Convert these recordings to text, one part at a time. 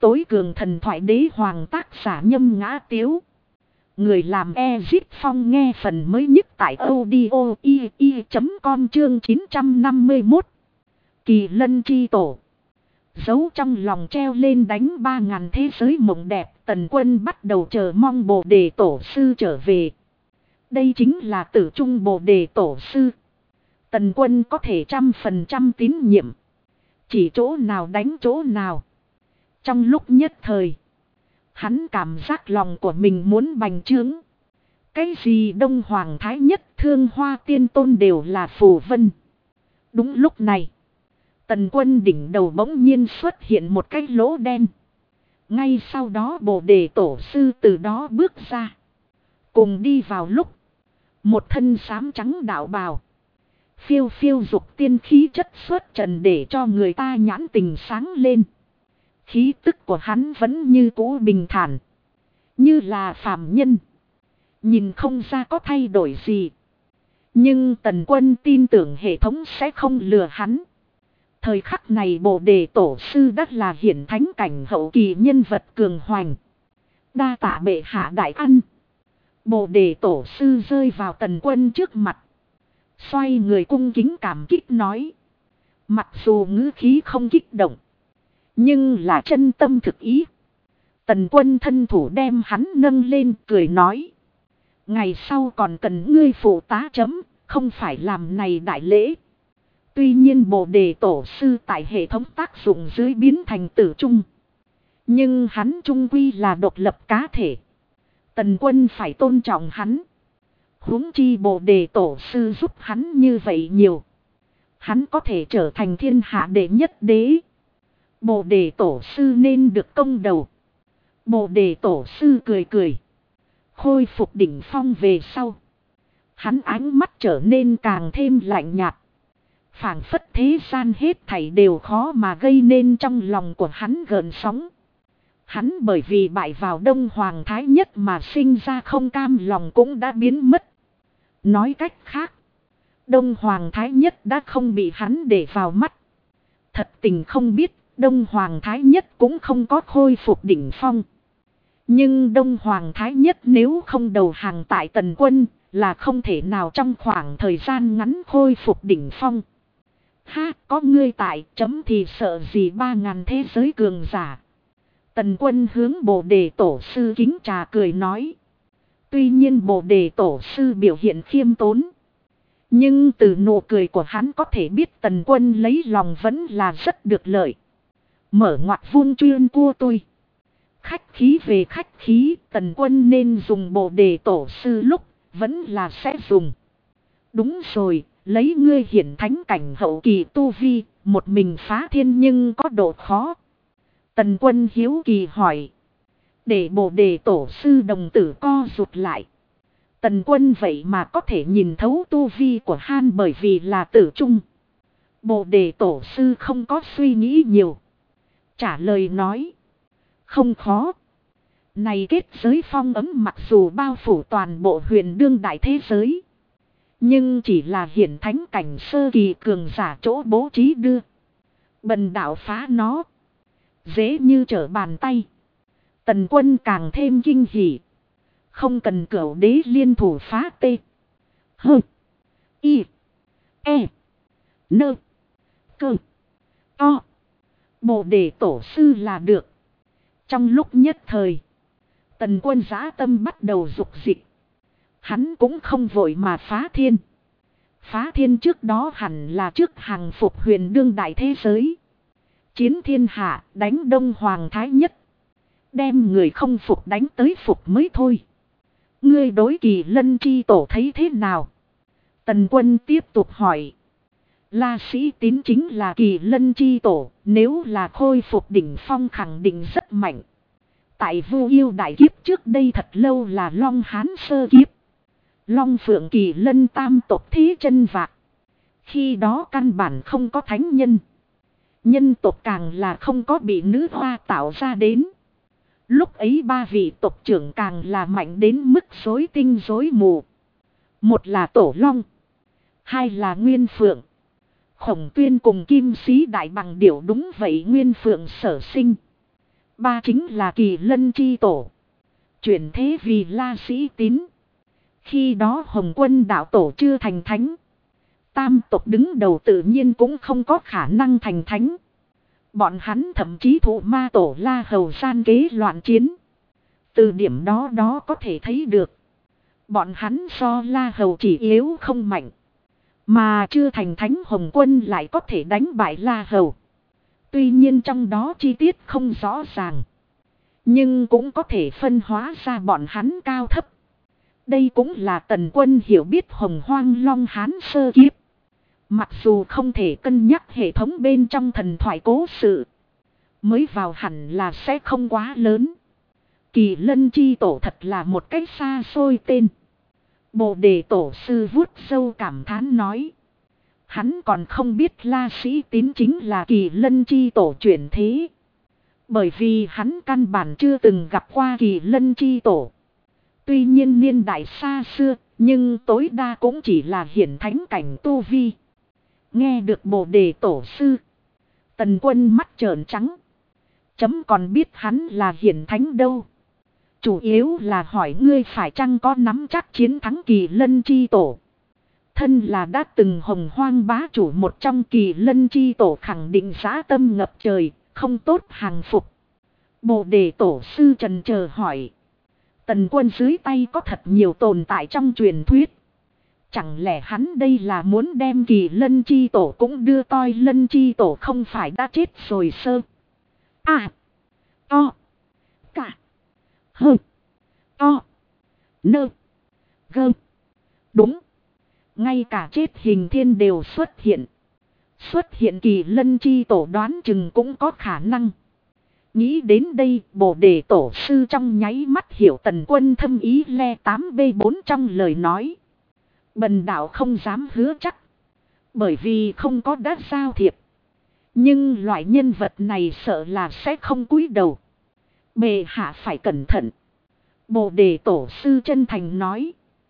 tối cường thần thoại đế hoàng tác giả Nhâm Ngã Tiếu. Người làm Ezit Phong nghe phần mới nhất tại audio i.com chương 951. Kỳ lân chi tổ. Giấu trong lòng treo lên đánh 3.000 thế giới mộng đẹp, Tần Quân bắt đầu chờ mong Bồ Đề Tổ Sư trở về. Đây chính là Tử Trung Bồ Đề Tổ Sư. Tần Quân có thể 100% tín nhiệm. Chỉ chỗ nào đánh chỗ nào. Trong lúc nhất thời, hắn cảm giác lòng của mình muốn bành trướng. Cái gì Đông Hoàng Thái Nhất, Thương Hoa Tiên Tôn đều là phù vân. Đúng lúc này, Tần Quân đỉnh đầu bỗng nhiên xuất hiện một cái lỗ đen. Ngay sau đó Bồ Đề Tổ Sư từ đó bước ra. Cùng đi vào lúc, một thân xám trắng đạo bào, phiêu phiêu dục tiên khí chất xuất trần để cho người ta nhãn tình sáng lên. Khí tức của hắn vẫn như cũ bình thản, như là phàm nhân, nhìn không ra có thay đổi gì. Nhưng Tần Quân tin tưởng hệ thống sẽ không lừa hắn. Thời khắc này Bồ Đề Tổ Sư đã là hiển thánh cảnh hậu kỳ nhân vật cường hoành. Đa tạ bệ hạ đại ân. Bồ Đề Tổ Sư rơi vào Tần Quân trước mặt, xoay người cung kính cảm kích nói. Mặc dù ngữ khí không kích động, nhưng là chân tâm thực ý. Tần Quân thân thủ đem hắn nâng lên, cười nói. Ngày sau còn cần ngươi phụ tá chấm, không phải làm này đại lễ. Tuy nhiên Bồ Đề Tổ Sư tại hệ thống tác dụng dưới biến thành Tử Trung, nhưng hắn trung quy là độc lập cá thể. Tần Quân phải tôn trọng hắn. Huống chi Bồ Đề Tổ Sư giúp hắn như vậy nhiều, hắn có thể trở thành thiên hạ đệ nhất đế. Bồ Đề Tổ Sư nên được công đầu. Bồ Đề Tổ Sư cười cười. Khôi phục đỉnh phong về sau, hắn ánh mắt trở nên càng thêm lạnh nhạt. Phảng phất thế gian hết thảy đều khó mà gây nên trong lòng của hắn gợn sóng. Hắn bởi vì bại vào Đông Hoàng Thái Nhất mà sinh ra không cam lòng cũng đã biến mất. Nói cách khác, Đông Hoàng Thái Nhất đã không bị hắn để vào mắt. Thật tình không biết, Đông Hoàng Thái Nhất cũng không có khôi phục đỉnh phong. Nhưng Đông Hoàng Thái Nhất nếu không đầu hàng tại Tần Quân, là không thể nào trong khoảng thời gian ngắn khôi phục đỉnh phong. Ha, có ngươi tại, chấm thì sợ gì 3.000 thế giới cường giả. Tần Quân hướng Bồ Đề Tổ Sư kính trà cười nói. Tuy nhiên Bồ Đề Tổ Sư biểu hiện khiêm tốn, nhưng từ nụ cười của hắn có thể biết Tần Quân lấy lòng vẫn là rất được lợi. Mở ngoặt vuông chuyên cua tôi. Khách khí về khách khí, Tần Quân nên dùng Bồ Đề Tổ Sư lúc, vẫn là sẽ dùng. Đúng rồi, lấy ngươi hiển thánh cảnh hậu kỳ tu vi, một mình phá thiên nhưng có độ khó. Tần Quân hiếu kỳ hỏi. Để Bồ Đề Tổ Sư đồng tử co rụt lại. Tần Quân vậy mà có thể nhìn thấu tu vi của han bởi vì là Tử Trung. Bồ Đề Tổ Sư không có suy nghĩ nhiều, trả lời nói. Không khó. Này kết giới phong ấm mặc dù bao phủ toàn bộ huyền đương đại thế giới, nhưng chỉ là hiển thánh cảnh sơ kỳ cường giả chỗ bố trí đưa. Bần đạo phá nó dễ như trở bàn tay. Tần Quân càng thêm kinh hỉ. Không cần cửu đế liên thủ phá tê. Hơ. Y. E. Nơ. Cơ. To. Bồ Đề Tổ Sư là được. Trong lúc nhất thời, Tần Quân dã tâm bắt đầu dục dịch. Hắn cũng không vội mà phá thiên. Phá thiên trước đó hẳn là trước hàng phục huyền đương đại thế giới. Chiến thiên hạ, đánh Đông Hoàng Thái Nhất. Đem người không phục đánh tới phục mới thôi. Ngươi đối Kỳ Lân chi tổ thấy thế nào? Tần Quân tiếp tục hỏi. La Sĩ Tín chính là Kỳ Lân chi tổ, nếu là khôi phục đỉnh phong khẳng định rất mạnh. Tại Vu Yêu đại kiếp trước đây thật lâu là Long Hán sơ kiếp. Long Phượng Kỳ Lân tam tộc thế chân vạc. Khi đó căn bản không có thánh nhân. Nhân tộc càng là không có bị nữ hoa tạo ra đến. Lúc ấy ba vị tộc trưởng càng là mạnh đến mức rối tinh rối mù. Một là Tổ Long, hai là Nguyên Phượng. Khổng Tuyên cùng Kim Sĩ Đại Bằng Điểu đúng vậy Nguyên Phượng sở sinh. Ba chính là Kỳ Lân chi tổ. Chuyển thế vì La Sĩ Tín. Khi đó Hồng Quân đạo tổ chưa thành thánh. Tam tộc đứng đầu tự nhiên cũng không có khả năng thành thánh. Bọn hắn thậm chí thụ ma tổ La Hầu gian kế loạn chiến. Từ điểm đó có thể thấy được. Bọn hắn so La Hầu chỉ yếu không mạnh. Mà chưa thành thánh Hồng Quân lại có thể đánh bại La Hầu. Tuy nhiên trong đó chi tiết không rõ ràng. Nhưng cũng có thể phân hóa ra bọn hắn cao thấp. Đây cũng là Tần Quân hiểu biết Hồng Hoang Long Hán sơ kiếp. Mặc dù không thể cân nhắc hệ thống bên trong thần thoại cố sự. Mới vào hẳn là sẽ không quá lớn. Kỳ Lân chi tổ thật là một cách xa xôi tên. Bồ đề tổ sư vuốt râu cảm thán nói. Hắn còn không biết La Sĩ Tín chính là Kỳ Lân chi tổ chuyển thế. Bởi vì hắn căn bản chưa từng gặp qua Kỳ Lân chi tổ. Tuy nhiên niên đại xa xưa, nhưng tối đa cũng chỉ là hiển thánh cảnh tu vi. Nghe được bồ đề tổ sư. Tần Quân mắt trợn trắng. Chấm còn biết hắn là hiển thánh đâu. Chủ yếu là hỏi ngươi phải chăng có nắm chắc chiến thắng Kỳ Lân chi tổ. Thân là đã từng Hồng Hoang bá chủ một trong Kỳ Lân chi tổ khẳng định dã tâm ngập trời, không tốt hàng phục. Bồ đề tổ sư trần chờ hỏi. Tần Quân dưới tay có thật nhiều tồn tại trong truyền thuyết. Chẳng lẽ hắn đây là muốn đem Kỳ Lân chi tổ cũng đưa toi Lân chi tổ không phải đã chết rồi sơ. À. To. Cả. Hơ. To. Nơ. Gơ. Đúng. Ngay cả chết hình thiên đều xuất hiện. Xuất hiện Kỳ Lân chi tổ đoán chừng cũng có khả năng. Nghĩ đến đây bồ đề tổ sư trong nháy mắt hiểu Tần Quân thâm ý le 8B4 trong lời nói. Bần đạo không dám hứa chắc. Bởi vì không có đã giao thiệp. Nhưng loại nhân vật này sợ là sẽ không cúi đầu. Bệ hạ phải cẩn thận. Bồ đề tổ sư chân thành nói.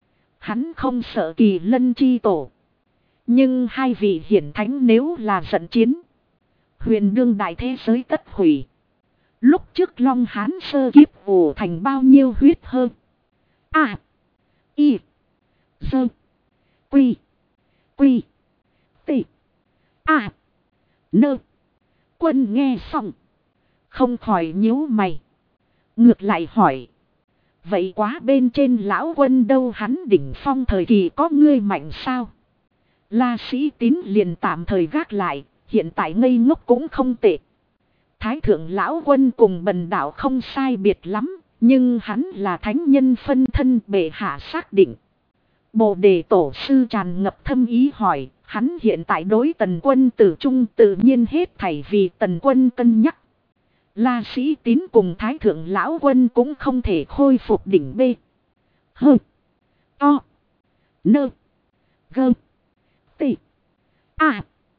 Hắn không sợ Kỳ Lân chi tổ. Nhưng hai vị hiển thánh nếu là giận chiến. Huyền đương đại thế giới tất hủy. Lúc trước Long Hán sơ kiếp ủ thành bao nhiêu huyết hơn. À. Y. Dơ. Quy. Quy. Tị. À. Nơ. Quân nghe xong. Không khỏi nhíu mày. Ngược lại hỏi. Vậy quá bên trên lão Quân đâu hắn đỉnh phong thời kỳ có ngươi mạnh sao? La Sĩ Tín liền tạm thời gác lại. Hiện tại ngây ngốc cũng không tệ. Thái thượng lão Quân cùng bần đạo không sai biệt lắm. Nhưng hắn là thánh nhân phân thân bệ hạ xác định. Bồ đề tổ sư tràn ngập thâm ý hỏi. Hắn hiện tại đối Tần Quân tử trung tự nhiên hết thảy vì Tần Quân cân nhắc. La Sĩ Tín cùng Thái thượng lão Quân cũng không thể khôi phục đỉnh B. Hơ. To. Nơ. Gơ. Tị. À.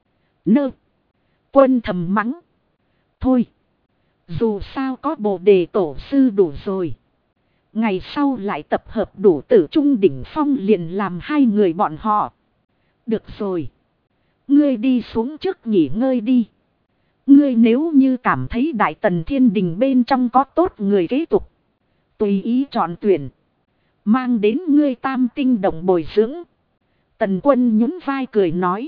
Nơ. Quân thầm mắng. Thôi. Dù sao có bồ đề tổ sư đủ rồi. Ngày sau lại tập hợp đủ tử trung đỉnh phong liền làm hai người bọn họ. Được rồi. Ngươi đi xuống trước nghỉ ngơi đi. Ngươi nếu như cảm thấy Đại Tần Thiên Đình bên trong có tốt người kế tục. Tùy ý chọn tuyển. Mang đến ngươi tam tinh đồng bồi dưỡng. Tần Quân nhún vai cười nói.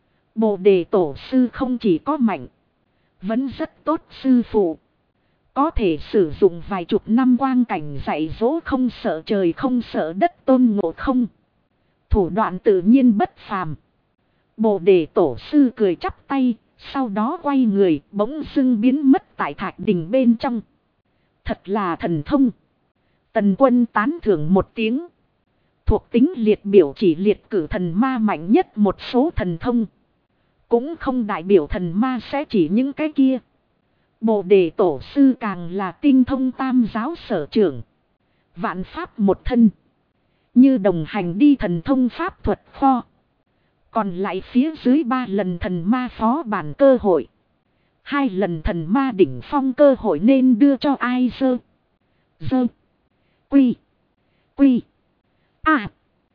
Bồ đề tổ sư không chỉ có mạnh. Vẫn rất tốt sư phụ. Có thể sử dụng vài chục năm quang cảnh dạy dỗ không sợ trời không sợ đất tôn ngộ không. Thủ đoạn tự nhiên bất phàm. Bồ đề tổ sư cười chắp tay. Sau đó quay người bỗng dưng biến mất tại thạch đình bên trong. Thật là thần thông. Tần Quân tán thưởng một tiếng. Thuộc tính liệt biểu chỉ liệt cử thần ma mạnh nhất một số thần thông. Cũng không đại biểu thần ma sẽ chỉ những cái kia. Bồ đề tổ sư càng là tinh thông tam giáo sở trưởng. Vạn pháp một thân. Như đồng hành đi thần thông pháp thuật kho. Còn lại phía dưới 3 lần thần ma phó bản cơ hội. 2 lần thần ma đỉnh phong cơ hội nên đưa cho ai dơ. Dơ. Quy. Quy. À.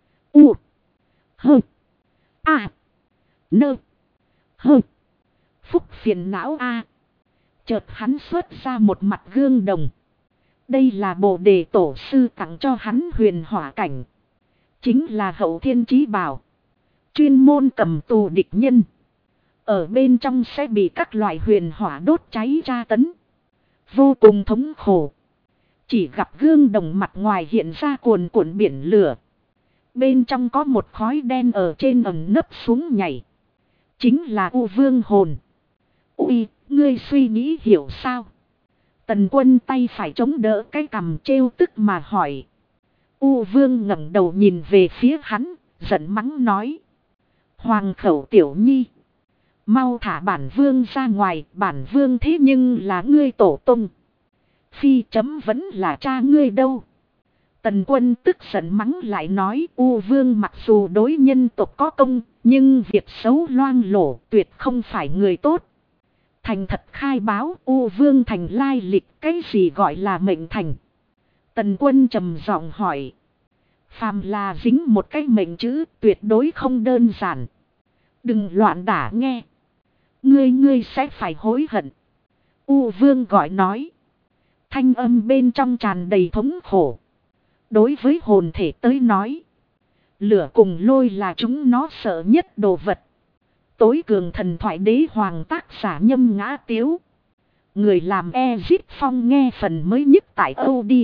U. Hơ. À. Nơ. Hơ. Phúc phiền não A. Chợt hắn xuất ra một mặt gương đồng. Đây là bồ đề tổ sư tặng cho hắn huyền hỏa cảnh. Chính là hậu thiên chí bảo. Chuyên môn cầm tù địch nhân. Ở bên trong sẽ bị các loại huyền hỏa đốt cháy tra tấn. Vô cùng thống khổ. Chỉ gặp gương đồng mặt ngoài hiện ra cuồn cuộn biển lửa. Bên trong có một khói đen ở trên ẩn nấp xuống nhảy. Chính là U Vương hồn. Ui, ngươi suy nghĩ hiểu sao? Tần Quân tay phải chống đỡ cái cằm trêu tức mà hỏi. U Vương ngẩng đầu nhìn về phía hắn, giận mắng nói. Hoàng khẩu tiểu nhi. Mau thả bản vương ra ngoài, bản vương thế nhưng là ngươi tổ tông. Phi chấm vẫn là cha ngươi đâu. Tần Quân tức giận mắng lại nói U Vương mặc dù đối nhân tộc có công, nhưng việc xấu loang lổ tuyệt không phải người tốt. Thành thật khai báo U Vương thành lai lịch, cái gì gọi là mệnh thành. Tần Quân trầm giọng hỏi. Phàm là dính một cái mệnh chữ tuyệt đối không đơn giản. Đừng loạn đả nghe. Ngươi sẽ phải hối hận. U Vương gọi nói. Thanh âm bên trong tràn đầy thống khổ. Đối với hồn thể tới nói. Lửa cùng lôi là chúng nó sợ nhất đồ vật. Tối cường thần thoại đế hoàng tác giả Nhâm Ngã Tiếu. Người làm Ezip Phong nghe phần mới nhất tại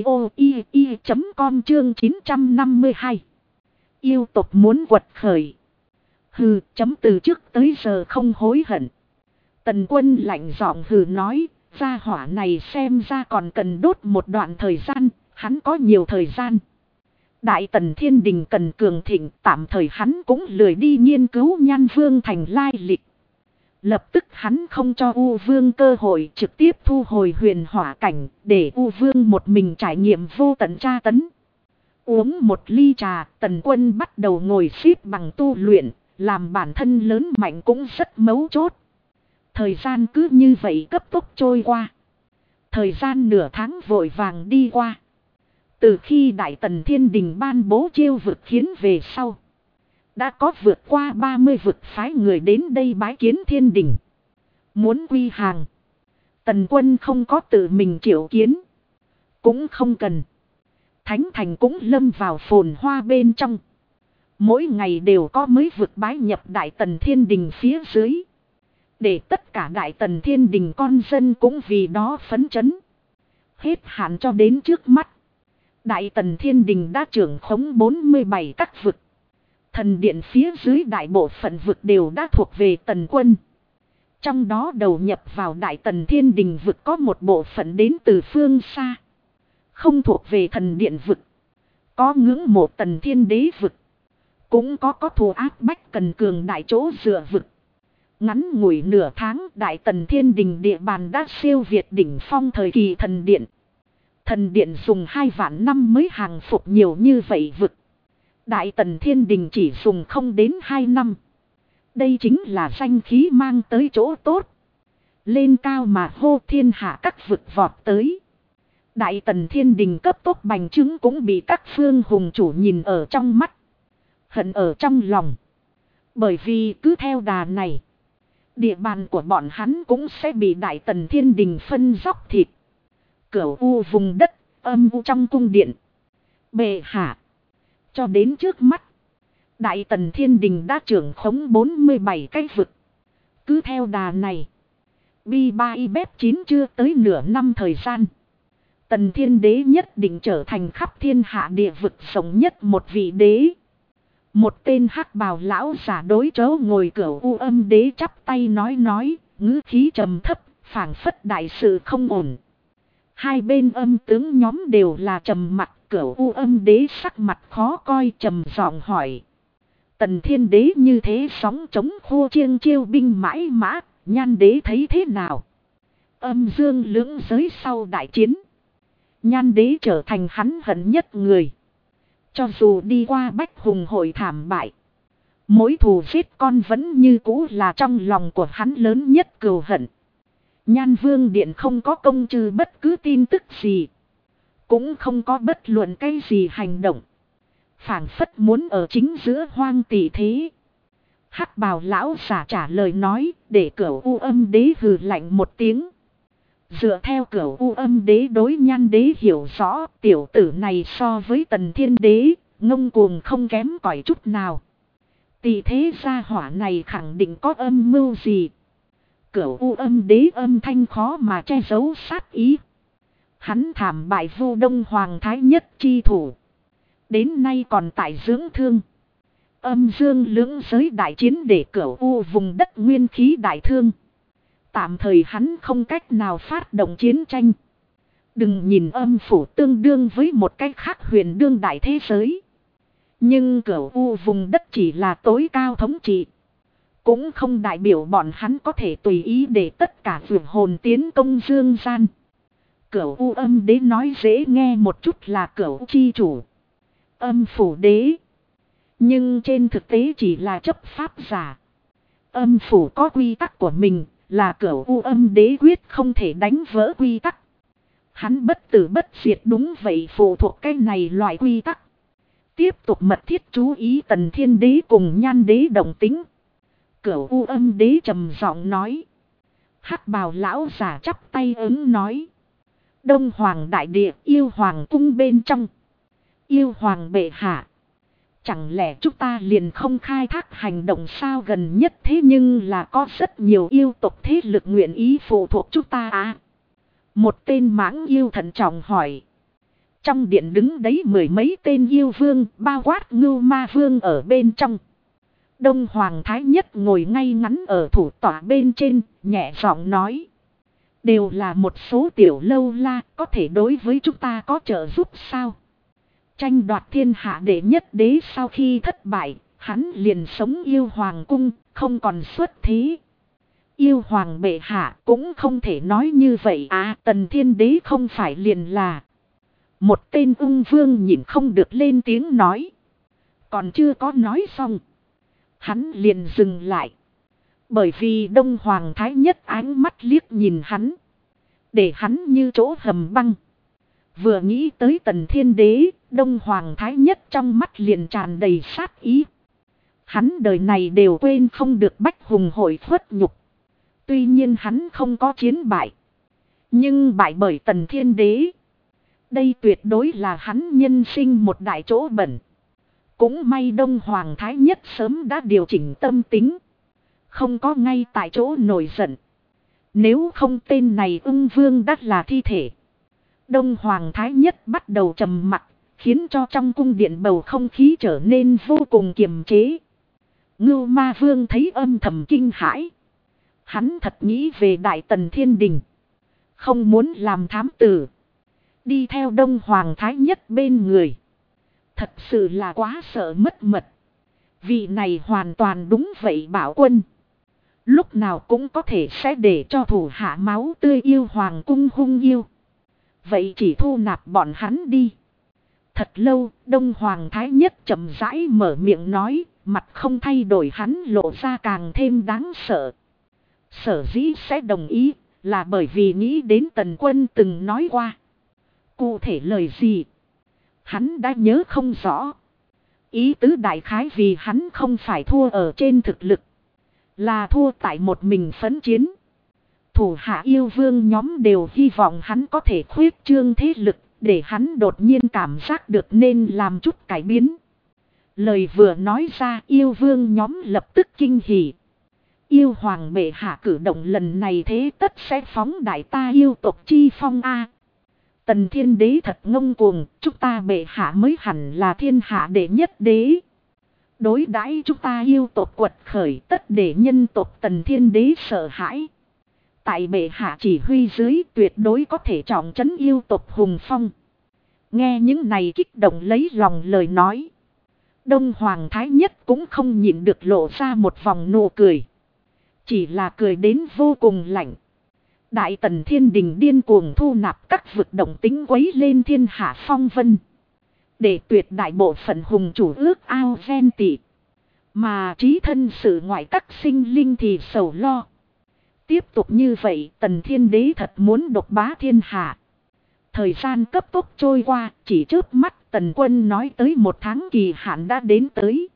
audio.com chương 952. Yêu tộc muốn quật khởi. Hừ, chấm từ trước tới giờ không hối hận. Tần Quân lạnh giọng hừ nói, gia hỏa này xem ra còn cần đốt một đoạn thời gian, hắn có nhiều thời gian. Đại Tần Thiên Đình cần cường thịnh, tạm thời hắn cũng lười đi nghiên cứu Nhan Vương thành lai lịch. Lập tức hắn không cho U Vương cơ hội trực tiếp thu hồi huyền hỏa cảnh, để U Vương một mình trải nghiệm vô tận tra tấn. Uống một ly trà, Tần Quân bắt đầu ngồi xếp bằng tu luyện, làm bản thân lớn mạnh cũng rất mấu chốt. Thời gian cứ như vậy cấp tốc trôi qua. Thời gian nửa tháng vội vàng đi qua. Từ khi Đại Tần Thiên Đình ban bố chiêu vực khiến về sau. Đã có vượt qua 30 vực phái người đến đây bái kiến Thiên Đình. Muốn quy hàng. Tần Quân không có tự mình triệu kiến. Cũng không cần. Thánh Thành cũng lâm vào phồn hoa bên trong. Mỗi ngày đều có mới vực bái nhập Đại Tần Thiên Đình phía dưới. Để tất cả Đại Tần Thiên Đình con dân cũng vì đó phấn chấn. Hết hạn cho đến trước mắt. Đại Tần Thiên Đình đã trưởng khống 47 các vực. Thần điện phía dưới đại bộ phận vực đều đã thuộc về Tần Quân. Trong đó đầu nhập vào Đại Tần Thiên Đình vực có một bộ phận đến từ phương xa. Không thuộc về thần điện vực. Có ngưỡng mộ Tần Thiên Đế vực. Cũng có thù ác bách cần cường đại chỗ dựa vực. Ngắn ngủi nửa tháng Đại Tần Thiên Đình địa bàn đã siêu việt đỉnh phong thời kỳ thần điện. Thần điện dùng 2 vạn năm mới hàng phục nhiều như vậy vực. Đại Tần Thiên Đình chỉ dùng không đến 2 năm. Đây chính là danh khí mang tới chỗ tốt. Lên cao mà hô thiên hạ các vực vọt tới. Đại Tần Thiên Đình cấp tốc bành trướng cũng bị các phương hùng chủ nhìn ở trong mắt. Hận ở trong lòng. Bởi vì cứ theo đà này. Địa bàn của bọn hắn cũng sẽ bị Đại Tần Thiên Đình phân dốc thịt. Cửu u vùng đất, âm u trong cung điện. Bệ hạ. Cho đến trước mắt. Đại Tần Thiên Đình đã trưởng khống 47 cái vực. Cứ theo đà này. B3-9 chưa tới nửa năm thời gian. Tần Thiên Đế nhất định trở thành khắp thiên hạ địa vực sống nhất một vị đế. Một tên hắc bào lão giả đối chớ ngồi cửu u âm đế chắp tay nói, ngữ khí trầm thấp, phảng phất đại sự không ổn. Hai bên âm tướng nhóm đều là trầm mặt, cửu u âm đế sắc mặt khó coi trầm giọng hỏi. Tần Thiên Đế như thế sóng chống khô chiêng chiêu binh mãi mã, Nhan Đế thấy thế nào? Âm dương lưỡng giới sau đại chiến. Nhan Đế trở thành hắn hận nhất người. Cho dù đi qua Bách Hùng hội thảm bại. Mối thù giết con vẫn như cũ là trong lòng của hắn lớn nhất cừu hận. Nhan Vương Điện không có công trừ bất cứ tin tức gì. Cũng không có bất luận cái gì hành động. Phảng phất muốn ở chính giữa hoang tỷ thế. Hắc bào lão giả trả lời nói để cửu u âm đế hừ lạnh một tiếng. Dựa theo Cửu U Âm Đế đối Nhan Đế hiểu rõ, tiểu tử này so với Tần Thiên Đế, ngông cuồng không kém cỏi chút nào. Tỷ thế gia hỏa này khẳng định có âm mưu gì. Cửu U Âm Đế âm thanh khó mà che giấu sát ý. Hắn thảm bại Vu Đông Hoàng Thái Nhất chi thủ. Đến nay còn tại dưỡng thương. Âm dương lưỡng giới đại chiến để Cửu U vùng đất nguyên khí đại thương. Tạm thời hắn không cách nào phát động chiến tranh. Đừng nhìn âm phủ tương đương với một cách khác huyền đương đại thế giới. Nhưng Cửu U vùng đất chỉ là tối cao thống trị. Cũng không đại biểu bọn hắn có thể tùy ý để tất cả vượt hồn tiến công dương gian. Cửu U Âm Đế nói dễ nghe một chút là Cửu chi chủ. Âm phủ đế. Nhưng trên thực tế chỉ là chấp pháp giả. Âm phủ có quy tắc của mình, là Cửu U Âm Đế quyết không thể đánh vỡ quy tắc. Hắn bất tử bất diệt đúng vậy, phụ thuộc cái này loại quy tắc. Tiếp tục mật thiết chú ý Tần Thiên Đế cùng Nhan Đế động tính. Cửu U Âm Đế trầm giọng nói. Hắc bào lão giả chắp tay ứng nói. Đông Hoàng đại địa, Yêu Hoàng cung bên trong. Yêu Hoàng bệ hạ. Chẳng lẽ chúng ta liền không khai thác hành động sao? Gần nhất thế nhưng là có rất nhiều yêu tộc thế lực nguyện ý phụ thuộc chúng ta à? Một tên mãng yêu thận trọng hỏi. Trong điện đứng đấy mười mấy tên yêu vương, bao quát Ngưu Ma Vương ở bên trong. Đông Hoàng Thái Nhất ngồi ngay ngắn ở thủ tọa bên trên, nhẹ giọng nói. Đều là một số tiểu lâu la, có thể đối với chúng ta có trợ giúp sao? Tranh đoạt thiên hạ đệ nhất đế sau khi thất bại, hắn liền sống Yêu Hoàng cung, không còn xuất thế. Yêu Hoàng bệ hạ cũng không thể nói như vậy à, Tần Thiên Đế không phải liền là. Một tên ung vương nhìn không được lên tiếng nói. Còn chưa có nói xong. Hắn liền dừng lại. Bởi vì Đông Hoàng Thái Nhất ánh mắt liếc nhìn hắn. Để hắn như chỗ hầm băng. Vừa nghĩ tới Tần Thiên Đế, Đông Hoàng Thái Nhất trong mắt liền tràn đầy sát ý. Hắn đời này đều quên không được Bách Hùng hội khuất nhục. Tuy nhiên hắn không có chiến bại. Nhưng bại bởi Tần Thiên Đế. Đây tuyệt đối là hắn nhân sinh một đại chỗ bẩn. Cũng may Đông Hoàng Thái Nhất sớm đã điều chỉnh tâm tính. Không có ngay tại chỗ nổi giận. Nếu không tên này ung vương đắt là thi thể. Đông Hoàng Thái Nhất bắt đầu trầm mặc, khiến cho trong cung điện bầu không khí trở nên vô cùng kiềm chế. Ngưu Ma Vương thấy âm thầm kinh hãi. Hắn thật nghĩ về Đại Tần Thiên Đình. Không muốn làm thám tử. Đi theo Đông Hoàng Thái Nhất bên người. Thật sự là quá sợ mất mật. Vị này hoàn toàn đúng vậy bảo quân. Lúc nào cũng có thể sẽ để cho thủ hạ máu tươi yêu hoàng cung hung yêu. Vậy chỉ thu nạp bọn hắn đi. Thật lâu, Đông Hoàng Thái Nhất chậm rãi mở miệng nói, mặt không thay đổi hắn lộ ra càng thêm đáng sợ. Sở dĩ sẽ đồng ý, là bởi vì nghĩ đến Tần Quân từng nói qua. Cụ thể lời gì? Hắn đã nhớ không rõ. Ý tứ đại khái vì hắn không phải thua ở trên thực lực. Là thua tại một mình phấn chiến. Thủ hạ yêu vương nhóm đều hy vọng hắn có thể khuyết trương thế lực. Để hắn đột nhiên cảm giác được nên làm chút cải biến. Lời vừa nói ra yêu vương nhóm lập tức kinh hỉ. Yêu hoàng bệ hạ cử động lần này thế tất sẽ phóng đại ta yêu tộc chi phong a. Tần Thiên Đế thật ngông cuồng, chúng ta bệ hạ mới hẳn là thiên hạ đệ nhất đế. Đối đãi chúng ta yêu tộc quật khởi tất để nhân tộc Tần Thiên Đế sợ hãi. Tại bệ hạ chỉ huy dưới tuyệt đối có thể trọng trấn yêu tộc hùng phong. Nghe những này kích động lấy lòng lời nói. Đông Hoàng Thái Nhất cũng không nhịn được lộ ra một vòng nụ cười. Chỉ là cười đến vô cùng lạnh. Đại Tần Thiên Đình điên cuồng thu nạp các vực động tính quấy lên thiên hạ phong vân. Để tuyệt đại bộ phận hùng chủ ước ao ven tị. Mà trí thân sự ngoại các sinh linh thì sầu lo. Tiếp tục như vậy Tần Thiên Đế thật muốn độc bá thiên hạ. Thời gian cấp tốc trôi qua, chỉ trước mắt Tần Quân nói tới một tháng kỳ hạn đã đến tới.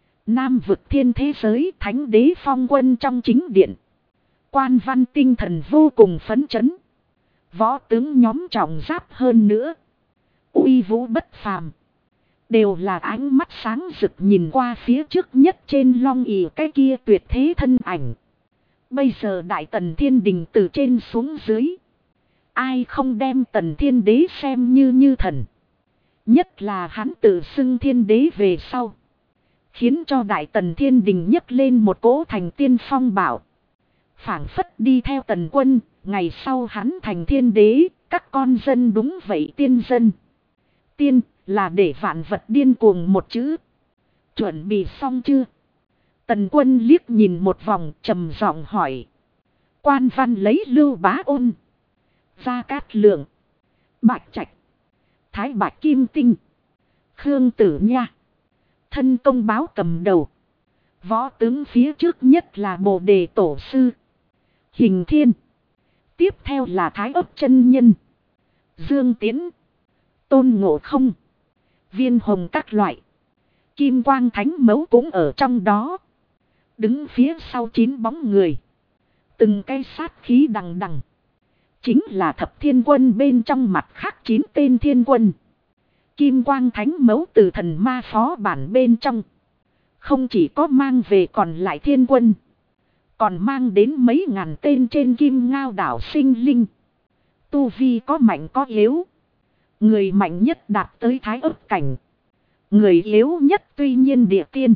Nam vực thiên thế giới Thánh Đế phong quân trong chính điện. Quan văn tinh thần vô cùng phấn chấn. Võ tướng nhóm trọng giáp hơn nữa. Uy vũ bất phàm. Đều là ánh mắt sáng rực nhìn qua phía trước nhất trên long ỷ cái kia tuyệt thế thân ảnh. Bây giờ Đại Tần Thiên Đình từ trên xuống dưới. Ai không đem Tần Thiên Đế xem như thần. Nhất là hắn tự xưng Thiên Đế về sau. Khiến cho Đại Tần Thiên Đình nhấc lên một cỗ thành tiên phong bảo. Phảng phất đi theo Tần Quân, ngày sau hắn thành Thiên Đế, các con dân đúng vậy tiên dân. Tiên là để vạn vật điên cuồng một chữ. Chuẩn bị xong chưa? Tần Quân liếc nhìn một vòng trầm giọng hỏi. Quan văn lấy Lưu Bá Ôn, Gia Cát Lượng, Bạch Trạch, Thái Bạch Kim Tinh, Khương Tử Nha, thân công báo cầm đầu. Võ tướng phía trước nhất là Bồ Đề Tổ Sư, Hình Thiên. Tiếp theo là Thái Ấp Chân Nhân, Dương Tiễn, Tôn Ngộ Không, Viên Hồng các loại. Kim Quang Thánh Mẫu cũng ở trong đó. Đứng phía sau 9 bóng người. Từng cây sát khí đằng đằng. Chính là Thập Thiên Quân bên trong mặt khác 9 tên thiên quân. Kim Quang Thánh Mẫu từ thần ma phó bản bên trong. Không chỉ có mang về còn lại thiên quân. Còn mang đến mấy ngàn tên trên Kim Ngao đảo sinh linh. Tu vi có mạnh có yếu. Người mạnh nhất đạt tới Thái Ức cảnh. Người yếu nhất tuy nhiên địa tiên.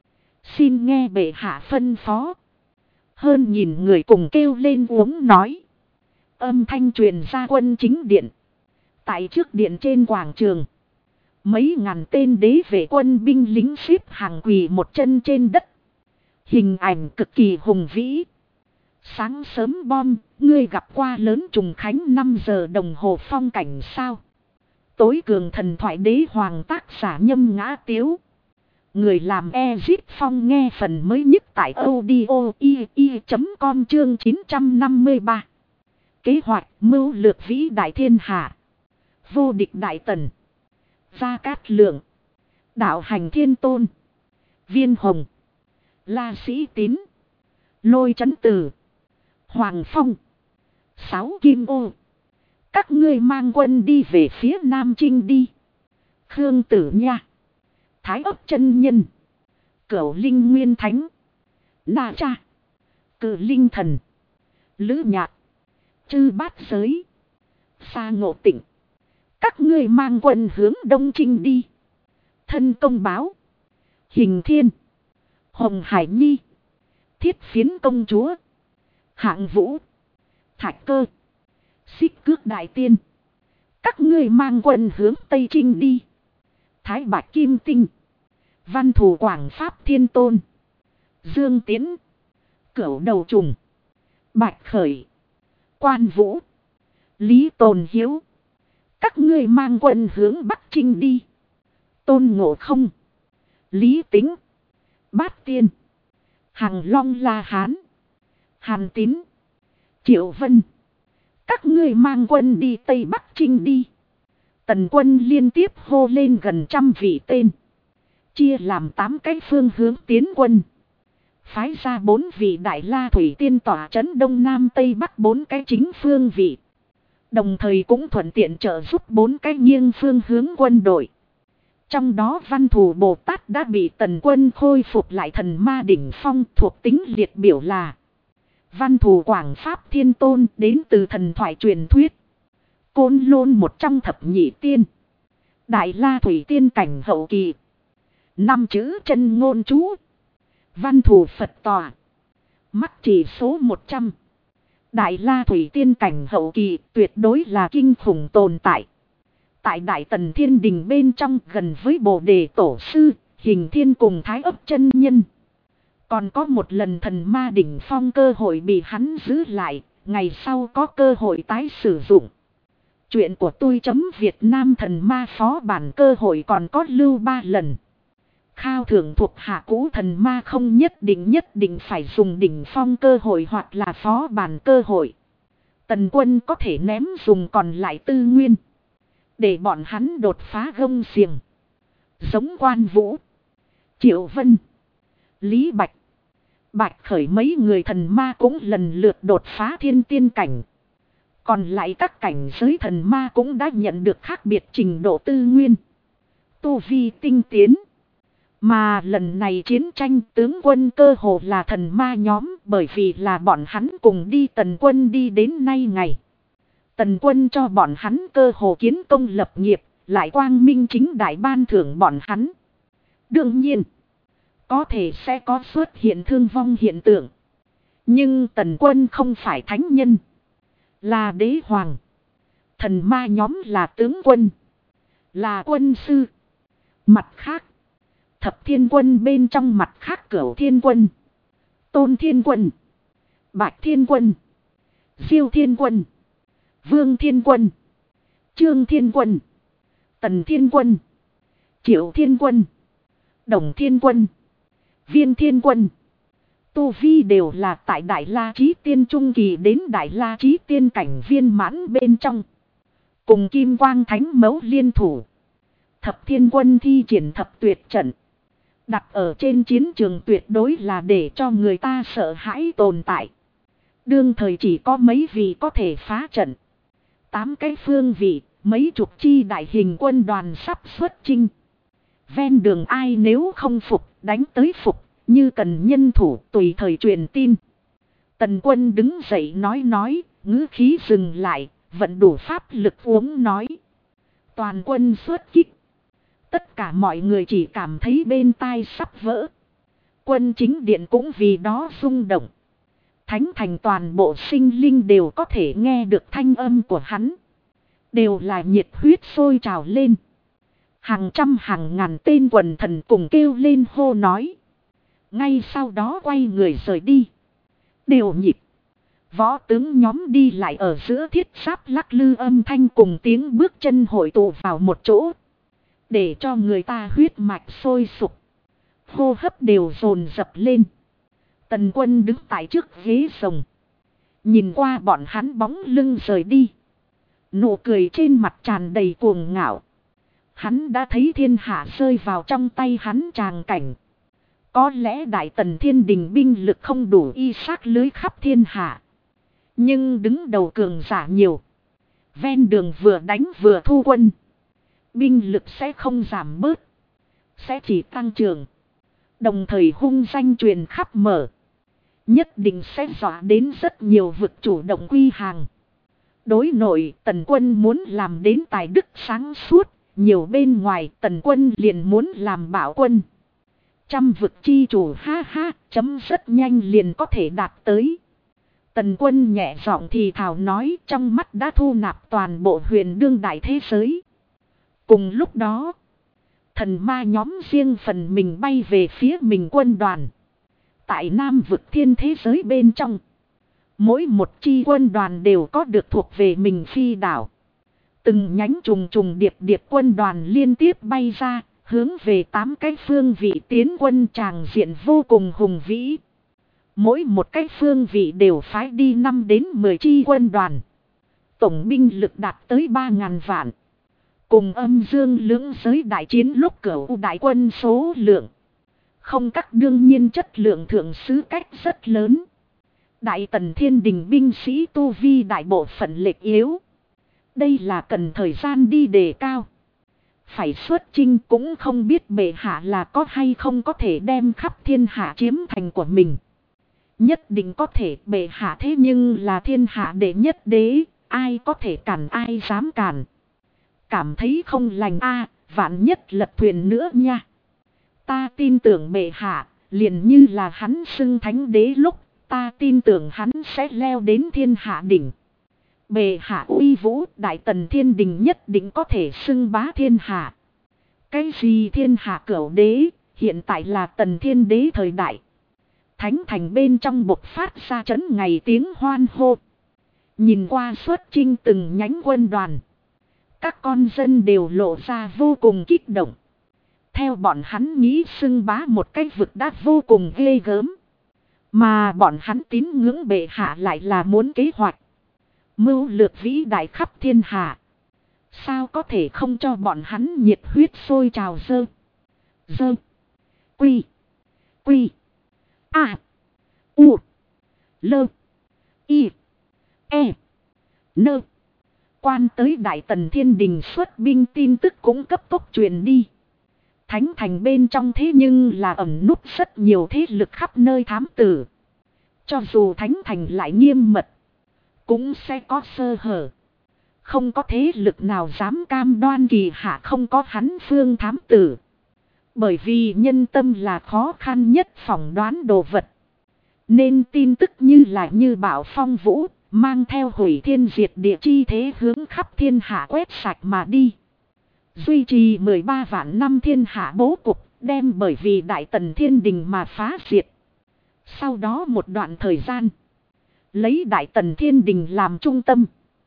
Xin nghe bệ hạ phân phó. Hơn nhìn người cùng kêu lên uống nói. Âm thanh truyền ra quân chính điện. Tại trước điện trên quảng trường. Mấy ngàn tên đế vệ quân binh lính xếp hàng quỳ một chân trên đất. Hình ảnh cực kỳ hùng vĩ. Sáng sớm bom, ngươi gặp qua lớn trùng khánh 5 giờ đồng hồ phong cảnh sao? Tối cường thần thoại đế hoàng tác giả Nhâm Ngã Tiếu. Người làm Ezit Phong nghe phần mới nhất tại audio.com chương 953. Kế hoạch mưu lược vĩ đại thiên hạ. Vô địch đại tần. Gia Cát Lượng. Đạo hành thiên tôn. Viên Hồng. La Sĩ Tín. Lôi Chấn Tử. Hoàng Phong. 6 Kim Ô. Các ngươi mang quân đi về phía Nam Trinh đi. Khương Tử Nha. Thái Ấp Chân Nhân. Cửu Linh Nguyên Thánh. Na Cha. Cử Linh Thần. Lữ Nhạc. Chư Bát Giới. Sa Ngộ Tịnh. Các ngươi mang quân hướng Đông Trinh đi. Thân công báo. Hình Thiên. Hồng Hải Nhi. Thiết Phiến Công Chúa. Hạng Vũ. Thạch Cơ. Xích Cước Đại Tiên. Các ngươi mang quân hướng Tây Trinh đi. Thái Bạch Kim Tinh. Văn Thủ Quảng Pháp Thiên Tôn. Dương Tiễn. Cửu Đầu Trùng. Bạch Khởi. Quan Vũ. Lý Tồn Hiếu. Các ngươi mang quân hướng Bắc Trinh đi. Tôn Ngộ Không. Lý Tính. Bát Tiên. Hằng Long La Hán. Hàn Tín. Triệu Vân. Các ngươi mang quân đi Tây Bắc Trinh đi. Tần quân liên tiếp hô lên gần 100 vị tên. Chia làm 8 cái phương hướng tiến quân. Phái ra 4 vị Đại La Thủy Tiên tỏa trấn Đông Nam Tây Bắc 4 cái chính phương vị. Đồng thời cũng thuận tiện trợ giúp 4 cái nghiêng phương hướng quân đội. Trong đó Văn Thù Bồ Tát đã bị Tần quân khôi phục lại thần ma đỉnh phong, thuộc tính liệt biểu là Văn Thù Quảng Pháp Thiên Tôn, đến từ thần thoại truyền thuyết. Côn Lôn một trong thập nhị tiên. Đại La Thủy Tiên cảnh hậu kỳ. 5 chữ chân ngôn chú. Văn Thù Phật tòa. Mắt chỉ số 100. Đại La Thủy Tiên cảnh hậu kỳ tuyệt đối là kinh khủng tồn tại. Tại Đại Tần Thiên Đình bên trong gần với Bồ Đề Tổ Sư, Hình Thiên cùng Thái Ấp Chân Nhân. Còn có một lần thần ma đỉnh phong cơ hội bị hắn giữ lại, ngày sau có cơ hội tái sử dụng. Chuyện của tôi Việt Nam thần ma phó bản cơ hội còn có lưu 3 lần. Khao thưởng thuộc hạ cũ thần ma không nhất định phải dùng đỉnh phong cơ hội hoặc là phó bản cơ hội. Tần quân có thể ném dùng còn lại tư nguyên. Để bọn hắn đột phá gông xiềng. Giống Quan Vũ. Triệu Vân. Lý Bạch. Bạch Khởi mấy người thần ma cũng lần lượt đột phá thiên tiên cảnh. Còn lại các cảnh giới thần ma cũng đã nhận được khác biệt trình độ tư nguyên. Tu vi tinh tiến. Mà lần này chiến tranh tướng quân cơ hồ là thần ma nhóm, bởi vì là bọn hắn cùng đi Tần quân đi đến nay ngày. Tần quân cho bọn hắn cơ hồ kiến công lập nghiệp, lại quang minh chính đại ban thưởng bọn hắn. Đương nhiên, có thể sẽ có xuất hiện thương vong hiện tượng. Nhưng Tần quân không phải thánh nhân, là đế hoàng. Thần ma nhóm là tướng quân, là quân sư. Mặt khác, Thập Thiên Quân bên trong mặt khác Cửu Thiên Quân, Tôn Thiên Quân, Bạch Thiên Quân, Diêu Thiên Quân, Vương Thiên Quân, Trương Thiên Quân, Tần Thiên Quân, Triệu Thiên Quân, Đồng Thiên Quân, Viên Thiên Quân. Tu vi đều là tại Đại La Chí Tiên Trung Kỳ đến Đại La Chí Tiên cảnh viên mãn bên trong. Cùng Kim Quang Thánh Mẫu liên thủ. Thập Thiên Quân thi triển thập tuyệt trận. Đặt ở trên chiến trường tuyệt đối là để cho người ta sợ hãi tồn tại. Đương thời chỉ có mấy vị có thể phá trận. 8 cái phương vị, mấy chục chi đại hình quân đoàn sắp xuất chinh. Ven đường ai nếu không phục, đánh tới phục, như cần nhân thủ tùy thời truyền tin. Tần quân đứng dậy nói, ngữ khí dừng lại, vận đủ pháp lực uống nói. Toàn quân xuất kích. Tất cả mọi người chỉ cảm thấy bên tai sắp vỡ. Quân chính điện cũng vì đó rung động. Thánh thành toàn bộ sinh linh đều có thể nghe được thanh âm của hắn. Đều là nhiệt huyết sôi trào lên. Hàng trăm hàng ngàn tên quần thần cùng kêu lên hô nói. Ngay sau đó quay người rời đi. Đều nhịp. Võ tướng nhóm đi lại ở giữa thiết giáp lắc lư âm thanh cùng tiếng bước chân hội tụ vào một chỗ. Để cho người ta huyết mạch sôi sục. Hô hấp đều dồn dập lên. Tần quân đứng tại trước ghế rồng. Nhìn qua bọn hắn bóng lưng rời đi. Nụ cười trên mặt tràn đầy cuồng ngạo. Hắn đã thấy thiên hạ rơi vào trong tay hắn tràng cảnh. Có lẽ Đại Tần Thiên Đình binh lực không đủ y sát lưới khắp thiên hạ. Nhưng đứng đầu cường giả nhiều. Ven đường vừa đánh vừa thu quân. Binh lực sẽ không giảm bớt. Sẽ chỉ tăng trưởng. Đồng thời hung danh truyền khắp mở. Nhất định sẽ dọa đến rất nhiều vực chủ động quy hàng. Đối nội Tần quân muốn làm đến tài đức sáng suốt. Nhiều bên ngoài Tần quân liền muốn làm bảo quân. Trăm vực chi chủ ha ha chấm rất nhanh liền có thể đạt tới. Tần quân nhẹ giọng thì thào nói trong mắt đã thu nạp toàn bộ huyền đương đại thế giới. Cùng lúc đó, thần ma nhóm riêng phần mình bay về phía mình quân đoàn. Tại Nam vực thiên thế giới bên trong, mỗi một chi quân đoàn đều có được thuộc về mình phi đảo. Từng nhánh trùng trùng điệp điệp quân đoàn liên tiếp bay ra, hướng về 8 cái phương vị tiến quân tràng diện vô cùng hùng vĩ. Mỗi một cái phương vị đều phái đi 5 đến 10 chi quân đoàn. Tổng binh lực đạt tới 3.000 vạn. Cùng âm dương lưỡng giới đại chiến lúc cửu đại quân số lượng. Không các đương nhiên chất lượng thượng sứ cách rất lớn. Đại Tần Thiên Đình binh sĩ tu vi đại bộ phận lệch yếu. Đây là cần thời gian đi đề cao. Phải xuất chinh cũng không biết bệ hạ là có hay không có thể đem khắp thiên hạ chiếm thành của mình. Nhất định có thể bệ hạ thế nhưng là thiên hạ đệ nhất đế. Ai có thể cản ai dám cản. Cảm thấy không lành vạn nhất lật thuyền nữa nha. Ta tin tưởng bệ hạ, liền như là hắn xưng thánh đế lúc, ta tin tưởng hắn sẽ leo đến thiên hạ đỉnh. Bệ hạ uy vũ, Đại Tần Thiên Đình nhất định có thể xưng bá thiên hạ. Cái gì thiên hạ cửu đế, hiện tại là Tần Thiên Đế thời đại. Thánh thành bên trong bộc phát ra chấn ngày tiếng hoan hô. Nhìn qua xuất chinh từng nhánh quân đoàn. Các con dân đều lộ ra vô cùng kích động. Theo bọn hắn nghĩ xưng bá một cái vực đã vô cùng ghê gớm. Mà bọn hắn tín ngưỡng bệ hạ lại là muốn kế hoạch. Mưu lược vĩ đại khắp thiên hạ. Sao có thể không cho bọn hắn nhiệt huyết sôi trào dơ. Dơ. Quy. Quy. A. U. Lơ. Y. E. Nơ. Quan tới Đại Tần Thiên Đình xuất binh tin tức cũng cấp tốc truyền đi. Thánh thành bên trong thế nhưng là ẩn núp rất nhiều thế lực khắp nơi thám tử. Cho dù thánh thành lại nghiêm mật, cũng sẽ có sơ hở. Không có thế lực nào dám cam đoan kỳ hạ không có hắn phương thám tử. Bởi vì nhân tâm là khó khăn nhất phỏng đoán đồ vật. Nên tin tức như bão phong vũ, mang theo hủy thiên diệt địa chi thế hướng khắp thiên hạ quét sạch mà đi. Duy trì 13 vạn năm thiên hạ bố cục, đem bởi vì Đại Tần Thiên Đình mà phá diệt. Sau đó một đoạn thời gian, lấy Đại Tần Thiên Đình làm trung tâm.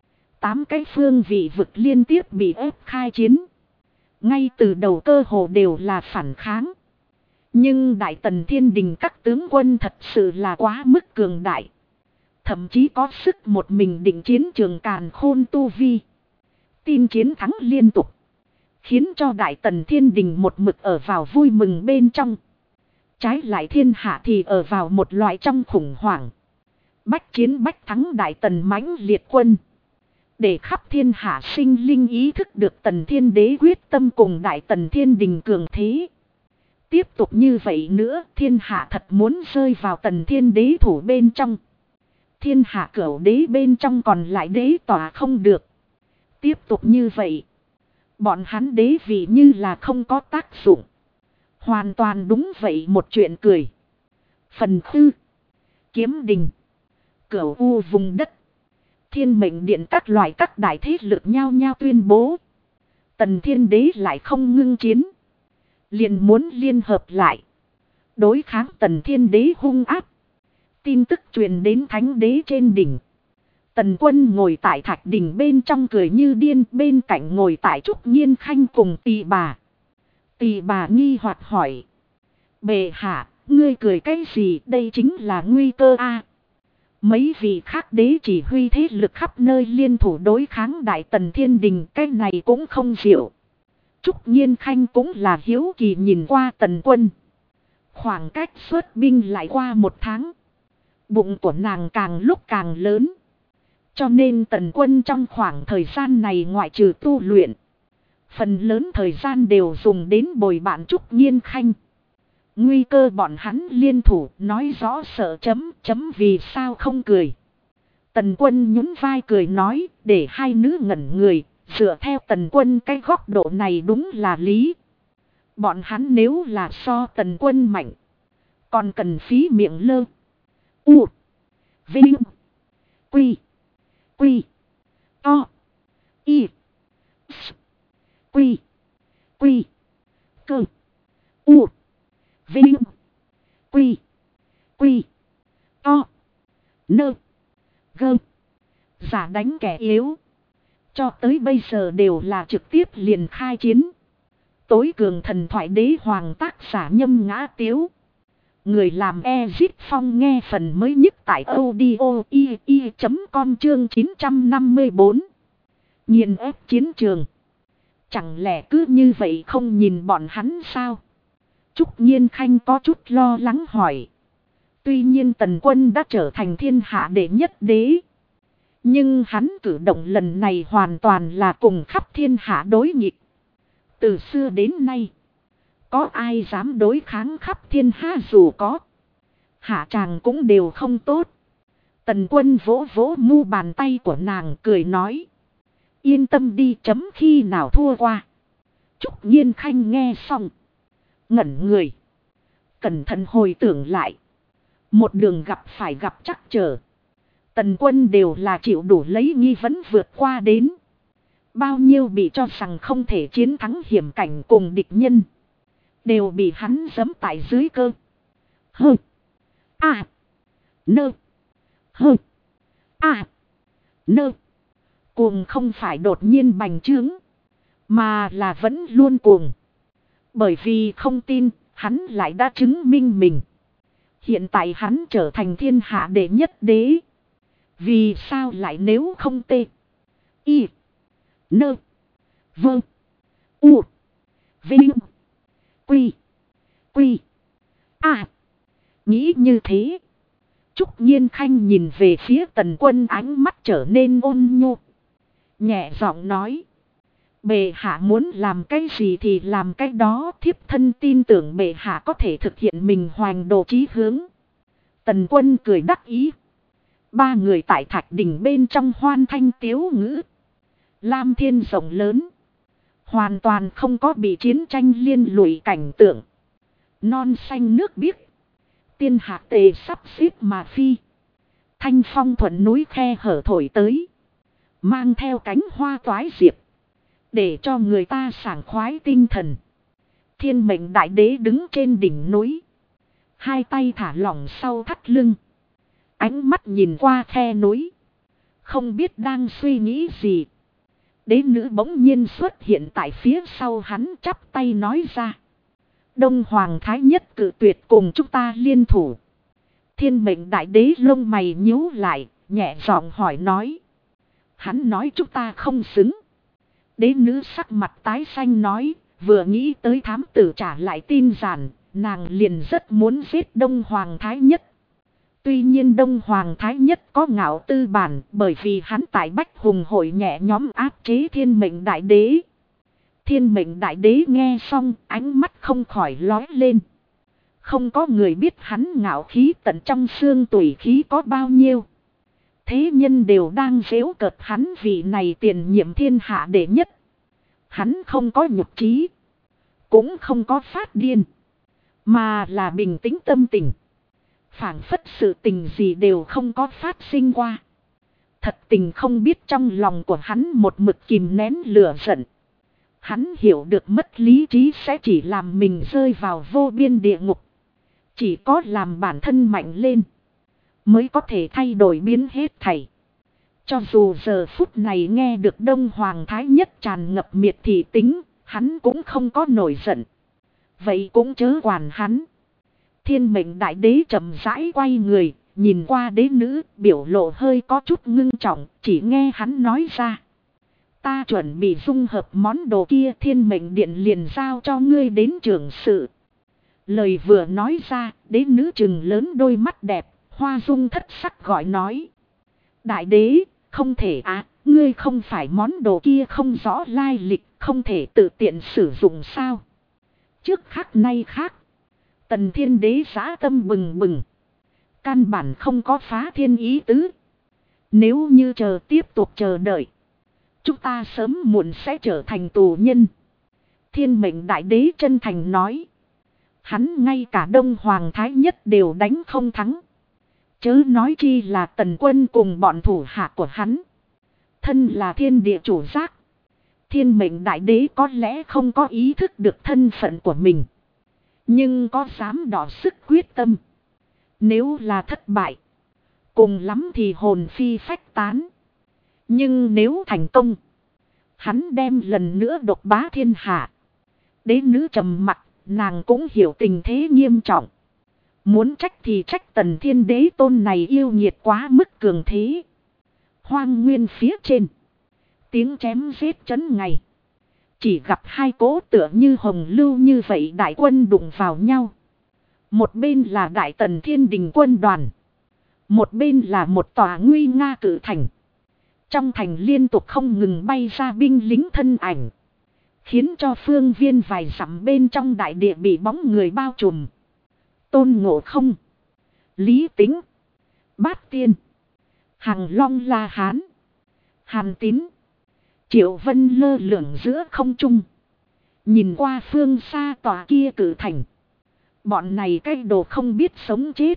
8 cái phương vị vực liên tiếp bị ép khai chiến. Ngay từ đầu cơ hồ đều là phản kháng. Nhưng Đại Tần Thiên Đình các tướng quân thật sự là quá mức cường đại. Thậm chí có sức một mình định chiến trường càn khôn tu vi. Tin chiến thắng liên tục. Khiến cho Đại Tần Thiên Đình một mực ở vào vui mừng bên trong. Trái lại thiên hạ thì ở vào một loại trong khủng hoảng. Bách chiến bách thắng Đại Tần mãnh liệt quân. Để khắp thiên hạ sinh linh ý thức được Tần Thiên Đế quyết tâm cùng Đại Tần Thiên Đình cường thế. Tiếp tục như vậy nữa thiên hạ thật muốn rơi vào Tần Thiên Đế thủ bên trong. Thiên hạ cửu đế bên trong còn lại đế tỏa không được. Tiếp tục như vậy. Bọn hắn đế vị như là không có tác dụng. Hoàn toàn đúng vậy một chuyện cười. Phần Khư, Kiếm Đình, Cửu U vùng đất. Thiên Mệnh Điện các loại các đại thế lực nhau nhau tuyên bố. Tần Thiên Đế lại không ngưng chiến. Liền muốn liên hợp lại. Đối kháng Tần Thiên Đế hung áp. Tin tức truyền đến Thánh Đế trên đỉnh. Tần Quân ngồi tại thạch đỉnh bên trong cười như điên. Bên cạnh ngồi tại Trúc Nhiên Khanh cùng Tỳ Bà. Tỳ Bà nghi hoặc hỏi. Bệ hạ, ngươi cười cái gì? Đây chính là nguy cơ a. Mấy vị khác đế chỉ huy thế lực khắp nơi liên thủ đối kháng Đại Tần Thiên Đình. Cái này cũng không diệu. Trúc Nhiên Khanh cũng là hiếu kỳ nhìn qua Tần Quân. Khoảng cách xuất binh lại qua 1 tháng. Bụng của nàng càng lúc càng lớn. Cho nên Tần Quân trong khoảng thời gian này ngoại trừ tu luyện. Phần lớn thời gian đều dùng đến bồi bạn Trúc Nhiên Khanh. Nguy cơ bọn hắn liên thủ nói rõ sợ chấm vì sao không cười. Tần Quân nhún vai cười nói để hai nữ ngẩn người. Dựa theo Tần Quân cái góc độ này đúng là lý. Bọn hắn nếu là so Tần Quân mạnh. Còn cần phí miệng lơ. U. Vinh. Quy. Quy. To. Y. S. Quy. Quy. Cơ. U. Vinh. Quy. Quy. To. Nơ. Gơ. Giả đánh kẻ yếu. Cho tới bây giờ đều là trực tiếp liền khai chiến. Tối cường thần thoại đế hoàng tác giả Nhâm Ngã Tiếu. Người làm Ezit Phong nghe phần mới nhất tại audio.com chương 954. Nhìn ép chiến trường. Chẳng lẽ cứ như vậy không nhìn bọn hắn sao? Trúc Nhiên Khanh có chút lo lắng hỏi. Tuy nhiên Tần Quân đã trở thành thiên hạ đệ nhất đế. Nhưng hắn cử động lần này hoàn toàn là cùng khắp thiên hạ đối nghịch. Từ xưa đến nay. Có ai dám đối kháng khắp thiên hạ dù có. Hạ tràng cũng đều không tốt. Tần Quân vỗ vỗ mu bàn tay của nàng cười nói. Yên tâm đi chấm khi nào thua qua. Trúc Nhiên Khanh nghe xong. Ngẩn người. Cẩn thận hồi tưởng lại. Một đường gặp phải gặp trắc trở. Tần Quân đều là chịu đủ lấy nghi vấn vượt qua đến. Bao nhiêu bị cho rằng không thể chiến thắng hiểm cảnh cùng địch nhân. Đều bị hắn giẫm tại dưới cơ. Hơ. À. Nơ. Hơ. À. Nơ. Cuồng không phải đột nhiên bành trướng. Mà là vẫn luôn cuồng. Bởi vì không tin, hắn lại đã chứng minh mình. Hiện tại hắn trở thành thiên hạ đệ nhất đế. Vì sao lại nếu không tê. Y. Nơ. Vơ. U. Vinh. Quy. Quy. À. Nghĩ như thế. Trúc Nhiên Khanh nhìn về phía Tần Quân, ánh mắt trở nên ôn nhu. Nhẹ giọng nói. Bệ hạ muốn làm cái gì thì làm cái đó, thiếp thân tin tưởng bệ hạ có thể thực hiện mình hoành đồ chí hướng. Tần Quân cười đắc ý. Ba người tại thạch đỉnh bên trong hoan thanh tiếu ngữ. Lam thiên rộng lớn. Hoàn toàn không có bị chiến tranh liên lụy cảnh tượng. Non xanh nước biếc. Tiên hạc tề sắp xếp mà phi. Thanh phong thuận núi khe hở thổi tới. Mang theo cánh hoa toái diệp. Để cho người ta sảng khoái tinh thần. Thiên mệnh đại đế đứng trên đỉnh núi. Hai tay thả lỏng sau thắt lưng. Ánh mắt nhìn qua khe núi. Không biết đang suy nghĩ gì. Đế nữ bỗng nhiên xuất hiện tại phía sau hắn, chắp tay nói ra. Đông Hoàng Thái Nhất cự tuyệt cùng chúng ta liên thủ. Thiên mệnh đại đế lông mày nhíu lại, nhẹ giọng hỏi nói. Hắn nói chúng ta không xứng. Đế nữ sắc mặt tái xanh nói, vừa nghĩ tới thám tử trả lại tin giản, nàng liền rất muốn giết Đông Hoàng Thái Nhất. Tuy nhiên Đông Hoàng Thái Nhất có ngạo tư bản, bởi vì hắn tại Bách Hùng hội nhẹ nhóm áp chế thiên mệnh đại đế. Thiên mệnh đại đế nghe xong, ánh mắt không khỏi lóe lên. Không có người biết hắn ngạo khí tận trong xương tủy khí có bao nhiêu. Thế nhân đều đang giễu cợt hắn vì này tiền nhiệm thiên hạ đệ nhất. Hắn không có nhục trí, cũng không có phát điên, mà là bình tĩnh tâm tình. Phảng phất sự tình gì đều không có phát sinh qua. Thật tình không biết trong lòng của hắn một mực kìm nén lửa giận. Hắn hiểu được mất lý trí sẽ chỉ làm mình rơi vào vô biên địa ngục. Chỉ có làm bản thân mạnh lên, mới có thể thay đổi biến hết thảy. Cho dù giờ phút này nghe được Đông Hoàng Thái Nhất tràn ngập miệt thị tính, hắn cũng không có nổi giận. Vậy cũng chớ quản hắn. Thiên mệnh đại đế chậm rãi quay người, nhìn qua đế nữ, biểu lộ hơi có chút ngưng trọng, chỉ nghe hắn nói ra. Ta chuẩn bị dung hợp món đồ kia, thiên mệnh điện liền giao cho ngươi đến trưởng sự. Lời vừa nói ra, đế nữ trừng lớn đôi mắt đẹp, hoa dung thất sắc gọi nói. Đại đế, không thể ngươi không phải món đồ kia không rõ lai lịch, không thể tự tiện sử dụng sao. Trước khắc nay khác. Tần thiên đế giá tâm bừng bừng. Căn bản không có phá thiên ý tứ. Nếu như tiếp tục chờ đợi, chúng ta sớm muộn sẽ trở thành tù nhân. Thiên mệnh đại đế chân thành nói. Hắn ngay cả Đông Hoàng Thái Nhất đều đánh không thắng. Chớ nói chi là Tần Quân cùng bọn thủ hạ của hắn. Thân là thiên địa chủ giác. Thiên mệnh đại đế có lẽ không có ý thức được thân phận của mình. Nhưng có dám đỏ sức quyết tâm. Nếu là thất bại, cùng lắm thì hồn phi phách tán. Nhưng nếu thành công, hắn đem lần nữa độc bá thiên hạ. Đế nữ trầm mặc, nàng cũng hiểu tình thế nghiêm trọng. Muốn trách thì trách Tần Thiên Đế tôn này yêu nghiệt quá mức cường thế. Hoang nguyên phía trên, tiếng chém giết chấn ngày. Chỉ gặp hai cỗ tựa như hồng lưu như vậy đại quân đụng vào nhau. Một bên là Đại Tần Thiên Đình quân đoàn, một bên là một tòa nguy nga cự thành. Trong thành liên tục không ngừng bay ra binh lính thân ảnh, khiến cho phương viên vài dặm bên trong đại địa bị bóng người bao trùm. Tôn Ngộ Không, Lý Tính, Bát Tiên, Hằng Long La Hán, Hàn Tín, Triệu Vân lơ lửng giữa không trung. Nhìn qua phương xa tòa kia cự thành. Bọn này cái đồ không biết sống chết.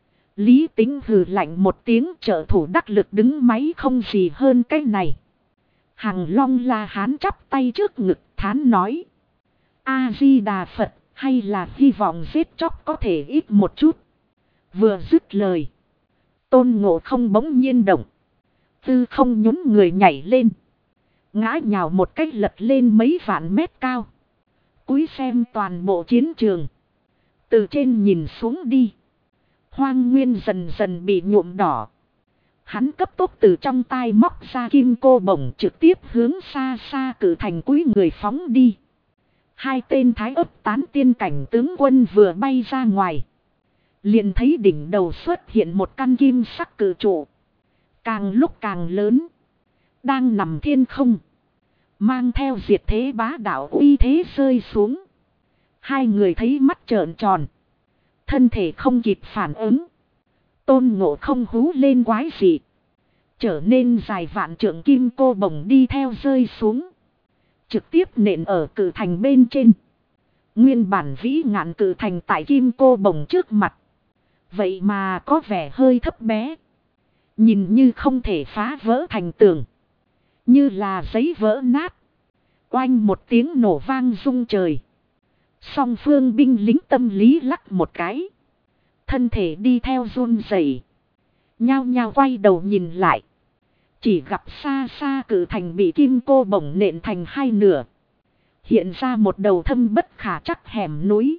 Lý Tính hừ lạnh một tiếng, trợ thủ đắc lực đứng máy không gì hơn cái này. Hằng Long La Hán chắp tay trước ngực thán nói. A-di-đà Phật, hay là hy vọng giết chóc có thể ít một chút. Vừa dứt lời, Tôn Ngộ Không bỗng nhiên động. Tư không nhún người nhảy lên, ngã nhào một cách lật lên mấy vạn mét cao. Cúi xem toàn bộ chiến trường. Từ trên nhìn xuống đi, hoang nguyên dần dần bị nhuộm đỏ. Hắn cấp tốc từ trong tai móc ra kim cô bổng, trực tiếp hướng xa xa cử thành cúi người phóng đi. Hai tên thái ấp tán tiên cảnh tướng quân vừa bay ra ngoài, Liền thấy đỉnh đầu xuất hiện một căn kim sắc cự trụ. Càng lúc càng lớn. Đang nằm thiên không. Mang theo diệt thế bá đạo uy thế rơi xuống. Hai người thấy mắt trợn tròn. Thân thể không kịp phản ứng. Tôn Ngộ Không hú lên quái dị. Trở nên dài vạn trượng kim cô bổng đi theo rơi xuống. Trực tiếp nện ở cự thành bên trên. Nguyên bản vĩ ngạn cự thành tại kim cô bổng trước mặt. Vậy mà có vẻ hơi thấp bé. Nhìn như không thể phá vỡ thành tường. Như là giấy vỡ nát. Oanh một tiếng nổ vang rung trời. Song phương binh lính tâm lý lắc một cái. Thân thể đi theo run rẩy, nhao nhao quay đầu nhìn lại. Chỉ gặp xa xa cự thành bị kim cô bổng nện thành hai nửa. Hiện ra một đầu thâm bất khả trắc hẻm núi.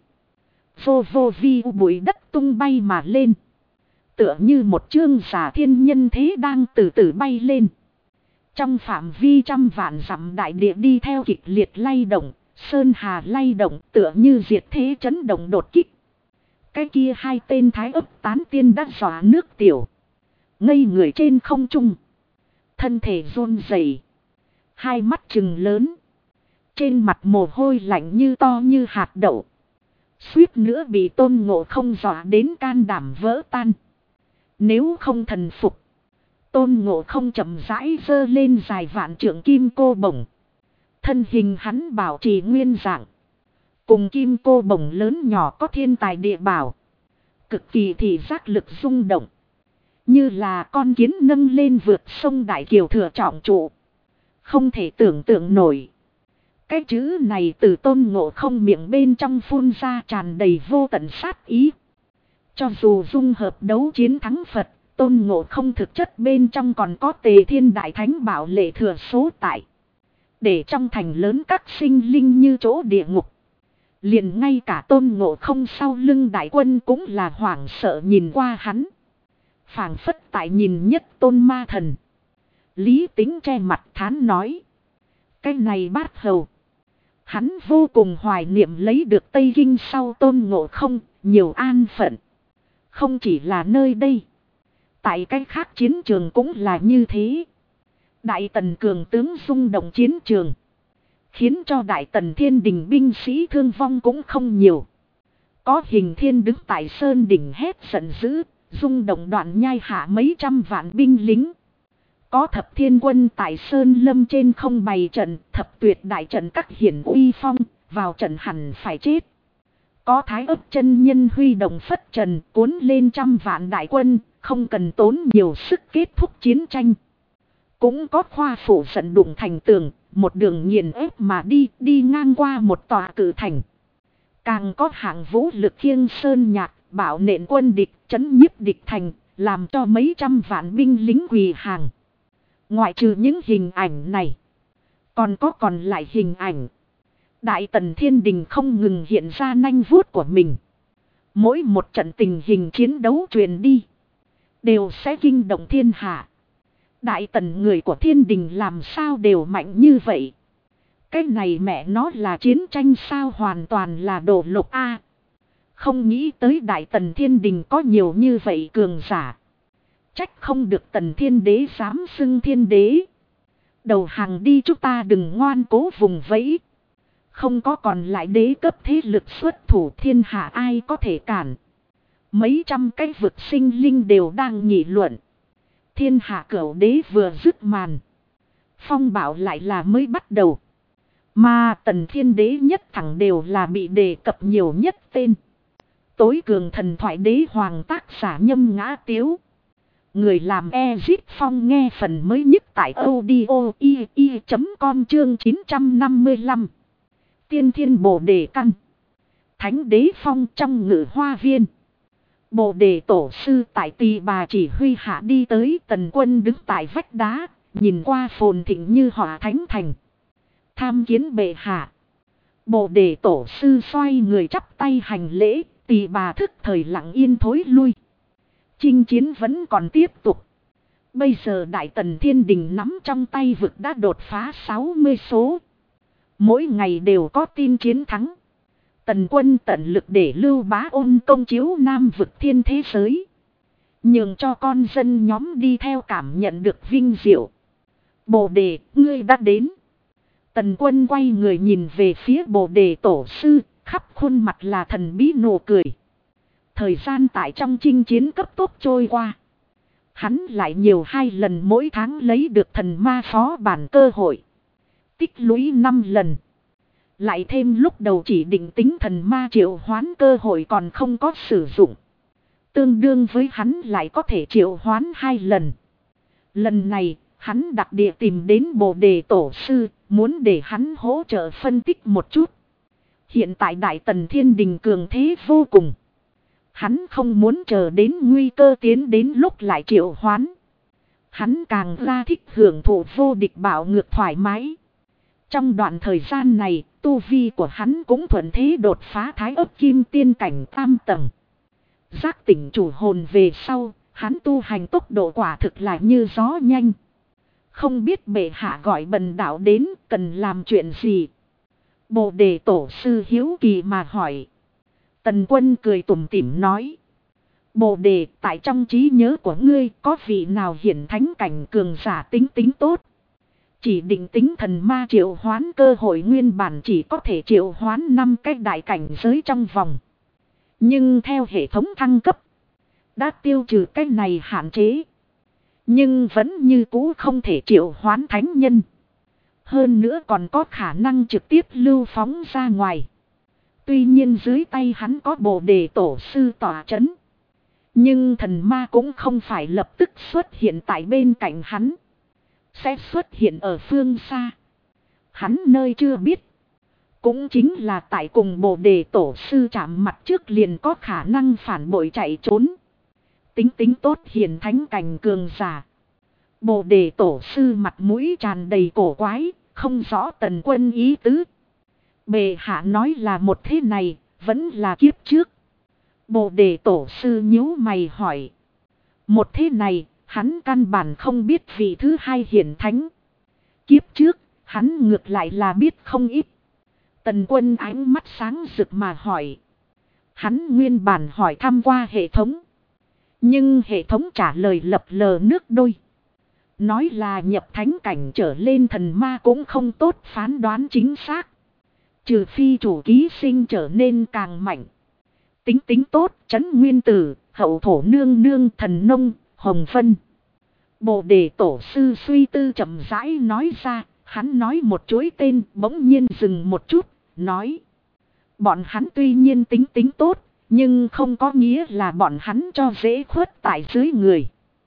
Vô vô vi bụi đất tung bay mà lên. Tựa như một chương giả thiên nhân thế đang từ từ bay lên. Trong phạm vi trăm vạn dặm đại địa đi theo kịch liệt lay động. Sơn hà lay động tựa như diệt thế chấn động đột kích. Cái kia hai tên thái ấp tán tiên đã dọa nước tiểu. Ngây người trên không trung. Thân thể run rẩy, hai mắt trừng lớn. Trên mặt mồ hôi lạnh như to như hạt đậu. Suýt nữa bị Tôn Ngộ Không dọa đến can đảm vỡ tan. Nếu không thần phục. Tôn Ngộ Không chậm rãi giơ lên dài vạn trượng kim cô bổng. Thân hình hắn bảo trì nguyên dạng. Cùng kim cô bổng lớn nhỏ có thiên tài địa bảo. Cực kỳ thị giác lực rung động. Như là con kiến nâng lên vượt sông Đại Kiều thừa trọng trụ. Không thể tưởng tượng nổi. Cái chữ này từ Tôn Ngộ Không miệng bên trong phun ra tràn đầy vô tận sát ý. Cho dù dung hợp đấu chiến thắng Phật, Tôn Ngộ Không thực chất bên trong còn có Tề Thiên Đại Thánh bảo lệ thừa số tại. Để trong thành lớn các sinh linh như chỗ địa ngục. Liền ngay cả Tôn Ngộ Không sau lưng đại quân cũng là hoảng sợ nhìn qua hắn. Phảng phất tại nhìn nhất Tôn Ma Thần. Lý Tính che mặt thán nói. Cái này Bát Hầu. Hắn vô cùng hoài niệm lấy được Tây Kinh sau Tôn Ngộ Không, nhiều an phận. Không chỉ là nơi đây. Tại cái khác chiến trường cũng là như thế. Đại Tần cường tướng rung động chiến trường. Khiến cho Đại Tần Thiên Đình binh sĩ thương vong cũng không nhiều. Có Hình Thiên đứng tại Sơn Đỉnh hét giận dữ, rung động đoạn nhai hạ mấy trăm vạn binh lính. Có Thập Thiên Quân tại Sơn Lâm trên không bày trận, thập tuyệt đại trận các hiển uy phong, vào trận hẳn phải chết. Có Thái Ấp chân nhân huy động phất trần cuốn lên trăm vạn đại quân, không cần tốn nhiều sức kết thúc chiến tranh. Cũng có Khoa Phủ giận đụng thành tường, một đường nghiền ép mà đi ngang qua một tòa cự thành. Càng có hạng vũ lực khiêng sơn nhạc, bảo nện quân địch, chấn nhiếp địch thành, làm cho mấy trăm vạn binh lính quỳ hàng. Ngoại trừ những hình ảnh này, còn lại hình ảnh. Đại Tần Thiên Đình không ngừng hiện ra nanh vuốt của mình. Mỗi một trận tình hình chiến đấu truyền đi, đều sẽ kinh động thiên hạ. Đại Tần người của Thiên Đình làm sao đều mạnh như vậy. Cái này mẹ nó là chiến tranh sao, hoàn toàn là đổ lục a. Không nghĩ tới Đại Tần Thiên Đình có nhiều như vậy cường giả. Trách không được Tần Thiên Đế dám xưng Thiên Đế. Đầu hàng đi, chúng ta đừng ngoan cố vùng vẫy. Không có còn lại đế cấp thế lực xuất thủ, thiên hạ ai có thể cản. Mấy trăm cái vực sinh linh đều đang nghị luận. Thiên hạ cửu đế vừa dứt màn. Phong bạo lại là mới bắt đầu. Mà Tần Thiên Đế nhất thẳng đều là bị đề cập nhiều nhất tên. Tối cường thần thoại đế hoàng tác giả Nhâm Ngã Tiếu. Người làm Ezit Phong nghe phần mới nhất tại audio.com chương 955. Tiên Thiên Bồ Đề Căn. Thánh Đế Phong trong Ngự Hoa Viên. Bồ Đề Tổ Sư tại Tỳ Bà chỉ huy hạ đi tới, Tần Quân đứng tại vách đá, nhìn qua phồn thịnh như hỏa thánh thành. Tham kiến bệ hạ. Bồ Đề Tổ Sư xoay người chắp tay hành lễ, Tỳ Bà thức thời lặng yên thối lui. Chinh chiến vẫn còn tiếp tục. Bây giờ Đại Tần Thiên Đình nắm trong tay vực đã đột phá 60 số. Mỗi ngày đều có tin chiến thắng. Tần Quân tận lực để Lưu Bá Ôn công chiếu Nam vực thiên thế giới. Nhường cho con dân nhóm đi theo cảm nhận được vinh diệu. Bồ đề, ngươi đã đến. Tần Quân quay người nhìn về phía Bồ đề tổ sư, khắp khuôn mặt là thần bí nụ cười. Thời gian tại trong chinh chiến cấp tốc trôi qua. Hắn lại nhiều 2 lần mỗi tháng lấy được thần ma phó bản cơ hội. Tích lũy 5 lần. Lại thêm lúc đầu chỉ định tính thần ma triệu hoán cơ hội còn không có sử dụng. Tương đương với hắn lại có thể triệu hoán 2 lần. Lần này, hắn đặc địa tìm đến Bồ đề tổ sư, muốn để hắn hỗ trợ phân tích một chút. Hiện tại Đại Tần Thiên Đình cường thế vô cùng. Hắn không muốn chờ đến nguy cơ tiến đến lúc lại triệu hoán. Hắn càng ra thích hưởng thụ vô địch bạo ngược thoải mái. Trong đoạn thời gian này, tu vi của hắn cũng thuận thế đột phá Thái Ấp Kim Tiên cảnh 3 tầng. Giác tỉnh chủ hồn về sau, hắn tu hành tốc độ quả thực là như gió nhanh. Không biết bệ hạ gọi bần đạo đến cần làm chuyện gì. Bồ đề tổ sư hiếu kỳ mà hỏi. Tần Quân cười tủm tỉm nói. Bồ đề, tại trong trí nhớ của ngươi có vị nào hiển thánh cảnh cường giả tính tốt. Chỉ định tính thần ma triệu hoán cơ hội nguyên bản chỉ có thể triệu hoán 5 cái đại cảnh giới trong vòng. Nhưng theo hệ thống thăng cấp, đã tiêu trừ cái này hạn chế. Nhưng vẫn như cũ không thể triệu hoán thánh nhân. Hơn nữa còn có khả năng trực tiếp lưu phóng ra ngoài. Tuy nhiên dưới tay hắn có Bồ đề tổ sư tỏa chấn. Nhưng thần ma cũng không phải lập tức xuất hiện tại bên cạnh hắn. Sẽ xuất hiện ở phương xa. Hắn nơi chưa biết. Cũng chính là tại cùng Bồ đề tổ sư chạm mặt trước liền có khả năng phản bội chạy trốn. Tính tốt hiền thánh cảnh cường giả. Bồ đề tổ sư mặt mũi tràn đầy cổ quái, không rõ Tần Quân ý tứ. Bệ hạ nói là một thế này, vẫn là kiếp trước. Bồ đề tổ sư nhíu mày hỏi. Một thế này, hắn căn bản không biết vị thứ hai hiển thánh. Kiếp trước, hắn ngược lại là biết không ít. Tần Quân ánh mắt sáng rực mà hỏi. Hắn nguyên bản hỏi thăm qua hệ thống. Nhưng hệ thống trả lời lập lờ nước đôi. Nói là nhập thánh cảnh trở lên thần ma cũng không tốt phán đoán chính xác. Trừ phi chủ ký sinh trở nên càng mạnh. Tính tốt, Trấn Nguyên Tử, Hậu Thổ Nương Nương, Thần Nông, Hồng Vân. Bồ đề tổ sư suy tư chậm rãi nói ra, hắn nói một chuỗi tên bỗng nhiên dừng một chút, nói. Bọn hắn tuy nhiên tính tốt, nhưng không có nghĩa là bọn hắn cho dễ khuất tại dưới người.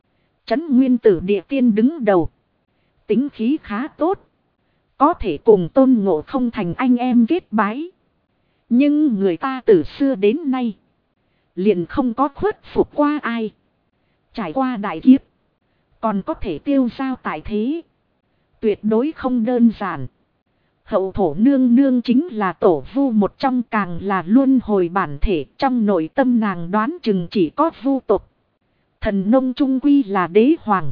Trấn Nguyên Tử địa tiên đứng đầu. Tính khí khá tốt. Có thể cùng Tôn Ngộ Không thành anh em kết bái. Nhưng người ta từ xưa đến nay liền không có khuất phục qua ai. Trải qua đại kiếp. Còn có thể tiêu giao tại thế. Tuyệt đối không đơn giản. Hậu Thổ Nương Nương chính là tổ vu một trong, càng là luân hồi bản thể. Trong nội tâm nàng đoán chừng chỉ có vu tộc. Thần Nông trung quy là đế hoàng.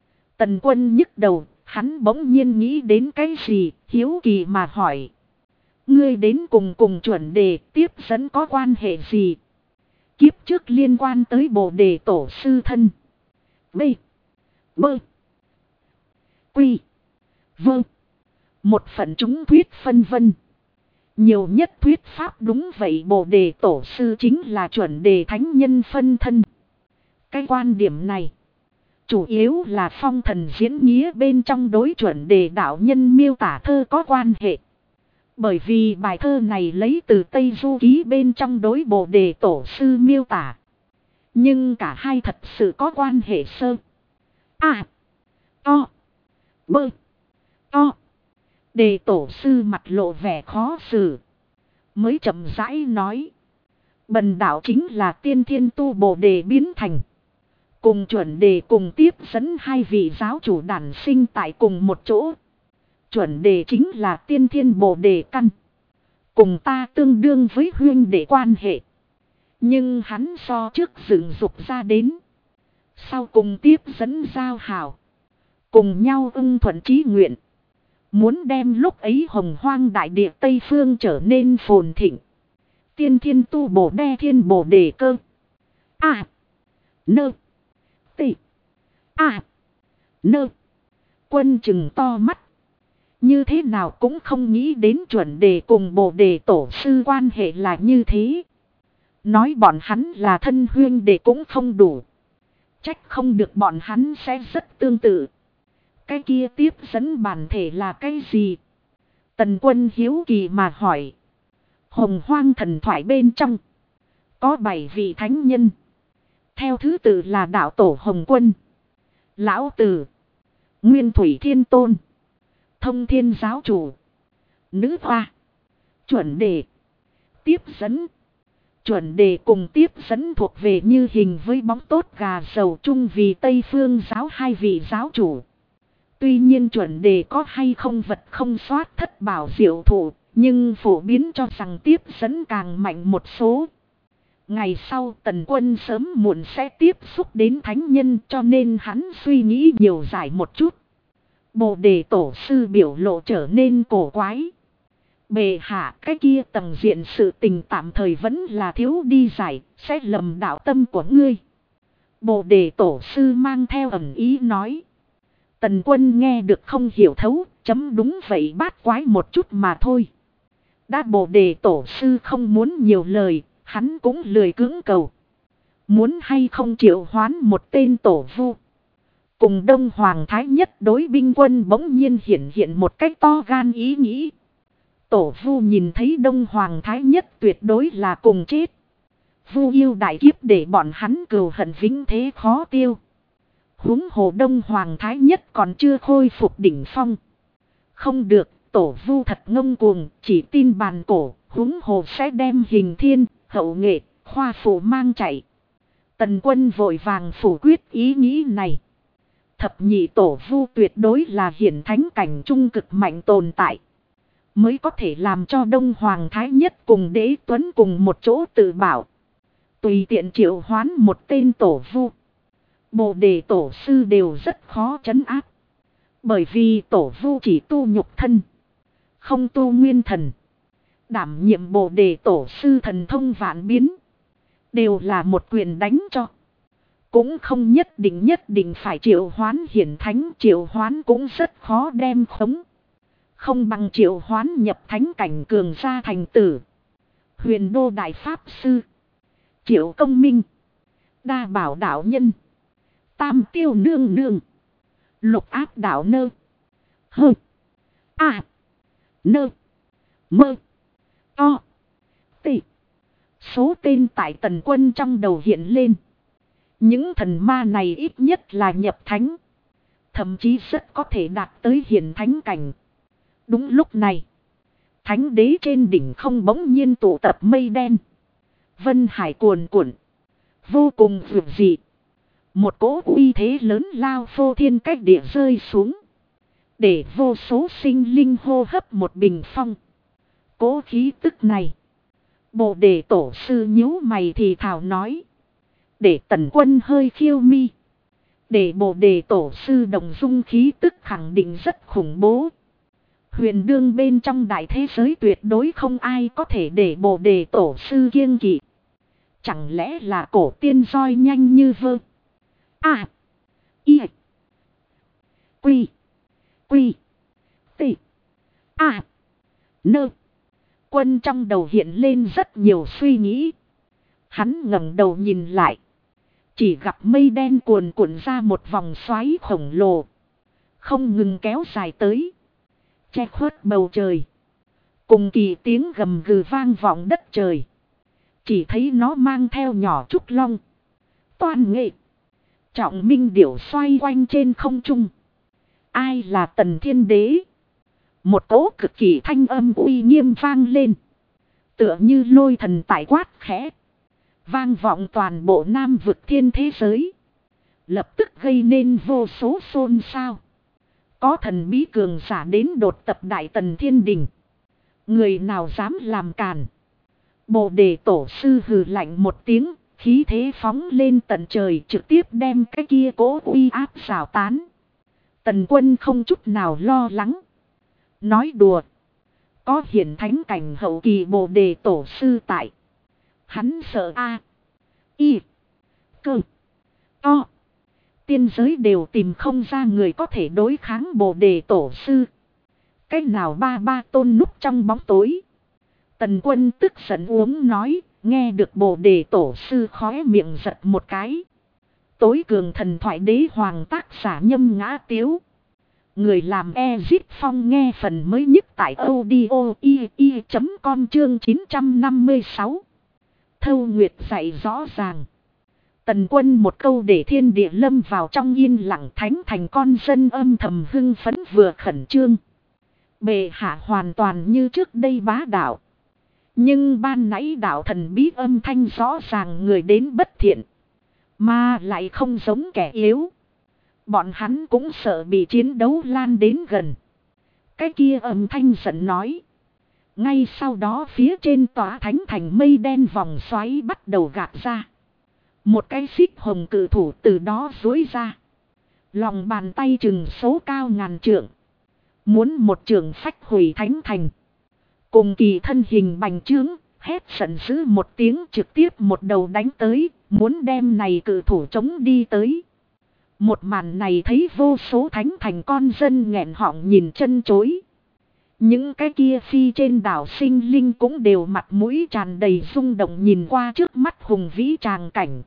Tần Quân nhức đầu, hắn bỗng nhiên nghĩ đến cái gì, hiếu kỳ mà hỏi. Ngươi đến cùng chuẩn đề tiếp dẫn có quan hệ gì? Kiếp trước liên quan tới Bồ đề tổ sư thân. B. Bơ. Quy. Vơ. Một phần chúng thuyết phân vân. Nhiều nhất thuyết pháp đúng vậy, Bồ đề tổ sư chính là chuẩn đề thánh nhân phân thân. Cái quan điểm này chủ yếu là phong thần diễn nghĩa bên trong đối chuẩn đề đạo nhân miêu tả thơ có quan hệ. Bởi vì bài thơ này lấy từ Tây Du Ký bên trong đối Bồ đề tổ sư miêu tả. Nhưng cả hai thật sự có quan hệ sơ. À. To. Bơ. To. Đề tổ sư mặt lộ vẻ khó xử. Mới chậm rãi nói. Bần đạo chính là tiên thiên tu Bồ đề biến thành. Cùng chuẩn đề cùng tiếp dẫn hai vị giáo chủ đản sinh tại cùng một chỗ. Chuẩn đề chính là tiên thiên Bồ đề căn. Cùng ta tương đương với huynh đệ quan hệ. Nhưng hắn so trước dựng dục ra đến. Sau cùng tiếp dẫn giao hảo. Cùng nhau ưng thuận chí nguyện. Muốn đem lúc ấy hồng hoang đại địa Tây Phương trở nên phồn thịnh. tiên thiên tu bổ đe thiên bổ đề cơ. A. Nơ. Tị. A. Nơ. Quân chừng to mắt. Như thế nào cũng không nghĩ đến chuẩn đề cùng bồ đề tổ sư quan hệ là như thế. Nói bọn hắn là thân huynh đệ cũng không đủ. Trách không được bọn hắn sẽ rất tương tự. Cái kia tiếp dẫn bản thể là cái gì? Tần Quân hiếu kỳ mà hỏi. Hồng Hoang thần thoại bên trong có 7 vị thánh nhân. Theo thứ tự là đạo tổ Hồng Quân, Lão Tử, Nguyên Thủy Thiên Tôn, Thông Thiên Giáo Chủ, Nữ Hoa, Chuẩn Đề, Tiếp Dẫn. Chuẩn Đề cùng Tiếp Dẫn thuộc về như hình với bóng tốt gà dầu chung vì Tây Phương giáo hai vị giáo chủ. Tuy nhiên Chuẩn Đề có hay không vật không soát thất bảo diệu thụ, nhưng phổ biến cho rằng Tiếp Dẫn càng mạnh một số. Ngày sau Tần Quân sớm muộn sẽ tiếp xúc đến thánh nhân, cho nên hắn suy nghĩ nhiều giải một chút. Bồ đề tổ sư biểu lộ trở nên cổ quái. Bệ hạ, cái kia tầng diện sự tình tạm thời vẫn là thiếu đi giải, sẽ lầm đạo tâm của ngươi. Bồ đề tổ sư mang theo ẩn ý nói. Tần Quân nghe được không hiểu thấu, chấm đúng vậy bát quái một chút mà thôi. Đã bồ đề tổ sư không muốn nhiều lời, hắn cũng lười cưỡng cầu. Muốn hay không triệu hoán một tên tổ vu. Cùng Đông Hoàng Thái Nhất đối binh quân bỗng nhiên hiện một cách to gan ý nghĩ. Tổ vu nhìn thấy Đông Hoàng Thái Nhất tuyệt đối là cùng chết. Vu yêu đại kiếp để bọn hắn cừu hận vĩnh thế khó tiêu. Huống hồ Đông Hoàng Thái Nhất còn chưa khôi phục đỉnh phong. Không được, tổ vu thật ngông cuồng, chỉ tin bàn cổ, huống hồ sẽ đem Hình Thiên, Hậu Nghệ, Khoa Phụ mang chạy. Tần Quân vội vàng phủ quyết ý nghĩ này. Thập nhị tổ vu tuyệt đối là hiển thánh cảnh trung cực mạnh tồn tại. Mới có thể làm cho Đông Hoàng Thái Nhất cùng Đế Tuấn cùng một chỗ tự bảo. Tùy tiện triệu hoán một tên tổ vu. Bồ đề tổ sư đều rất khó trấn áp. Bởi vì tổ vu chỉ tu nhục thân, không tu nguyên thần. Đảm nhiệm bồ đề tổ sư thần thông vạn biến. Đều là một quyền đánh cho. Cũng không nhất định phải triệu hoán hiển thánh, triệu hoán cũng rất khó đem khống. Không bằng triệu hoán nhập thánh cảnh cường gia thành tử. Huyền Đô Đại Pháp Sư, Triệu Công Minh, Đa Bảo Đạo Nhân, Tam Tiêu Nương Nương, Lục Áp Đạo Nơ, Hơ, A, Nơ, Mơ, To, Tị. Số tên tại Tần Quân trong đầu hiện lên. Những thần ma này ít nhất là nhập thánh. Thậm chí rất có thể đạt tới hiển thánh cảnh. Đúng lúc này, thánh đế trên đỉnh không bỗng nhiên tụ tập mây đen. Vân hải cuồn cuộn, vô cùng vượt dị. Một cỗ uy thế lớn lao phô thiên cách địa rơi xuống. Để vô số sinh linh hô hấp một bình phong. Cỗ khí tức này. Bồ đề tổ sư nhíu mày thì thảo nói. Để Tần Quân hơi khiêu mi. Để bồ đề tổ sư đồng dung khí tức khẳng định rất khủng bố. Huyền đương bên trong đại thế giới tuyệt đối không ai có thể để bồ đề tổ sư kiêng kỵ. Chẳng lẽ là cổ tiên roi nhanh như vơ. A. I. Quy. Quy. Tị. A. Nơ. Quân trong đầu hiện lên rất nhiều suy nghĩ. Hắn ngẩng đầu nhìn lại. Chỉ gặp mây đen cuồn cuộn ra một vòng xoáy khổng lồ. Không ngừng kéo dài tới. Che khuất bầu trời. Cùng kỳ tiếng gầm gừ vang vọng đất trời. Chỉ thấy nó mang theo nhỏ trúc long. Toan nghệ. Trọng minh điểu xoay quanh trên không trung. Ai là Tần Thiên Đế? Một cỗ cực kỳ thanh âm uy nghiêm vang lên. Tựa như lôi thần tại quát khẽ. Vang vọng toàn bộ Nam vực thiên thế giới. Lập tức gây nên vô số xôn xao. Có thần bí cường giả đến đột tập Đại Tần Thiên Đình. Người nào dám làm càn? Bồ đề tổ sư hừ lạnh một tiếng. Khí thế phóng lên tận trời trực tiếp đem cái kia cỗ uy áp rào tán. Tần Quân không chút nào lo lắng. Nói đùa. Có hiển thánh cảnh hậu kỳ bồ đề tổ sư tại. Hắn sợ A. Y. Cơ. To. Tiên giới đều tìm không ra người có thể đối kháng Bồ Đề Tổ sư. Cách nào ba tôn núp trong bóng tối. Tần Quân tức giận uống nói, nghe được Bồ Đề Tổ sư khóe miệng giật một cái. Tối cường thần thoại đế hoàng tác giả Nhâm Ngã Tiếu. Người làm Ezip Phong nghe phần mới nhất tại audio.com chương 956. Thâu Nguyệt dạy rõ ràng. Tần Quân một câu để thiên địa lâm vào trong yên lặng, thánh thành con dân âm thầm hưng phấn vừa khẩn trương. Bệ hạ hoàn toàn như trước đây bá đạo. Nhưng ban nãy đạo thần bí âm thanh rõ ràng người đến bất thiện. Mà lại không giống kẻ yếu. Bọn hắn cũng sợ bị chiến đấu lan đến gần. Cái kia âm thanh giận nói. Ngay sau đó phía trên tòa thánh thành mây đen vòng xoáy bắt đầu gạt ra. Một cái xích hồng cự thủ từ đó duỗi ra. Lòng bàn tay chừng số cao ngàn trượng. Muốn một trường phách hủy thánh thành. Cùng kỳ thân hình bành trướng, hét giận dữ một tiếng trực tiếp một đầu đánh tới, muốn đem này cự thủ chống đi tới. Một màn này thấy vô số thánh thành con dân nghẹn họng nhìn chân chối. Những cái kia phi trên đảo sinh linh cũng đều mặt mũi tràn đầy rung động nhìn qua trước mắt hùng vĩ tràng cảnh.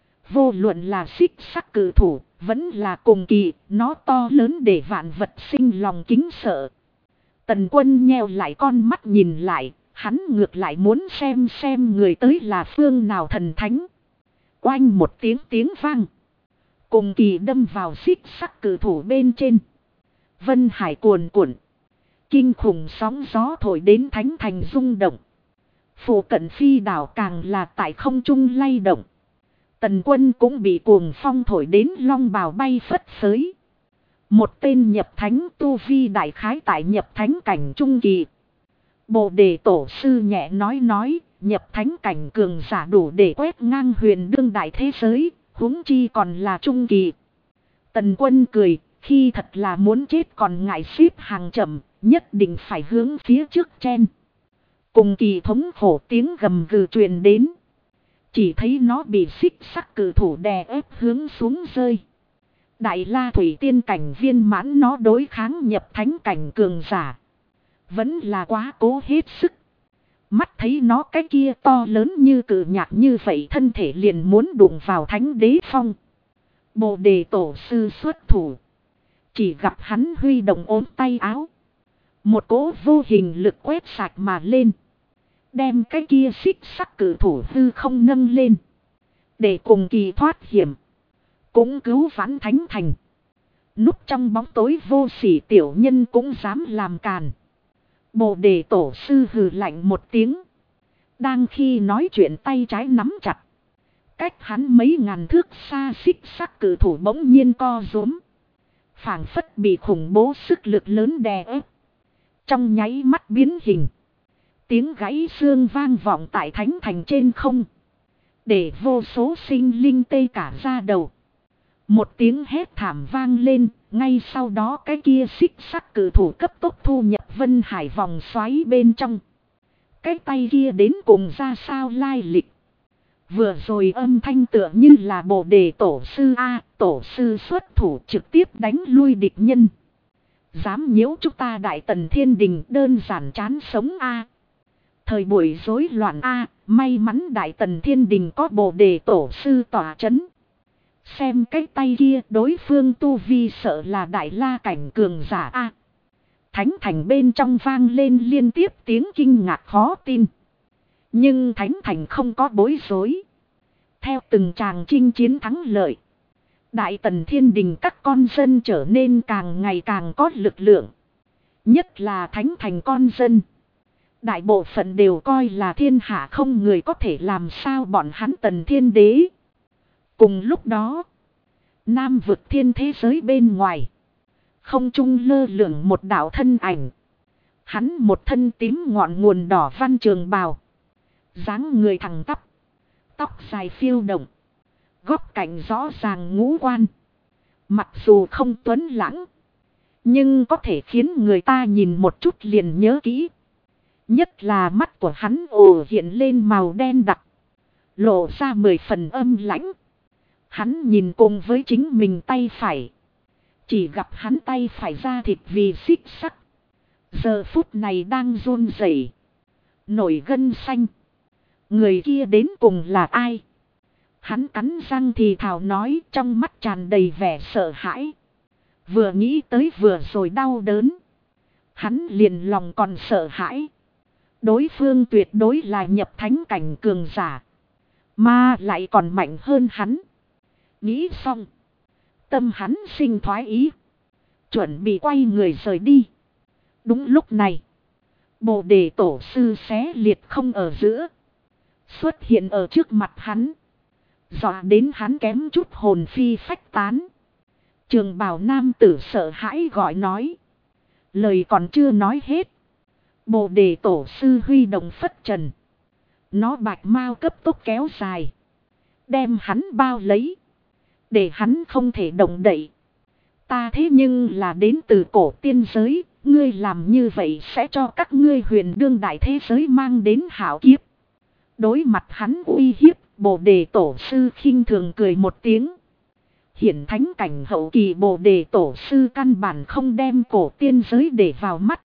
Vô luận là xích sắc cự thủ, vẫn là cùng kỳ, nó to lớn để vạn vật sinh lòng kính sợ. Tần Quân nheo lại con mắt nhìn lại, hắn ngược lại muốn xem người tới là phương nào thần thánh. Oanh một tiếng vang. Cùng kỳ đâm vào xích sắc cự thủ bên trên. Vân hải cuồn cuộn. Kinh khủng sóng gió thổi đến thánh thành rung động. Phủ cận phi đảo càng là tại không trung lay động. Tần Quân cũng bị cuồng phong thổi đến long bào bay phất phới. Một tên nhập thánh tu vi đại khái tại nhập thánh cảnh trung kỳ. Bồ Đề Tổ sư nhẹ nói, nhập thánh cảnh cường giả đủ để quét ngang huyền đương đại thế giới, huống chi còn là trung kỳ. Tần Quân cười, khi thật là muốn chết còn ngại xếp hàng chậm, nhất định phải hướng phía trước chen. Cùng kỳ thống khổ tiếng gầm gừ truyền đến. Chỉ thấy nó bị xích sắc cự thủ đè ép hướng xuống rơi. Đại La Thủy Tiên cảnh viên mãn nó đối kháng nhập thánh cảnh cường giả. Vẫn là quá cố hết sức. Mắt thấy nó cái kia to lớn như cự nhạc như vậy thân thể liền muốn đụng vào thánh đế phong. Bồ Đề Tổ sư xuất thủ. Chỉ gặp hắn huy động ốm tay áo. Một cỗ vô hình lực quét sạch mà lên. Đem cái kia xích sắc cự thủ hư không nâng lên. Để cùng kỳ thoát hiểm. Cũng cứu vãn thánh thành. Núp trong bóng tối vô sỉ tiểu nhân cũng dám làm càn. Bồ Đề Tổ sư hừ lạnh một tiếng. Đang khi nói chuyện tay trái nắm chặt. Cách hắn mấy ngàn thước xa xích sắc cự thủ bỗng nhiên co rúm. Phảng phất bị khủng bố sức lực lớn đè ép. Trong nháy mắt biến hình. Tiếng gãy xương vang vọng tại thánh thành trên không. Để vô số sinh linh tê cả da đầu. Một tiếng hét thảm vang lên. Ngay sau đó cái kia xích sắc cự thủ cấp tốc thu nhập vân hải vòng xoáy bên trong. Cái tay kia đến cùng ra sao lai lịch. Vừa rồi âm thanh tựa như là Bồ Đề Tổ sư A. Tổ sư xuất thủ trực tiếp đánh lui địch nhân. Dám nhiễu chúng ta Đại Tần Thiên Đình đơn giản chán sống A. Thời buổi rối loạn A. May mắn Đại Tần Thiên Đình có Bồ Đề Tổ sư tỏa chấn. Xem cái tay kia đối phương tu vi sợ là Đại La cảnh cường giả A. Thánh thành bên trong vang lên liên tiếp tiếng kinh ngạc khó tin. Nhưng thánh thành không có bối rối. Theo từng tràng chinh chiến thắng lợi. Đại Tần Thiên Đình các con dân trở nên càng ngày càng có lực lượng. Nhất là thánh thành con dân. Đại bộ phận đều coi là thiên hạ không người có thể làm sao bọn hắn Tần Thiên Đế. Cùng lúc đó, Nam vực thiên thế giới bên ngoài. Không trung lơ lửng một đạo thân ảnh. Hắn một thân tím ngọn nguồn đỏ văn trường bào. Dáng người thẳng tắp. Tóc dài phiêu động. Góc cạnh rõ ràng ngũ quan. Mặc dù không tuấn lãng. Nhưng có thể khiến người ta nhìn một chút liền nhớ kỹ. Nhất là mắt của hắn ồ hiện lên màu đen đặc. lộ ra 10 phần âm lãnh. Hắn nhìn cùng với chính mình tay phải. Chỉ gặp hắn tay phải da thịt vì xích sắc. Giờ phút này đang run rẩy, nổi gân xanh. Người kia đến cùng là ai? Hắn cắn răng thì thào nói, trong mắt tràn đầy vẻ sợ hãi. Vừa nghĩ tới vừa rồi đau đớn, hắn liền lòng còn sợ hãi. Đối phương tuyệt đối là nhập thánh cảnh cường giả, mà lại còn mạnh hơn hắn. Nghĩ xong, tâm hắn sinh thoái ý, chuẩn bị quay người rời đi. Đúng lúc này, Bồ Đề Tổ sư xé liệt không ở giữa, xuất hiện ở trước mặt hắn, dọa đến hắn kém chút hồn phi phách tán. Trường bào nam tử sợ hãi gọi nói. Lời còn chưa nói hết, Bồ Đề Tổ sư huy động phất trần. Nó bạch mao cấp tốc kéo dài, đem hắn bao lấy, để hắn không thể động đậy. Ta thế nhưng là đến từ cổ tiên giới, ngươi làm như vậy sẽ cho các ngươi huyền đương đại thế giới mang đến hảo kiếp. Đối mặt hắn uy hiếp, Bồ Đề Tổ sư khinh thường cười một tiếng. Hiển thánh cảnh hậu kỳ Bồ Đề Tổ sư căn bản không đem cổ tiên giới để vào mắt.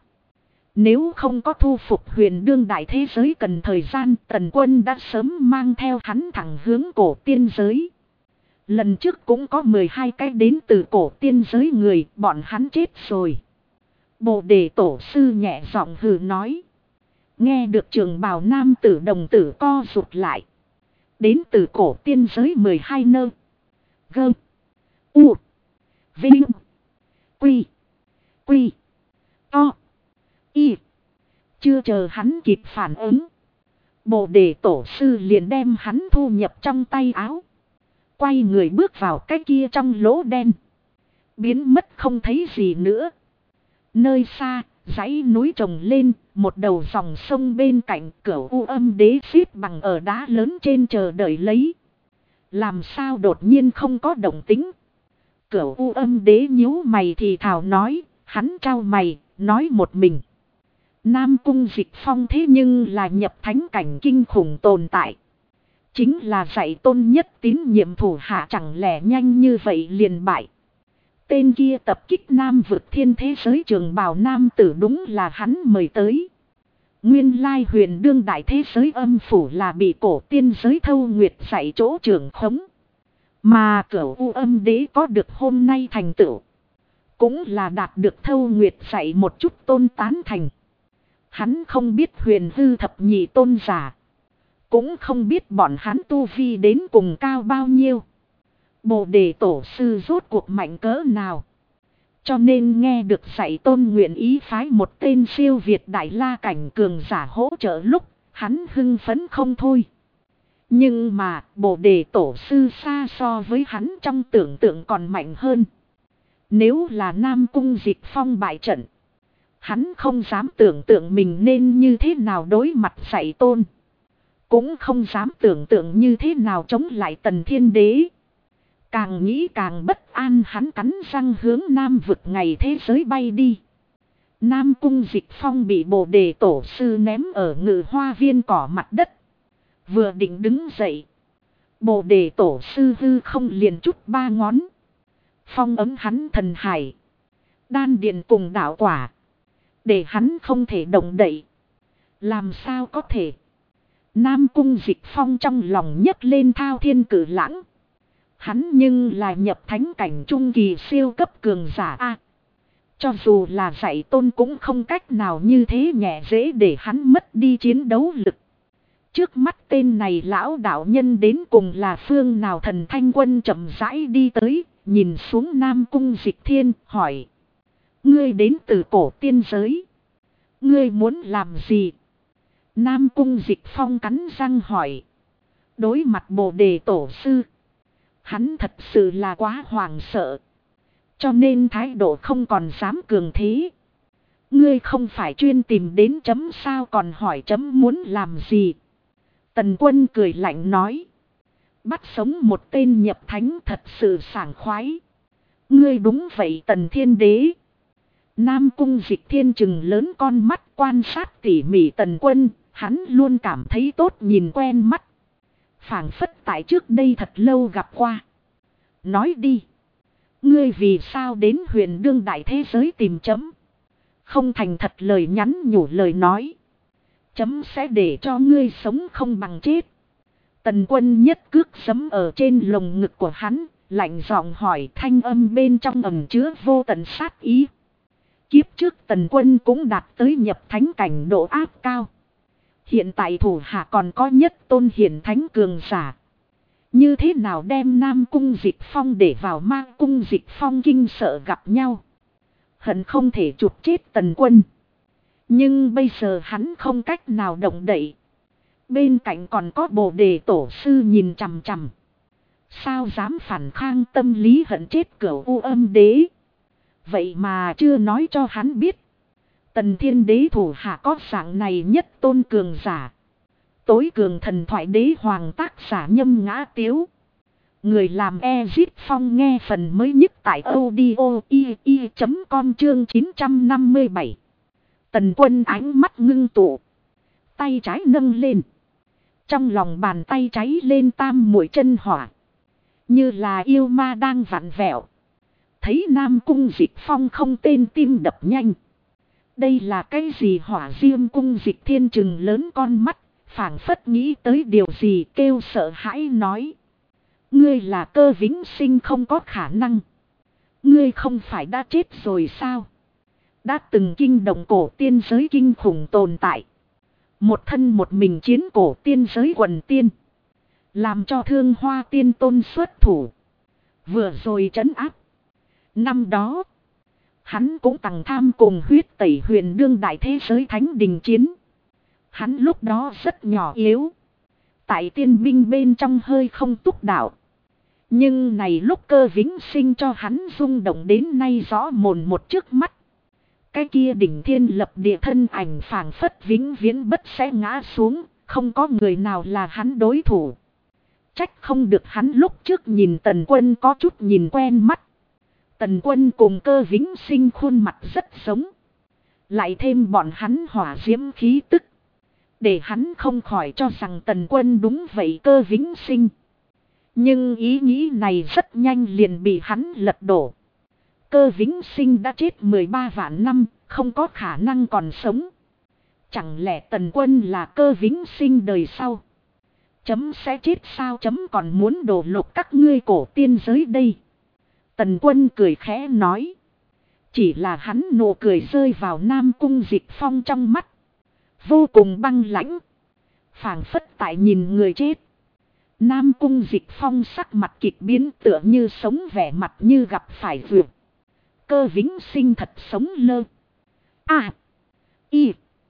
Nếu không có thu phục huyền đương đại thế giới cần thời gian, Tần Quân đã sớm mang theo hắn thẳng hướng cổ tiên giới. Lần trước cũng có 12 cái đến từ cổ tiên giới người, bọn hắn chết rồi. Bồ Đề Tổ sư nhẹ giọng hừ nói. Nghe được trường bào nam tử đồng tử co rụt lại. Đến từ cổ tiên giới 12 nơ. Gơ. U. Vinh. Quy. Quy. To. Y. Chưa chờ hắn kịp phản ứng, Bồ Đề Tổ sư liền đem hắn thu nhập trong tay áo. Quay người bước vào cái kia trong lỗ đen, biến mất không thấy gì nữa. Nơi xa, dãy núi trồng lên, một đầu dòng sông bên cạnh, Cửu U Âm Đế xếp bằng ở đá lớn trên chờ đợi lấy. Làm sao đột nhiên không có động tĩnh? Cửu U Âm Đế nhíu mày thì thào nói, hắn trao mày, nói một mình. Nam Cung Dịch Phong thế nhưng là nhập thánh cảnh kinh khủng tồn tại. Chính là dạy tôn nhất tín nhiệm thủ hạ, chẳng lẽ nhanh như vậy liền bại. Tên kia tập kích Nam vực thiên thế giới trường bào nam tử đúng là hắn mời tới. Nguyên lai huyền đương đại thế giới âm phủ là bị cổ tiên giới Thâu Nguyệt dạy chỗ trưởng khống. Mà Cửu U Âm Đế có được hôm nay thành tựu, cũng là đạt được Thâu Nguyệt dạy một chút tôn tán thành. Hắn không biết huyền hư thập nhị tôn giả, cũng không biết bọn hắn tu vi đến cùng cao bao nhiêu. Bồ Đề Tổ sư rốt cuộc mạnh cỡ nào, cho nên nghe được dạy tôn nguyện ý phái một tên siêu việt đại la cảnh cường giả hỗ trợ lúc, hắn hưng phấn không thôi. Nhưng mà Bồ Đề Tổ sư xa so với hắn trong tưởng tượng còn mạnh hơn. Nếu là Nam Cung Dịch Phong bại trận, hắn không dám tưởng tượng mình nên như thế nào đối mặt dạy tôn, cũng không dám tưởng tượng như thế nào chống lại Tần Thiên Đế. Càng nghĩ càng bất an, hắn cắn răng hướng Nam vực ngày thế giới bay đi. Nam Cung Dịch Phong bị Bồ Đề Tổ sư ném ở Ngự Hoa Viên cỏ mặt đất. Vừa định đứng dậy, Bồ Đề Tổ sư hư không liền chút ba ngón, phong ấm hắn thần hải, đan điện cùng đạo quả, để hắn không thể động đậy. Làm sao có thể? Nam Cung Dịch Phong trong lòng nhấc lên thao thiên cử lãng. Hắn nhưng là nhập thánh cảnh trung kỳ siêu cấp cường giả a. Cho dù là dạy tôn cũng không cách nào như thế nhẹ dễ để hắn mất đi chiến đấu lực. Trước mắt tên này lão đạo nhân đến cùng là phương nào? Thần Thanh Quân chậm rãi đi tới, nhìn xuống Nam Cung Dịch Thiên, hỏi. Ngươi đến từ cổ tiên giới, ngươi muốn làm gì? Nam Cung Dịch Phong cắn răng hỏi. Đối mặt Bồ Đề Tổ sư, hắn thật sự là quá hoảng sợ, cho nên thái độ không còn dám cường thế. Ngươi không phải chuyên tìm đến chấm sao, còn hỏi chấm muốn làm gì? Tần Quân cười lạnh nói. Bắt sống một tên nhập thánh thật sự sảng khoái. Ngươi đúng vậy Tần Thiên Đế. Nam Cung Dịch Thiên trừng lớn con mắt quan sát tỉ mỉ Tần Quân, hắn luôn cảm thấy tốt nhìn quen mắt. Phảng phất tại trước đây thật lâu gặp qua. Nói đi. Ngươi vì sao đến huyền đương đại thế giới tìm chấm? Không thành thật lời nhắn nhủ lời nói. Chấm sẽ để cho ngươi sống không bằng chết. Tần Quân nhất cước giẫm ở trên lồng ngực của hắn, lạnh giọng hỏi, thanh âm bên trong ẩn chứa vô tận sát ý. Kiếp trước Tần Quân cũng đạt tới nhập thánh cảnh độ áp cao. Hiện tại thủ hạ còn có nhất tôn hiển thánh cường giả. Như thế nào đem Nam Cung Dịch Phong để vào Ma Cung Dịch Phong kinh sợ gặp nhau. Hận không thể chụp chết Tần Quân. Nhưng bây giờ hắn không cách nào động đậy. Bên cạnh còn có Bồ Đề Tổ sư nhìn chằm chằm. Sao dám phản kháng, tâm lý hận chết Cửu U Âm Đế. Vậy mà chưa nói cho hắn biết. Tần Thiên Đế thủ hạ có dạng này nhất tôn cường giả. Tối cường thần thoại đế hoàng tác giả Nhâm Ngã Tiếu. Người làm Ezit Phong nghe phần mới nhất tại audio.com chương 957. Tần Quân ánh mắt ngưng tụ. Tay trái nâng lên. Trong lòng bàn tay cháy lên tam muội chân hỏa. Như là yêu ma đang vặn vẹo. Thấy Nam Cung Dịch Phong không tên tim đập nhanh. Đây là cái gì? Hỏa diêm cung Dịch Thiên trừng lớn con mắt. Phảng phất nghĩ tới điều gì, kêu sợ hãi nói. Ngươi là Cơ Vĩnh Sinh, không có khả năng. Ngươi không phải đã chết rồi sao? Đã từng kinh động cổ tiên giới kinh khủng tồn tại. Một thân một mình chiến cổ tiên giới quần tiên. Làm cho Thương Hoa Tiên Tôn xuất thủ. Vừa rồi trấn áp. Năm đó, hắn cũng từng tham cùng huyết tẩy huyền đương đại thế giới thánh đình chiến. Hắn lúc đó rất nhỏ yếu. Tại tiên binh bên trong hơi không túc đạo. Nhưng này lúc Cơ Vĩnh Sinh cho hắn rung động đến nay rõ mồn một trước mắt. Cái kia đỉnh thiên lập địa thân ảnh phảng phất vĩnh viễn bất sẽ ngã xuống. Không có người nào là hắn đối thủ. Trách không được hắn lúc trước nhìn Tần Quân có chút nhìn quen mắt. Tần Quân cùng Cơ Vĩnh Sinh khuôn mặt rất giống. Lại thêm bọn hắn hỏa diễm khí tức. Để hắn không khỏi cho rằng Tần Quân đúng vậy Cơ Vĩnh Sinh. Nhưng ý nghĩ này rất nhanh liền bị hắn lật đổ. Cơ Vĩnh Sinh đã chết 13 vạn năm, không có khả năng còn sống. Chẳng lẽ Tần Quân là Cơ Vĩnh Sinh đời sau? Chấm sẽ chết sao? Chấm còn muốn đổ lục các ngươi cổ tiên giới đây. Tần Quân cười khẽ nói. Chỉ là hắn nụ cười rơi vào Nam Cung Dịch Phong trong mắt. Vô cùng băng lãnh. Phảng phất tại nhìn người chết. Nam Cung Dịch Phong sắc mặt kịch biến, tựa như sống vẻ mặt như gặp phải vượt. Cơ Vĩnh Sinh thật sống lơ. A. Y.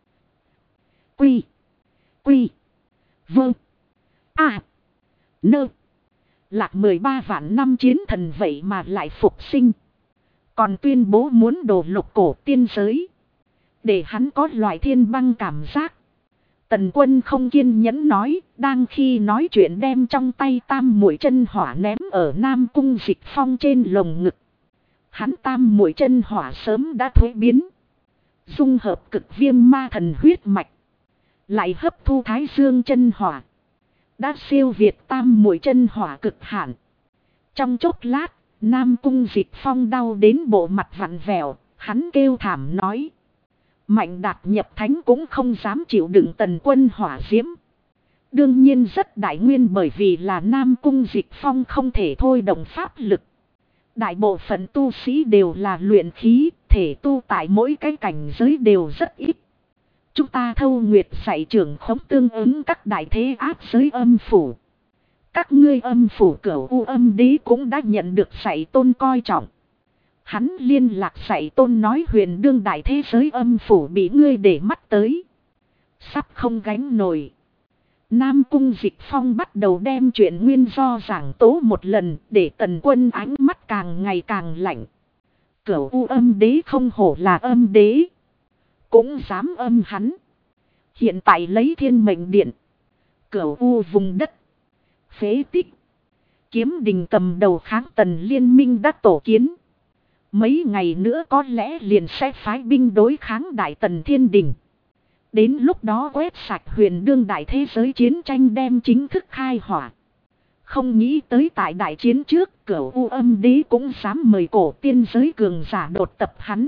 Quy. Quy. Vâng. A. Nơ. Lạc 13 vạn năm chiến thần vậy mà lại phục sinh. Còn tuyên bố muốn đổ lục cổ tiên giới. Để hắn có loại thiên băng cảm giác. Tần Quân không kiên nhẫn nói. Đang khi nói chuyện đem trong tay tam muội chân hỏa ném ở Nam Cung Dịch Phong trên lồng ngực. Hắn tam muội chân hỏa sớm đã thuế biến. Dung hợp cực viêm ma thần huyết mạch. Lại hấp thu thái dương chân hỏa. Đã siêu việt tam muội chân hỏa cực hạn. Trong chốc lát, Nam Cung Dịch Phong đau đến bộ mặt vặn vẹo. Hắn kêu thảm nói. Mạnh Đạt nhập thánh cũng không dám chịu đựng Tần Quân hỏa diễm. Đương nhiên rất đại nguyên bởi vì là Nam Cung Dịch Phong không thể thôi động pháp lực. Đại bộ phận tu sĩ đều là luyện khí, thể tu tại mỗi cái cảnh giới đều rất ít. Chúng ta Thâu Nguyệt dạy trưởng khống tương ứng các đại thế áp giới âm phủ. Các ngươi âm phủ Cửu U Âm Đế cũng đã nhận được dạy tôn coi trọng. Hắn liên lạc dạy tôn nói huyền đương đại thế giới âm phủ bị ngươi để mắt tới. Sắp không gánh nổi. Nam Cung Dịch Phong bắt đầu đem chuyện nguyên do giảng tố một lần để Tần Quân ánh mắt càng ngày càng lạnh. Cửu U Âm Đế không hổ là âm đế. Cũng dám âm hắn. Hiện tại lấy Thiên Mệnh Điện. Cửu U vùng đất. Phế tích. Kiếm Đình cầm đầu kháng Tần liên minh đã tổ kiến. Mấy ngày nữa có lẽ liền sẽ phái binh đối kháng Đại Tần Thiên Đình. Đến lúc đó quét sạch huyền đương đại thế giới chiến tranh đem chính thức khai hỏa. Không nghĩ tới tại đại chiến trước, Cửu U Âm Đế cũng dám mời cổ tiên giới cường giả đột tập hắn.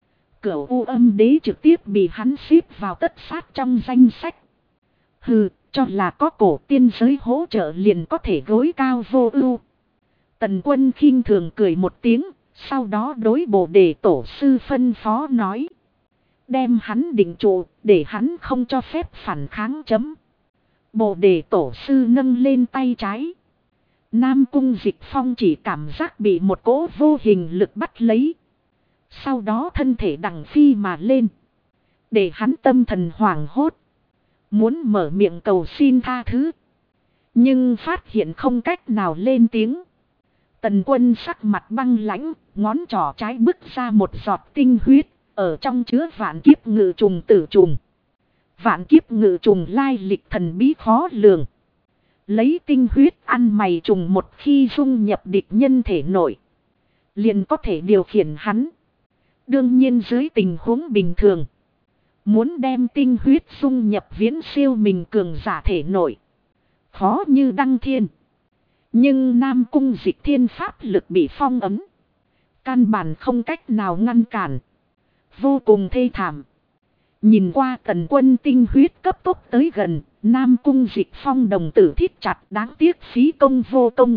Cửu U Âm Đế trực tiếp bị hắn xếp vào tất sát trong danh sách. Hừ, cho là có cổ tiên giới hỗ trợ liền có thể gối cao vô ưu. Tần Quân khinh thường cười một tiếng, sau đó đối Bồ Đề Tổ sư phân phó nói. Đem hắn định trụ, để hắn không cho phép phản kháng chấm. Bồ Đề Tổ sư nâng lên tay trái. Nam Cung Dịch Phong chỉ cảm giác bị một cỗ vô hình lực bắt lấy. Sau đó thân thể đằng phi mà lên. Để hắn tâm thần hoảng hốt. Muốn mở miệng cầu xin tha thứ. Nhưng phát hiện không cách nào lên tiếng. Tần Quân sắc mặt băng lãnh, ngón trỏ trái bứt ra một giọt tinh huyết. Ở trong chứa vạn kiếp ngự trùng tử trùng. Vạn kiếp ngự trùng lai lịch thần bí khó lường. Lấy tinh huyết ăn mày trùng một khi dung nhập địch nhân thể nội. Liền có thể điều khiển hắn. Đương nhiên dưới tình huống bình thường. Muốn đem tinh huyết dung nhập viễn siêu mình cường giả thể nội. Khó như đăng thiên. Nhưng Nam Cung Dịch thiên pháp lực bị phong ấn. Căn bản không cách nào ngăn cản. Vô cùng thê thảm. Nhìn qua Tần Quân tinh huyết cấp tốc tới gần. Nam Cung Dịch Phong đồng tử thít chặt, đáng tiếc phí công vô công.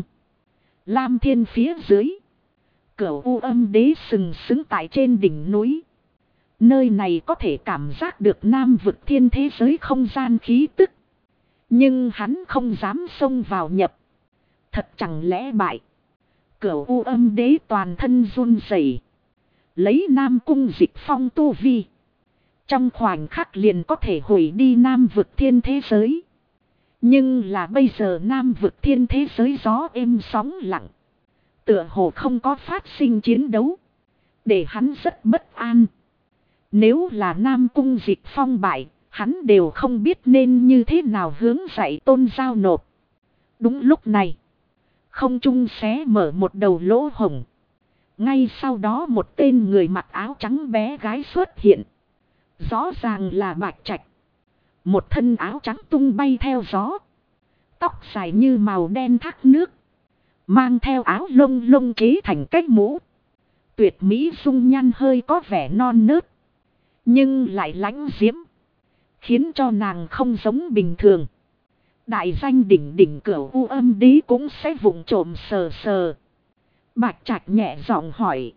Lam Thiên phía dưới. Cửu U Âm Đế sừng sững tại trên đỉnh núi. Nơi này có thể cảm giác được Nam vực thiên thế giới không gian khí tức. Nhưng hắn không dám xông vào nhập. Thật chẳng lẽ bại. Cửu U Âm Đế toàn thân run rẩy. Lấy Nam Cung Dịch Phong tu vi. Trong khoảnh khắc liền có thể hủy đi Nam vực thiên thế giới. Nhưng là bây giờ Nam vực thiên thế giới gió êm sóng lặng. Tựa hồ không có phát sinh chiến đấu. Để hắn rất bất an. Nếu là Nam Cung Dịch Phong bại, hắn đều không biết nên như thế nào hướng dạy tôn giao nộp. Đúng lúc này. Không trung xé mở một đầu lỗ hổng. Ngay sau đó một tên người mặc áo trắng bé gái xuất hiện. Rõ ràng là Bạch Trạch. Một thân áo trắng tung bay theo gió. Tóc dài như màu đen thác nước. Mang theo áo lông lông chế thành cách mũ. Tuyệt mỹ dung nhan hơi có vẻ non nớt. Nhưng lại lãnh diễm. Khiến cho nàng không giống bình thường. Đại danh đỉnh đỉnh Cửu U Âm Đế cũng sẽ vụng trộm sờ sờ. Bạch Trạch nhẹ giọng hỏi.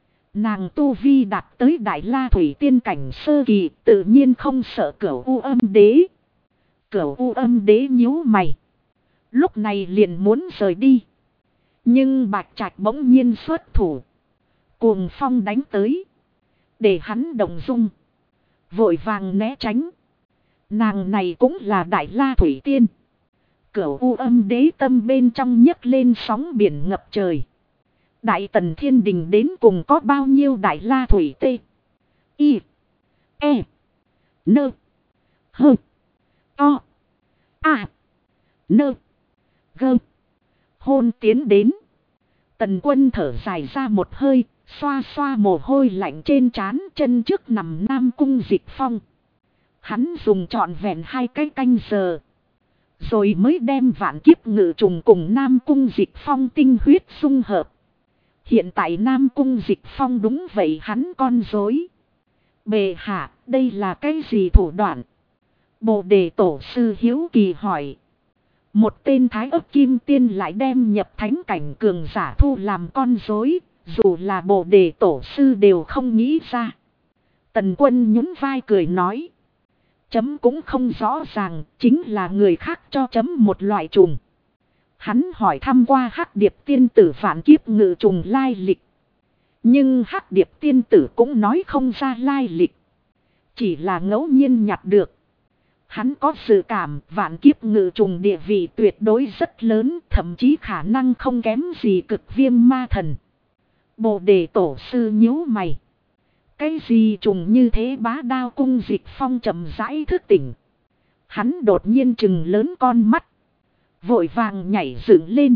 Nàng tu vi đạt tới Đại La Thủy Tiên cảnh sơ kỳ, tự nhiên không sợ Cửu U Âm Đế. Cửu U Âm Đế nhíu mày. Lúc này liền muốn rời đi. Nhưng Bạch Trạch bỗng nhiên xuất thủ. Cuồng phong đánh tới. Để hắn động dung. Vội vàng né tránh. Nàng này cũng là Đại La Thủy Tiên. Cửu U Âm Đế tâm bên trong nhấc lên sóng biển ngập trời. Đại Tần Thiên Đình đến cùng có bao nhiêu Đại La Thủy Tê. Y. E. Nơ. Hơ. To. A. Nơ. Gơ. Hôn tiến đến. Tần Quân thở dài ra một hơi. Xoa xoa mồ hôi lạnh trên trán, chân trước nằm Nam Cung Dịch Phong. Hắn dùng trọn vẹn 2 cái canh giờ. Rồi mới đem vạn kiếp ngự trùng cùng Nam Cung Dịch Phong tinh huyết xung hợp. Hiện tại Nam Cung Dịch Phong đúng vậy hắn con rối. Bệ hạ, đây là cái gì thủ đoạn? Bồ Đề Tổ sư hiếu kỳ hỏi. Một tên Thái Ức Kim Tiên lại đem nhập thánh cảnh cường giả thu làm con rối, dù là Bồ Đề Tổ sư đều không nghĩ ra. Tần Quân nhún vai cười nói. Chấm cũng không rõ ràng, chính là người khác cho chấm một loại trùng. Hắn hỏi thăm qua Hắc Điệp tiên tử vạn kiếp ngự trùng lai lịch. Nhưng Hắc Điệp tiên tử cũng nói không ra lai lịch. Chỉ là ngẫu nhiên nhặt được. Hắn có dự cảm vạn kiếp ngự trùng địa vị tuyệt đối rất lớn, thậm chí khả năng không kém gì Cực Viêm Ma Thần. Bồ Đề Tổ sư nhíu mày. Cái gì trùng như thế? Bá Đao Cung Dịch Phong chậm rãi thức tỉnh. Hắn đột nhiên trừng lớn con mắt. Vội vàng nhảy dựng lên.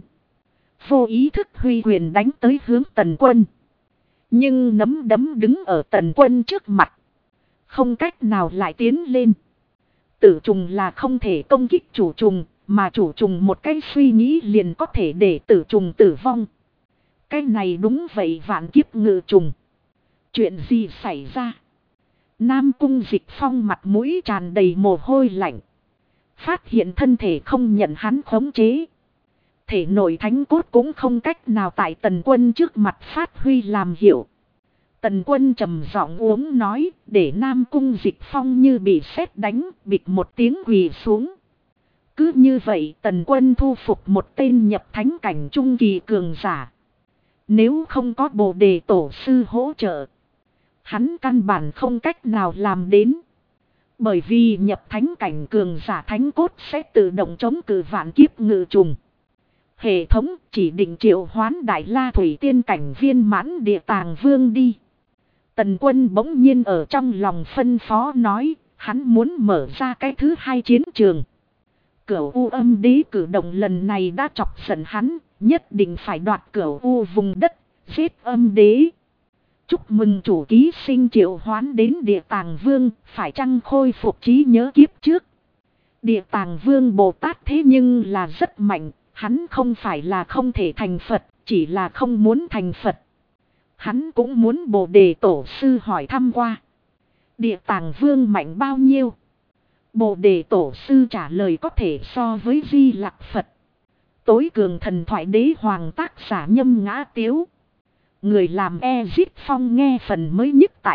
Vô ý thức huy quyền đánh tới hướng Tần Quân. Nhưng nắm đấm đứng ở Tần Quân trước mặt. Không cách nào lại tiến lên. Tử trùng là không thể công kích chủ trùng, mà chủ trùng một cái suy nghĩ liền có thể để tử trùng tử vong. Cái này đúng vậy vạn kiếp ngự trùng. Chuyện gì xảy ra? Nam Cung Dịch Phong mặt mũi tràn đầy mồ hôi lạnh. Phát hiện thân thể không nhận hắn khống chế. Thể nội thánh cốt cũng không cách nào tại Tần Quân trước mặt phát huy làm hiểu. Tần Quân trầm giọng uống nói, để Nam Cung Dịch Phong như bị sét đánh, bịch một tiếng quỳ xuống. Cứ như vậy Tần Quân thu phục một tên nhập thánh cảnh trung kỳ cường giả. Nếu không có Bồ Đề Tổ sư hỗ trợ, hắn căn bản không cách nào làm đến. Bởi vì nhập thánh cảnh cường giả thánh cốt sẽ tự động chống cự vạn kiếp ngự trùng. Hệ thống chỉ định triệu hoán Đại La Thủy Tiên cảnh viên mãn Địa Tàng Vương đi. Tần Quân bỗng nhiên ở trong lòng phân phó nói, hắn muốn mở ra cái thứ hai chiến trường. Cửu U Âm Đế cử động lần này đã chọc giận hắn, nhất định phải đoạt Cửu U vùng đất, giết Âm Đế. Chúc mừng chủ ký sinh triệu hoán đến Địa Tàng Vương, phải chăng khôi phục trí nhớ kiếp trước. Địa Tàng Vương Bồ Tát thế nhưng là rất mạnh, hắn không phải là không thể thành Phật, chỉ là không muốn thành Phật. Hắn cũng muốn Bồ Đề Tổ sư hỏi thăm qua. Địa Tàng Vương mạnh bao nhiêu? Bồ Đề Tổ sư trả lời có thể so với Di Lặc Phật. Tối cường thần thoại đế hoàng tác giả Nhâm Ngã Tiếu. Người làm Ezit Phong nghe phần mới nhất tại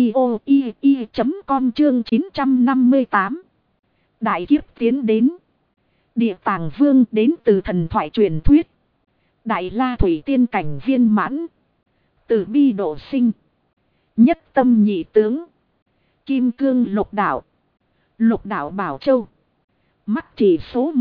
audio.com chương 958. Đại kiếp tiến đến. Địa Tàng Vương đến từ thần thoại truyền thuyết. Đại La Thủy Tiên cảnh viên mãn. Từ bi độ sinh. Nhất tâm nhị tướng. Kim cương lục đạo. Lục đạo Bảo Châu. Mắt chỉ số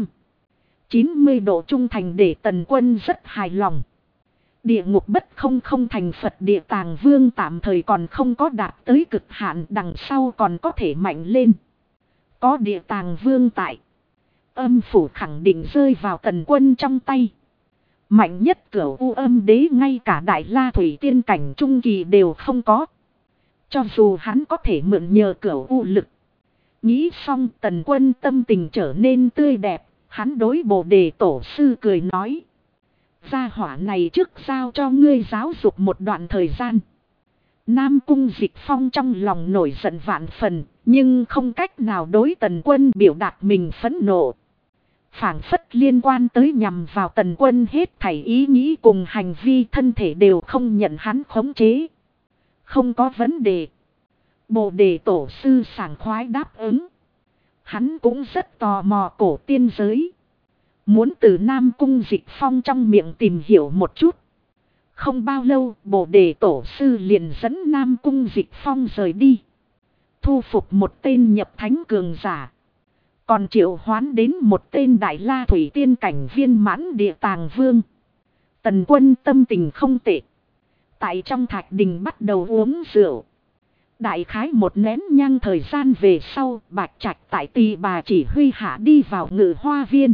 190 độ trung thành để Tần Quân rất hài lòng. Địa ngục bất không thành Phật Địa Tàng Vương tạm thời còn không có đạt tới cực hạn, đằng sau còn có thể mạnh lên. Có Địa Tàng Vương tại, âm phủ khẳng định rơi vào Tần Quân trong tay. Mạnh nhất Cửu U Âm Đế ngay cả Đại La Thủy Tiên cảnh trung kỳ đều không có. Cho dù hắn có thể mượn nhờ Cửu U lực. Nghĩ xong Tần Quân tâm tình trở nên tươi đẹp, hắn đối Bồ Đề Tổ sư cười nói. Gia hỏa này trước giao cho ngươi giáo dục một đoạn thời gian. Nam Cung Dịch Phong trong lòng nổi giận vạn phần, nhưng không cách nào đối Tần Quân biểu đạt mình phẫn nộ. Phảng phất liên quan tới nhằm vào Tần Quân hết thảy ý nghĩ cùng hành vi thân thể đều không nhận hắn khống chế. Không có vấn đề. Bồ Đề Tổ sư sảng khoái đáp ứng. Hắn cũng rất tò mò cổ tiên giới. Muốn từ Nam Cung Dịch Phong trong miệng tìm hiểu một chút. Không bao lâu Bồ Đề Tổ sư liền dẫn Nam Cung Dịch Phong rời đi. Thu phục một tên nhập thánh cường giả. Còn triệu hoán đến một tên Đại La Thủy Tiên cảnh viên mãn Địa Tàng Vương. Tần Quân tâm tình không tệ. Tại trong thạch đình bắt đầu uống rượu. Đại khái một nén nhang thời gian về sau, Bạch Trạch tại Tỳ Bà chỉ huy hạ đi vào Ngự Hoa Viên.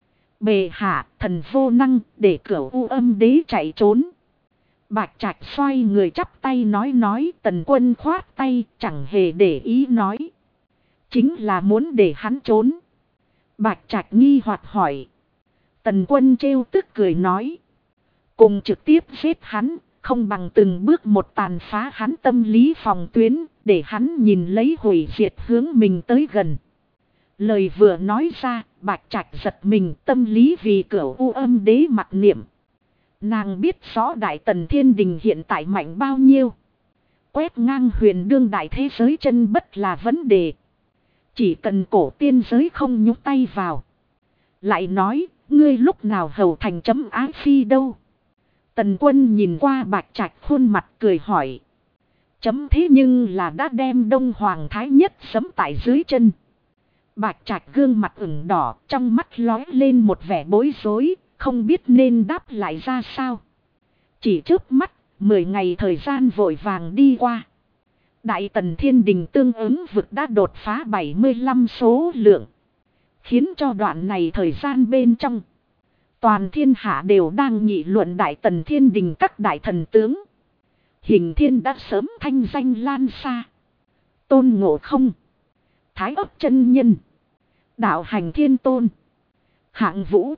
Bệ hạ, thần vô năng, để Cửu U Âm Đế chạy trốn. Bạch Trạch xoay người chắp tay nói, Tần Quân khoát tay, chẳng hề để ý nói. Chính là muốn để hắn trốn. Bạch Trạch nghi hoặc hỏi. Tần Quân trêu tức cười nói. Cùng trực tiếp giết hắn, không bằng từng bước một tàn phá hắn tâm lý phòng tuyến, để hắn nhìn lấy hủy diệt hướng mình tới gần. Lời vừa nói ra, Bạch Trạch giật mình, tâm lý vì Cửu U Âm Đế mặc niệm. Nàng biết rõ Đại Tần Thiên Đình hiện tại mạnh bao nhiêu. Quét ngang huyền đương đại thế giới chân bất là vấn đề. Chỉ cần cổ tiên giới không nhúc tay vào. Lại nói, ngươi lúc nào hầu thành chấm ái phi đâu. Tần Quân nhìn qua Bạch Trạch khuôn mặt cười hỏi. Chấm thế nhưng là đã đem Đông Hoàng Thái Nhất sấm tại dưới chân. Bạch Trạch gương mặt ửng đỏ, trong mắt lóe lên một vẻ bối rối, không biết nên đáp lại ra sao. Chỉ trước mắt, 10 ngày thời gian vội vàng đi qua. Đại Tần Thiên Đình tương ứng vực đã đột phá 75 số lượng. Khiến cho đoạn này thời gian bên trong. Toàn thiên hạ đều đang nghị luận Đại Tần Thiên Đình các đại thần tướng. Hình Thiên đã sớm thanh danh lan xa. Tôn Ngộ Không, Thái Ấp chân nhân, Đạo Hành Thiên Tôn, Hạng Vũ,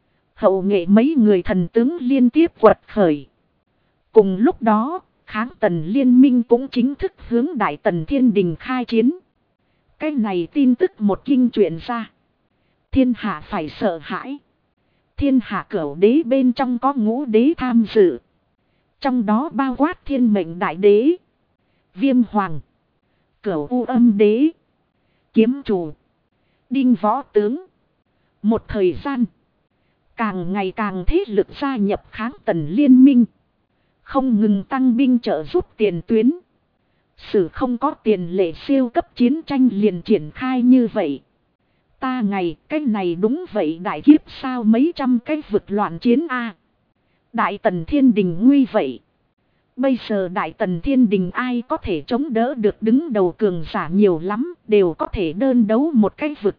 Hậu Nghệ mấy người thần tướng liên tiếp quật khởi. Cùng lúc đó, Kháng Tần liên minh cũng chính thức hướng Đại Tần Thiên Đình khai chiến. Cái này tin tức một kinh truyền ra. Thiên hạ phải sợ hãi. Thiên hạ cửu đế bên trong có ngũ đế tham dự. Trong đó bao quát Thiên Mệnh Đại Đế, Viêm Hoàng, Cửu U Âm Đế, Kiếm Chủ, Đinh Võ Tướng. Một thời gian, càng ngày càng thế lực gia nhập Kháng Tần liên minh. Không ngừng tăng binh trợ giúp tiền tuyến. Sử không có tiền lệ siêu cấp chiến tranh liền triển khai như vậy. Ta ngày cái này đúng vậy đại kiếp sao mấy trăm cái vực loạn chiến a. Đại Tần Thiên Đình nguy vậy. Bây giờ Đại Tần Thiên Đình ai có thể chống đỡ được, đứng đầu cường giả nhiều lắm, đều có thể đơn đấu một cái vực.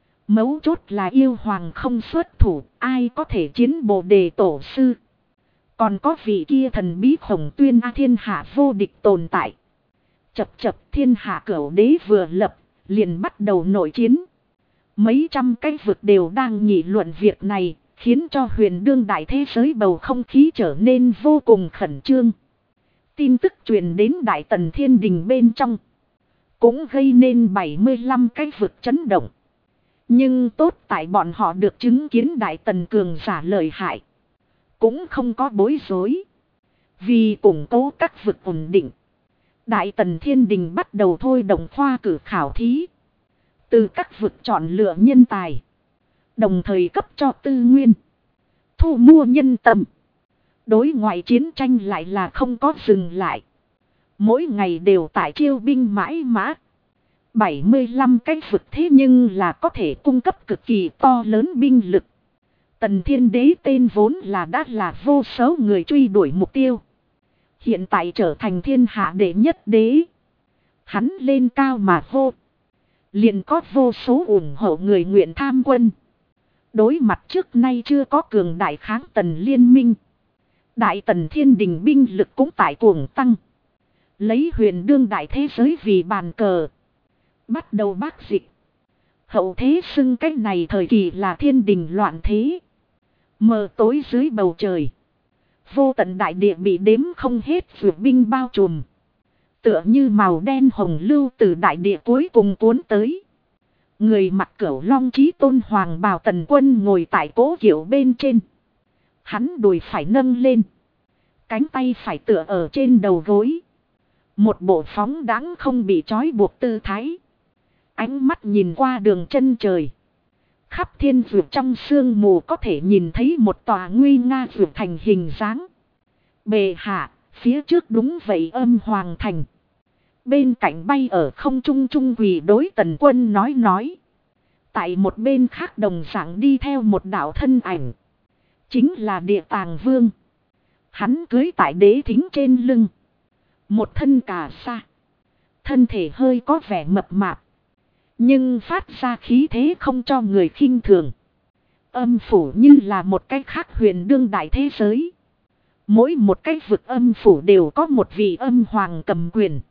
Mấu chốt là yêu hoàng không xuất thủ, ai có thể chiến Bồ Đề Tổ Sư. Còn có vị kia thần bí Khổng Tuyên thiên hạ vô địch tồn tại. Chập chập thiên hạ cửu đế vừa lập, liền bắt đầu nội chiến. Mấy trăm cái vực đều đang nghị luận việc này, khiến cho huyền đương đại thế giới bầu không khí trở nên vô cùng khẩn trương. Tin tức truyền đến Đại Tần Thiên Đình bên trong, cũng gây nên 75 cái vực chấn động. Nhưng tốt tại bọn họ được chứng kiến Đại Tần cường giả lợi hại, cũng không có bối rối. Vì củng cố các vực ổn định, Đại Tần Thiên Đình bắt đầu thôi động khoa cử khảo thí. Từ các vực chọn lựa nhân tài, đồng thời cấp cho tư nguyên, thu mua nhân tâm. Đối ngoại chiến tranh lại là không có dừng lại. Mỗi ngày đều tại chiêu binh mãi mã. 75 cái vực thế nhưng là có thể cung cấp cực kỳ to lớn binh lực. Tần Thiên Đế tên vốn là đã là vô số người truy đuổi mục tiêu. Hiện tại trở thành thiên hạ đệ nhất đế. Hắn lên cao mà hô, liền có vô số ủng hộ người nguyện tham quân. Đối mặt trước nay chưa có cường đại Kháng Tần liên minh, Đại Tần Thiên Đình binh lực cũng tại cuồng tăng. Lấy huyền đương đại thế giới vì bàn cờ, bắt đầu bác dịch. Hậu thế xưng cách này thời kỳ là thiên đình loạn thế. Mờ tối dưới bầu trời, vô tận đại địa bị đếm không hết vượt binh bao trùm. Tựa như màu đen hồng lưu từ đại địa cuối cùng cuốn tới. Người mặc cửu long chí tôn hoàng bào Tần Quân ngồi tại cố kiệu bên trên. Hắn đùi phải nâng lên, cánh tay phải tựa ở trên đầu gối. Một bộ phóng đãng không bị trói buộc tư thái. Ánh mắt nhìn qua đường chân trời. Khắp thiên vượt trong sương mù có thể nhìn thấy một tòa nguy nga vượt thành hình dáng. Bệ hạ, phía trước đúng vậy Âm Hoàng Thành. Bên cạnh bay ở không trung trung quỳ đối Tần Quân nói. Tại một bên khác đồng dạng đi theo một đạo thân ảnh. Chính là Địa Tàng Vương. Hắn cưới tại đế thính trên lưng. Một thân cà sa. Thân thể hơi có vẻ mập mạp, nhưng phát ra khí thế không cho người khinh thường. Âm phủ như là một cái khác huyền đương đại thế giới. Mỗi một cái vực âm phủ đều có một vị âm hoàng cầm quyền.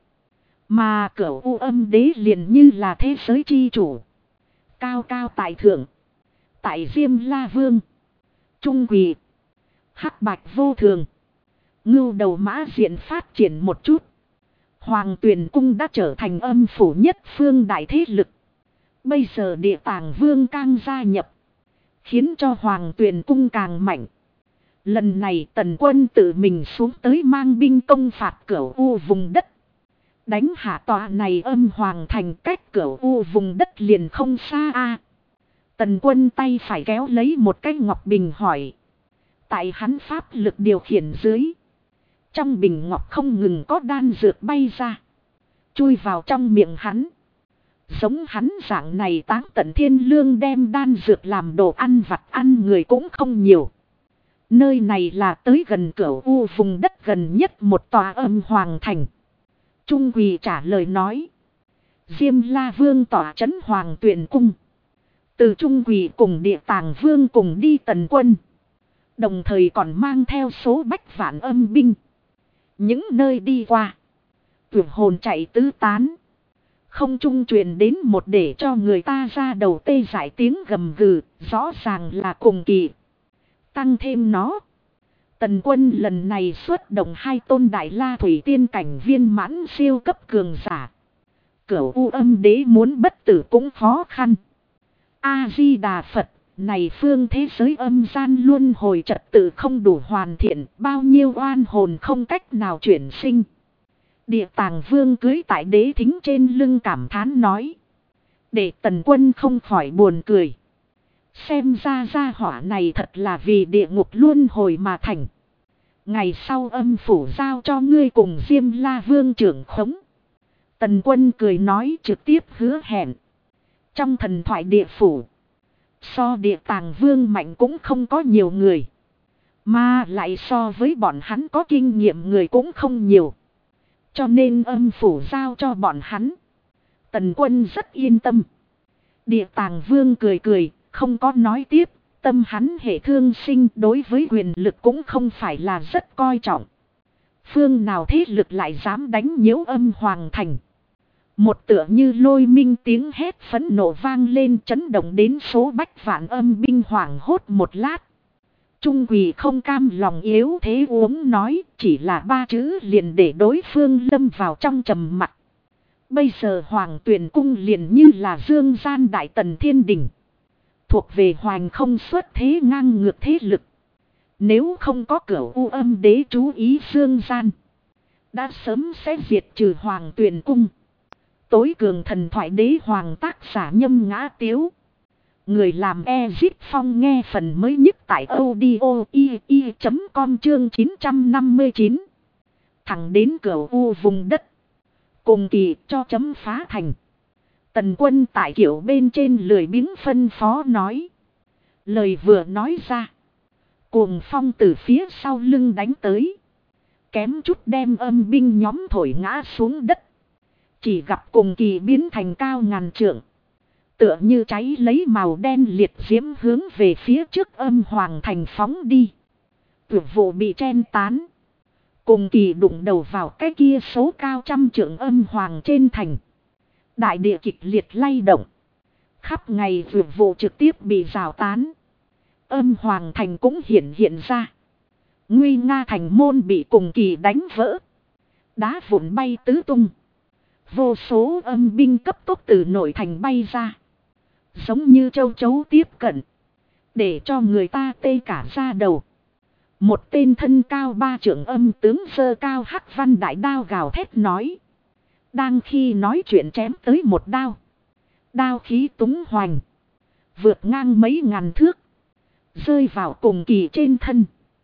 Mà Cửu U Âm Đế liền như là thế giới chi chủ. Cao cao tại thượng. Tại Diêm La Vương, Trung Quỳ, Hắc Bạch vô thường, Ngưu Đầu Mã Diện phát triển một chút. Hoàng Tuyền Cung đã trở thành âm phủ nhất phương đại thế lực. Bây giờ Địa Tàng Vương càng gia nhập, khiến cho Hoàng Tuyền Cung càng mạnh. Lần này Tần Quân tự mình xuống tới mang binh công phạt Cửu U vùng đất. Đánh hạ tòa này Âm Hoàng Thành, cách Cửu U vùng đất liền không xa a. Tần Quân tay phải kéo lấy một cái ngọc bình hỏi. Tại hắn pháp lực điều khiển dưới, trong bình ngọc không ngừng có đan dược bay ra, chui vào trong miệng hắn. Giống hắn dạng này Táng Tận Thiên Lương đem đan dược làm đồ ăn vặt ăn người cũng không nhiều. Nơi này là tới gần Cửu U vùng đất gần nhất một tòa Âm Hoàng Thành. Trung Quỳ trả lời nói. Diêm La Vương tỏa trấn Hoàng Tuyền Cung. Từ Trung Quỳ cùng Địa Tàng Vương cùng đi Tần Quân. Đồng thời còn mang theo số bách vạn âm binh. Những nơi đi qua, tuyệt hồn chạy tứ tán. Không trung truyền đến một để cho người ta ra đầu tê dại tiếng gầm gừ, rõ ràng là cùng kỳ. Tăng thêm nó. Tần Quân lần này xuất động 2 tôn đại la thủy tiên cảnh viên mãn siêu cấp cường giả. Cửu U Âm Đế muốn bất tử cũng khó khăn. A-di-đà Phật, này phương thế giới âm gian luân hồi trật tự không đủ hoàn thiện, bao nhiêu oan hồn không cách nào chuyển sinh. Địa Tàng Vương cưới tại đế thính trên lưng cảm thán nói. Để Tần Quân không khỏi buồn cười. Xem ra gia hỏa này thật là vì địa ngục luân hồi mà thành. Ngày sau âm phủ giao cho ngươi cùng Diêm La Vương trưởng khống. Tần Quân cười nói trực tiếp hứa hẹn. Trong thần thoại địa phủ, so Địa Tàng Vương mạnh cũng không có nhiều người. Mà lại so với bọn hắn có kinh nghiệm người cũng không nhiều. Cho nên âm phủ giao cho bọn hắn. Tần Quân rất yên tâm. Địa Tàng Vương cười cười, không có nói tiếp. Tâm hắn hệ thương sinh đối với quyền lực cũng không phải là rất coi trọng. Phương nào thế lực lại dám đánh nhiễu âm hoàng thành. Một tựa như lôi minh tiếng hét phẫn nộ vang lên chấn động đến số bách vạn âm binh hoảng hốt một lát. Trung quỳ không cam lòng yếu thế uống nói chỉ là 3 chữ liền để đối phương lâm vào trong trầm mặc. Bây giờ Hoàng Tuyền Cung liền như là dương gian đại tần thiên đình. Thuộc về hoành không xuất thế ngang ngược thế lực. Nếu không có Cửu U Âm Đế chú ý dương gian, đã sớm sẽ diệt trừ Hoàng Tuyền Cung. Tối cường thần thoại đế hoàng tác giả Nhâm Ngã Tiếu. Người làm Ezip Phong nghe phần mới nhất tại audio.com chương 959. Thẳng đến Cửu U vùng đất. Cùng kỳ cho chấm phá thành. Tần Quân tại kiểu bên trên lười biếng phân phó nói. Lời vừa nói ra. Cuồng phong từ phía sau lưng đánh tới. Kém chút đem âm binh nhóm thổi ngã xuống đất. Chỉ gặp cùng kỳ biến thành cao ngàn trượng. Tựa như cháy lấy màu đen liệt diễm hướng về phía trước âm hoàng thành phóng đi. Tuyệt vụ bị chen tán. Cùng kỳ đụng đầu vào cái kia số cao trăm trượng âm hoàng trên thành. Đại địa kịch liệt lay động. Khắp ngày tuyệt vụ trực tiếp bị rào tán. Âm hoàng thành cũng hiện ra. Nguy nga thành môn bị cùng kỳ đánh vỡ. Đá vụn bay tứ tung. Vô số âm binh cấp tốc từ nội thành bay ra. Giống như châu chấu tiếp cận. Để cho người ta tê cả da đầu. Một tên thân cao 3 trượng âm tướng giơ cao hắc văn đại đao gào thét nói. Đang khi nói chuyện chém tới một đao. Đao khí túng hoành. Vượt ngang mấy ngàn thước. Rơi vào cùng kỳ trên thân.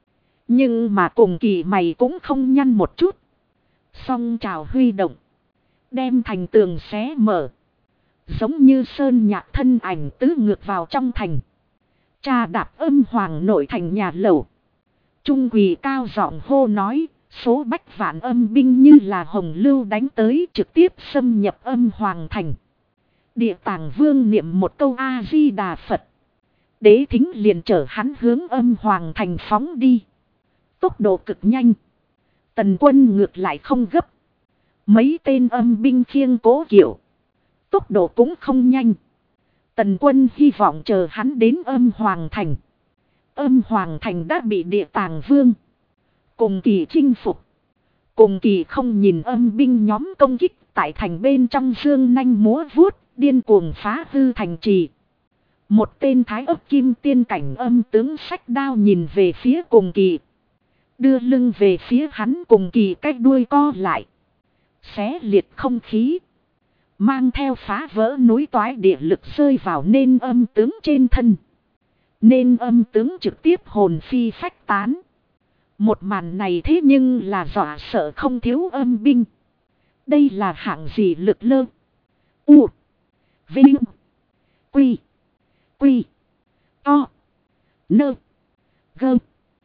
Nhưng mà cùng kỳ mày cũng không nhăn một chút. Song trào huy động. Đem thành tường xé mở. Giống như sơn nhạc thân ảnh tứ ngược vào trong thành. Cha đạp âm hoàng nội thành nhà lầu. Trung quỳ cao giọng hô nói. Số bách vạn âm binh như là hồng lưu đánh tới trực tiếp xâm nhập âm hoàng thành. Địa Tàng Vương niệm một câu A-di-đà Phật. Đế thính liền chở hắn hướng âm hoàng thành phóng đi. Tốc độ cực nhanh. Tần Quân ngược lại không gấp. Mấy tên âm binh khiêng cố kiệu. Tốc độ cũng không nhanh. Tần Quân hy vọng chờ hắn đến âm hoàng thành. Âm hoàng thành đã bị Địa Tàng Vương cùng kỳ chinh phục. Cùng kỳ không nhìn âm binh nhóm công kích tại thành bên trong dương nanh múa vuốt, điên cuồng phá hư thành trì. Một tên thái ấp kim tiên cảnh âm tướng xách đao nhìn về phía cùng kỳ. Đưa lưng về phía hắn cùng kỳ cách đuôi co lại. Xé liệt không khí. Mang theo phá vỡ núi toái địa lực rơi vào nên âm tướng trên thân. Nên âm tướng trực tiếp hồn phi phách tán. Một màn này thế nhưng là dọa sợ không thiếu âm binh. Đây là hạng gì lực lơ. U. Vinh. Quy. Quy. To. Nơ. Gơ.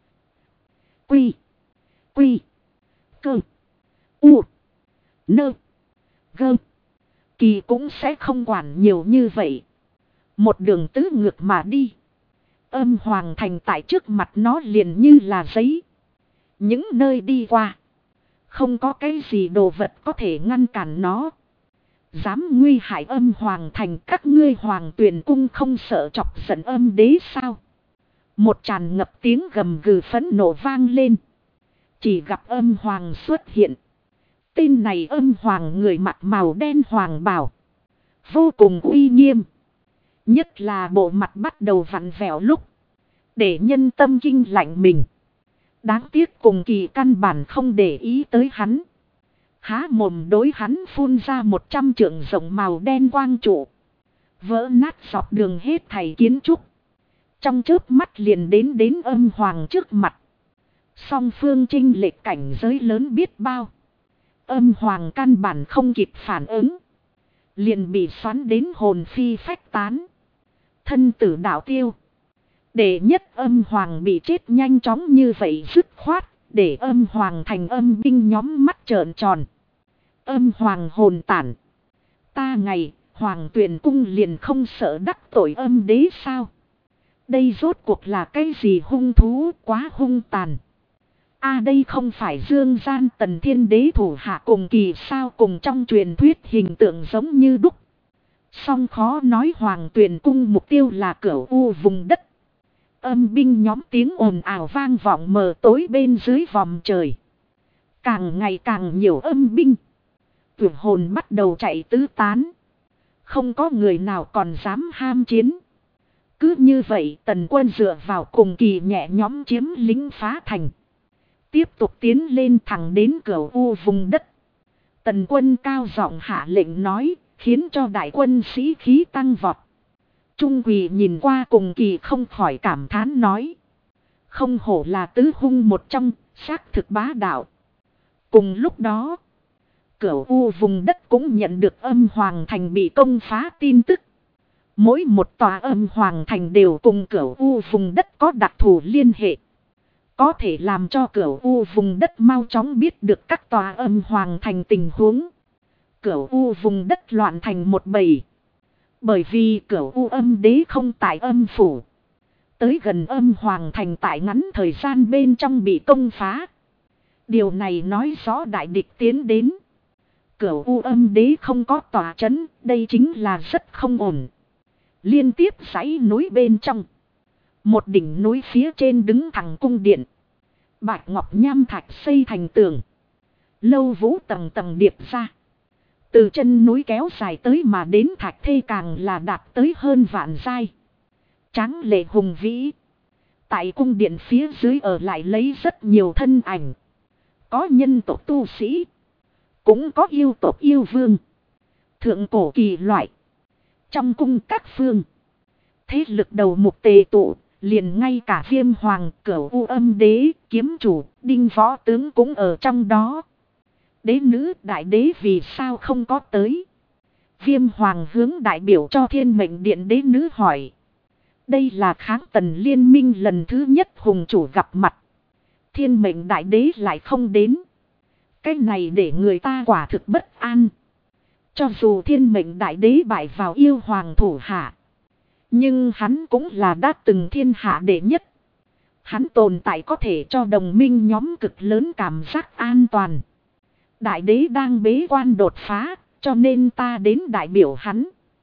Quy. Quy. Cơ. U. Nơ. Gơ. Kỳ cũng sẽ không quản nhiều như vậy. Một đường tứ ngược mà đi. Âm hoàng thành tại trước mặt nó liền như là giấy. Những nơi đi qua. Không có cái gì đồ vật có thể ngăn cản nó. Dám nguy hại Âm Hoàng thành, các ngươi Hoàng Tuyền cung không sợ chọc giận Âm đế sao? Một tràn ngập tiếng gầm gừ phẫn nộ vang lên. Chỉ gặp Âm Hoàng xuất hiện. Tên này Âm Hoàng người mặc màu đen hoàng bào, vô cùng uy nghiêm. Nhất là bộ mặt bắt đầu vặn vẹo lúc, để nhân tâm kinh lạnh mình. Đáng tiếc Cùng Kỳ căn bản không để ý tới hắn. Há mồm đối hắn phun ra 100 trượng rộng màu đen quang trụ, vỡ nát dọc đường hết thảy kiến trúc. Trong chớp mắt liền đến Âm Hoàng trước mặt. Song phương chênh lệch cảnh giới lớn biết bao. Âm Hoàng căn bản không kịp phản ứng, liền bị xoắn đến hồn phi phách tán, thân tử đạo tiêu. Để nhất Âm Hoàng bị chết nhanh chóng như vậy dứt khoát, để Âm Hoàng thành âm binh nhóm mắt trợn tròn. Âm Hoàng hồn tản. Ta ngày, Hoàng Tuyền cung liền không sợ đắc tội Âm đế sao? Đây rốt cuộc là cái gì hung thú, quá hung tàn. Đây không phải dương gian Tần Thiên Đế thủ hạ Cùng Kỳ sao, cùng trong truyền thuyết hình tượng giống như đúc. Song khó nói Hoàng Tuyền cung mục tiêu là Cửu U vùng đất. Âm binh nhóm tiếng ồn ào vang vọng mờ tối bên dưới vòm trời. Càng ngày càng nhiều âm binh. Tuyển hồn bắt đầu chạy tứ tán. Không có người nào còn dám ham chiến. Cứ như vậy Tần quân dựa vào Cùng Kỳ nhẹ nhõm chiếm lính phá thành. Tiếp tục tiến lên thẳng đến Cửu U vùng đất. Tần quân cao giọng hạ lệnh nói, khiến cho đại quân sĩ khí tăng vọt. Trung Quỳ nhìn qua Cùng Kỳ không khỏi cảm thán nói. Không hổ là tứ hung một trong, xác thực bá đạo. Cùng lúc đó, Cửu U vùng đất cũng nhận được Âm Hoàng thành bị công phá tin tức. Mỗi một tòa Âm Hoàng thành đều cùng Cửu U vùng đất có đặc thù liên hệ. Có thể làm cho Cửu U vùng đất mau chóng biết được các tòa Âm Hoàng thành tình huống. Cửu U vùng đất loạn thành một bầy. Bởi vì Cửu U âm đế không tại âm phủ. Tới gần Âm Hoàng thành tại ngắn thời gian bên trong bị công phá. Điều này nói rõ đại địch tiến đến. Cửu U âm đế không có tòa trấn, đây chính là rất không ổn. Liên tiếp dãy núi bên trong. Một đỉnh núi phía trên đứng thẳng cung điện. Bạch ngọc nham thạch xây thành tường. Lâu vũ tầng tầng điệp ra. Từ chân núi kéo dài tới mà đến thạch thê càng là đạt tới hơn vạn giai. Tráng lệ hùng vĩ. Tại cung điện phía dưới ở lại lấy rất nhiều thân ảnh. Có nhân tộc tu sĩ. Cũng có yêu tộc yêu vương. Thượng cổ kỳ loại. Trong cung các phương. Thế lực đầu mục tề tụ. Liền ngay cả Viêm Hoàng, Cửu U âm đế, kiếm chủ, đinh võ tướng cũng ở trong đó. Đế nữ đại đế vì sao không có tới? Viêm Hoàng hướng đại biểu cho Thiên Mệnh Điện đế nữ hỏi. Đây là kháng Tần liên minh lần thứ nhất hùng chủ gặp mặt. Thiên Mệnh đại đế lại không đến. Cái này để người ta quả thực bất an. Cho dù Thiên Mệnh đại đế bại vào yêu hoàng thủ hạ. Nhưng hắn cũng là đã từng thiên hạ đệ nhất. Hắn tồn tại có thể cho đồng minh nhóm cực lớn cảm giác an toàn. Đại đế đang bế quan đột phá, cho nên ta đến đại biểu hắn.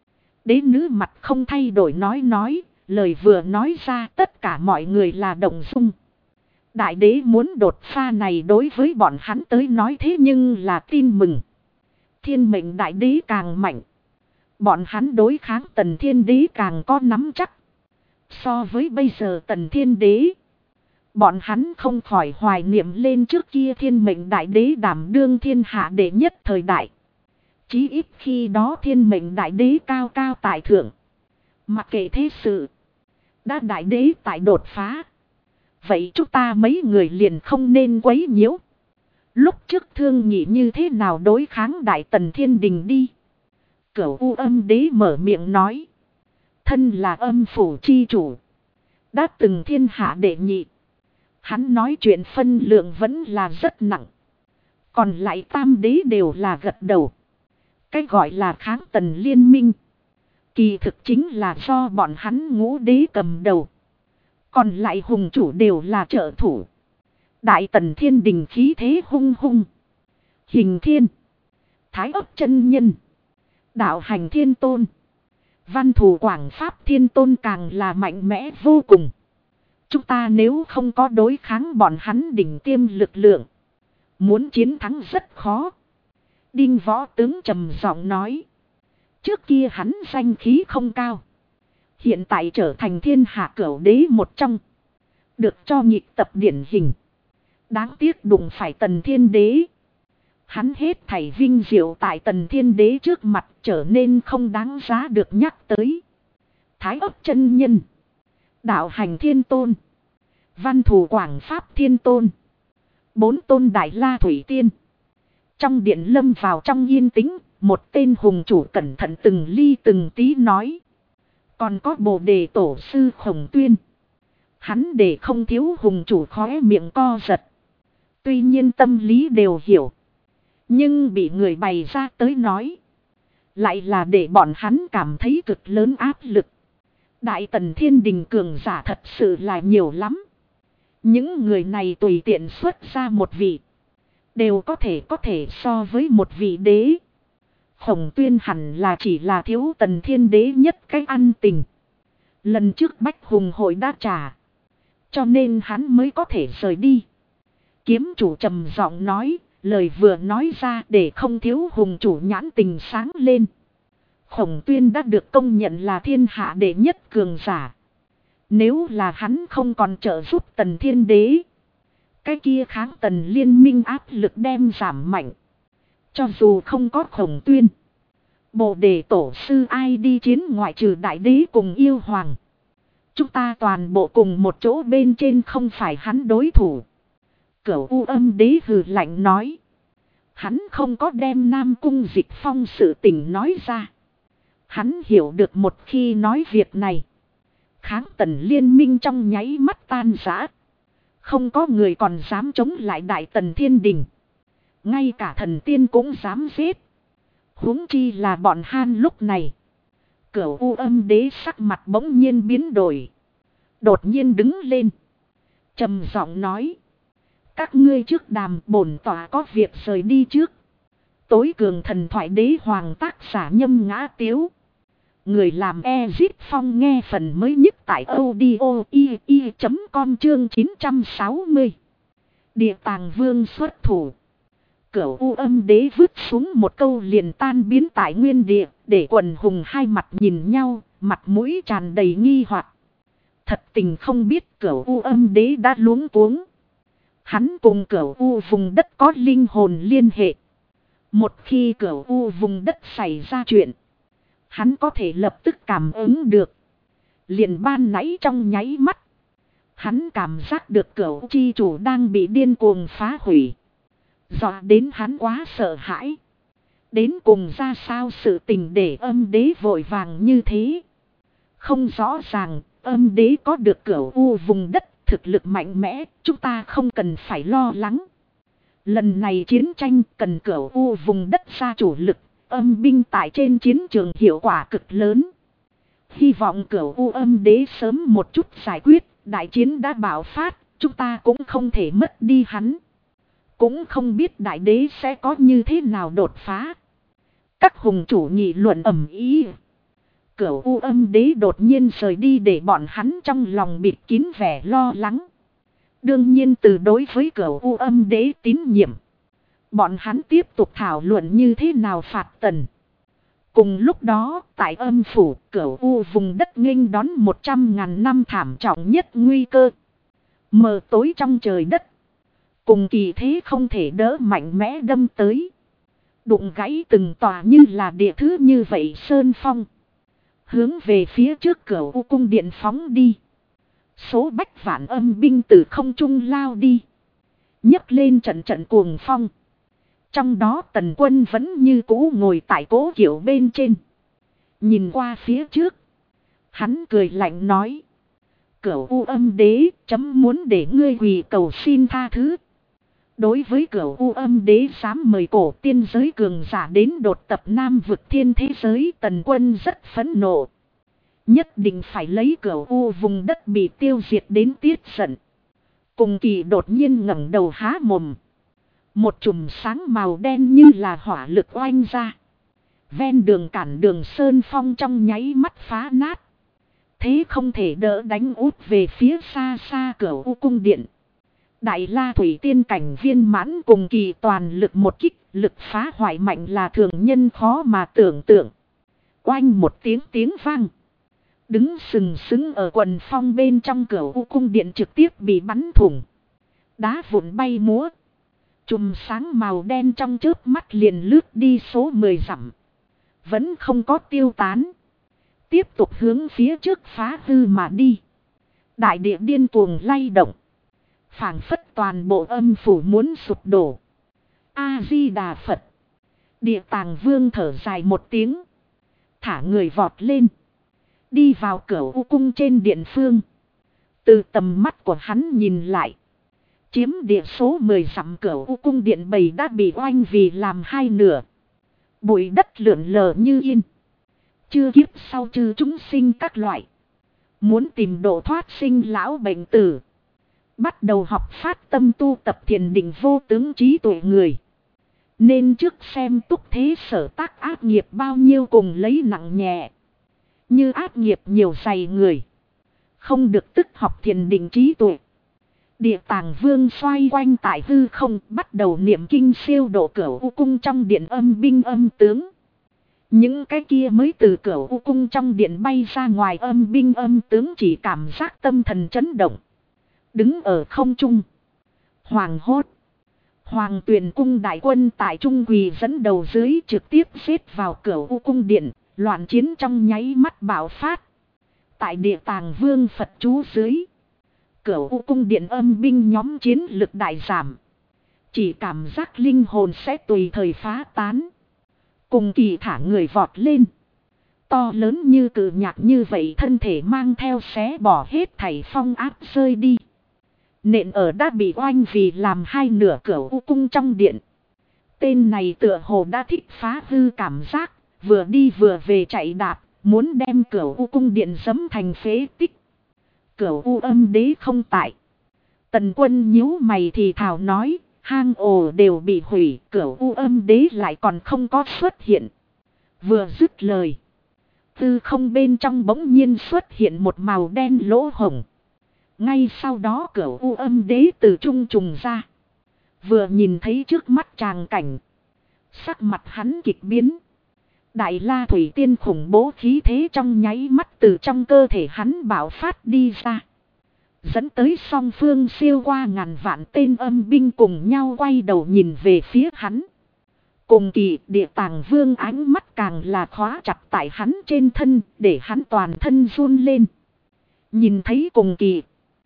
Đế nữ mặt không thay đổi nói, lời vừa nói ra tất cả mọi người là động dung. Đại đế muốn đột phá này đối với bọn hắn tới nói thế nhưng là tin mừng. Thiên Mệnh đại đế càng mạnh. Bọn hắn đối kháng Tần Thiên Đế càng có nắm chắc. So với bây giờ Tần Thiên Đế. Bọn hắn không khỏi hoài niệm lên trước kia Thiên Mệnh đại đế đảm đương thiên hạ đệ nhất thời đại. Chí ít khi đó Thiên Mệnh đại đế cao cao tại thượng. Mặc kệ thế sự. Đã đại đế tại đột phá. Vậy chúng ta mấy người liền không nên quấy nhiễu. Lúc trước thương nghị như thế nào đối kháng Đại Tần Thiên Đình đi. Cửu U âm đế mở miệng nói. Thân là âm phủ chi chủ. Đã từng thiên hạ đệ nhị. Hắn nói chuyện phân lượng vẫn là rất nặng. Còn lại tam đế đều là gật đầu. Cái gọi là kháng Tần liên minh. Kỳ thực chính là do bọn hắn ngũ đế cầm đầu. Còn lại hùng chủ đều là trợ thủ. Đại Tần Thiên Đình khí thế hung hung. Hình Thiên. Thái Ấp chân nhân. Đạo hành thiên tôn. Văn thù quảng pháp thiên tôn càng là mạnh mẽ vô cùng. Chúng ta nếu không có đối kháng bọn hắn đỉnh tiêm lực lượng, muốn chiến thắng rất khó. Đinh võ tướng trầm giọng nói. Trước kia hắn danh khí không cao. Hiện tại trở thành thiên hạ cửu đế một trong. Được cho nhịp tập điển hình. Đáng tiếc đụng phải Tần Thiên Đế. Hắn hết thảy vinh diệu tại Tần Thiên Đế trước mặt trở nên không đáng giá được nhắc tới. Thái ấp chân nhân. Đạo hành thiên tôn. Văn thù quảng pháp thiên tôn. 4 tôn đại la thủy tiên. Trong điện lâm vào trong yên tĩnh, một tên hùng chủ cẩn thận từng ly từng tí nói. Còn có Bồ Đề tổ sư Khổng Tuyên. Hắn để không thiếu hùng chủ khóe miệng co giật. Tuy nhiên tâm lý đều hiểu. Nhưng bị người bày ra tới nói. Lại là để bọn hắn cảm thấy cực lớn áp lực. Đại Tần Thiên Đình cường giả thật sự là nhiều lắm. Những người này tùy tiện xuất ra một vị. Đều có thể so với một vị đế. Khổng Tuyên hẳn là chỉ là thiếu Tần Thiên Đế nhất cái ăn tình. Lần trước Bách Hùng hội đã trả. Cho nên hắn mới có thể rời đi. Kiếm chủ trầm giọng nói. Lời vừa nói ra để không thiếu hùng chủ nhãn tình sáng lên. Khổng Tuyên đã được công nhận là thiên hạ đệ nhất cường giả. Nếu là hắn không còn trợ giúp Tần Thiên Đế. Cái kia kháng Tần liên minh áp lực đem giảm mạnh. Cho dù không có Khổng Tuyên. Bồ Đề tổ sư ai đi chiến ngoại trừ đại đế cùng yêu hoàng. Chúng ta toàn bộ cùng một chỗ bên trên không phải hắn đối thủ. Cửu U Âm Đế hừ lạnh nói. Hắn không có đem Nam Cung Dịch Phong sự tình nói ra. Hắn hiểu được một khi nói việc này. Kháng Tần liên minh trong nháy mắt tan rã. Không có người còn dám chống lại Đại Tần Thiên Đình. Ngay cả thần tiên cũng dám giết. Huống chi là bọn Han lúc này. Cửu U Âm Đế sắc mặt bỗng nhiên biến đổi. Đột nhiên đứng lên. Trầm giọng nói. Các ngươi trước đàm bổn tỏa có việc rời đi trước. Tối cường thần thoại đế hoàng tác giả Nhâm Ngã Tiếu. Người làm Ezit Phong nghe phần mới nhất tại audio.com chương 960. Địa Tàng Vương xuất thủ. Cửu U Âm Đế vứt xuống một câu liền tan biến tại nguyên địa. Để quần hùng hai mặt nhìn nhau, mặt mũi tràn đầy nghi hoặc. Thật tình không biết Cửu U Âm Đế đã luống cuống. Hắn cùng Cửu U vùng đất có linh hồn liên hệ. Một khi Cửu U vùng đất xảy ra chuyện, hắn có thể lập tức cảm ứng được. Liền ban nãy trong nháy mắt, hắn cảm giác được Cửu chi chủ đang bị điên cuồng phá hủy. Dọa đến hắn quá sợ hãi. Đến cùng ra sao sự tình để Âm Đế vội vàng như thế. Không rõ ràng, Âm Đế có được Cửu U vùng đất. Thực lực mạnh mẽ, chúng ta không cần phải lo lắng. Lần này chiến tranh cần Cửu U vùng đất ra chủ lực, âm binh tại trên chiến trường hiệu quả cực lớn. Hy vọng Cửu U Âm Đế sớm một chút giải quyết, đại chiến đã bạo phát, chúng ta cũng không thể mất đi hắn. Cũng không biết đại đế sẽ có như thế nào đột phá. Các hùng chủ nghị luận ầm ĩ. Cửu U Âm Đế đột nhiên rời đi để bọn hắn trong lòng bịt kín vẻ lo lắng. Đương nhiên từ đối với Cửu U Âm Đế tín nhiệm. Bọn hắn tiếp tục thảo luận như thế nào phạt Tần. Cùng lúc đó tại âm phủ Cửu U vùng đất nghênh đón 100.000 năm thảm trọng nhất nguy cơ. Mờ tối trong trời đất. Cùng kỳ thế không thể đỡ mạnh mẽ đâm tới. Đụng gãy từng tòa như là địa thứ như vậy sơn phong. Hướng về phía trước Cửu U cung điện phóng đi. Số bách vạn âm binh từ không trung lao đi. Nhấc lên trận trận cuồng phong. Trong đó Tần quân vẫn như cũ ngồi tại cố kiệu bên trên. Nhìn qua phía trước. Hắn cười lạnh nói. Cửu U Âm Đế chấm muốn để ngươi quỳ cầu xin tha thứ. Đối với Cửu U Âm Đế dám mời cổ tiên giới cường giả đến đột tập Nam vực thiên thế giới, Tần quân rất phẫn nộ. Nhất định phải lấy Cửu U vùng đất bị tiêu diệt đến tiết giận. Cùng kỳ đột nhiên ngẩng đầu há mồm. Một chùm sáng màu đen như là hỏa lực oanh ra. Ven đường cản đường sơn phong trong nháy mắt phá nát. Thế không thể đỡ đánh út về phía xa xa Cửu U cung điện. Đại La Thủy Tiên cảnh viên mãn cùng kỳ toàn lực một kích, lực phá hoại mạnh là thường nhân khó mà tưởng tượng. Oanh một tiếng vang. Đứng sừng sững ở quần phong bên trong Cửu U cung điện trực tiếp bị bắn thủng. Đá vụn bay múa. Chùm sáng màu đen trong chớp mắt liền lướt đi số 10 dặm. Vẫn không có tiêu tán. Tiếp tục hướng phía trước phá hư mà đi. Đại địa điên cuồng lay động. Phảng phất toàn bộ âm phủ muốn sụp đổ. A-di-đà Phật. Địa Tàng Vương thở dài một tiếng. Thả người vọt lên. Đi vào Cửu U cung trên điện phương. Từ tầm mắt của hắn nhìn lại. Chiếm địa số 10 dặm Cửu U cung điện bầy đã bị oanh vì làm hai nửa. Bụi đất lượn lờ như yên. Chưa kiếp sau chư chúng sinh các loại. Muốn tìm độ thoát sinh lão bệnh tử. Bắt đầu học phát tâm tu tập thiền định vô tướng trí tuệ người. Nên trước xem túc thế sở tác ác nghiệp bao nhiêu cùng lấy nặng nhẹ. Như ác nghiệp nhiều dày người. Không được tức học thiền định trí tuệ. Địa Tàng Vương xoay quanh tại hư không bắt đầu niệm kinh siêu độ Cửu U cung trong điện âm binh âm tướng. Những cái kia mới từ Cửu U cung trong điện bay ra ngoài âm binh âm tướng chỉ cảm giác tâm thần chấn động. Đứng ở không trung. Hoàng hốt. Hoàng Tuyền cung đại quân tại Trung Quỳ dẫn đầu dưới trực tiếp xếp vào Cửu U cung điện. Loạn chiến trong nháy mắt bạo phát. Tại Địa Tàng Vương Phật chú dưới. Cửu U cung điện âm binh nhóm chiến lực đại giảm. Chỉ cảm giác linh hồn sẽ tùy thời phá tán. Cùng kỳ thả người vọt lên. To lớn như cự nhạc như vậy thân thể mang theo xé bỏ hết thảy phong áp rơi đi. Nện ở đã bị oanh vì làm hai nửa Cửu U cung trong điện. Tên này tựa hồ đã thích phá hư cảm giác. Vừa đi vừa về chạy đạp. Muốn đem Cửu U cung điện giẫm thành phế tích. Cửu U âm đế không tại. Tần Quân nhíu mày thì thảo nói. Hang ổ đều bị hủy. Cửu U âm đế lại còn không có xuất hiện. Vừa dứt lời. Tư không bên trong bỗng nhiên xuất hiện một màu đen lỗ hổng. Ngay sau đó Cửu U âm đế từ trung trùng ra. Vừa nhìn thấy trước mắt tràng cảnh. Sắc mặt hắn kịch biến. Đại La Thủy Tiên khủng bố khí thế trong nháy mắt từ trong cơ thể hắn bạo phát đi ra. Dẫn tới song phương siêu qua ngàn vạn tên âm binh cùng nhau quay đầu nhìn về phía hắn. Cùng kỳ Địa Tàng Vương ánh mắt càng là khóa chặt tại hắn trên thân để hắn toàn thân run lên. Nhìn thấy cùng kỳ.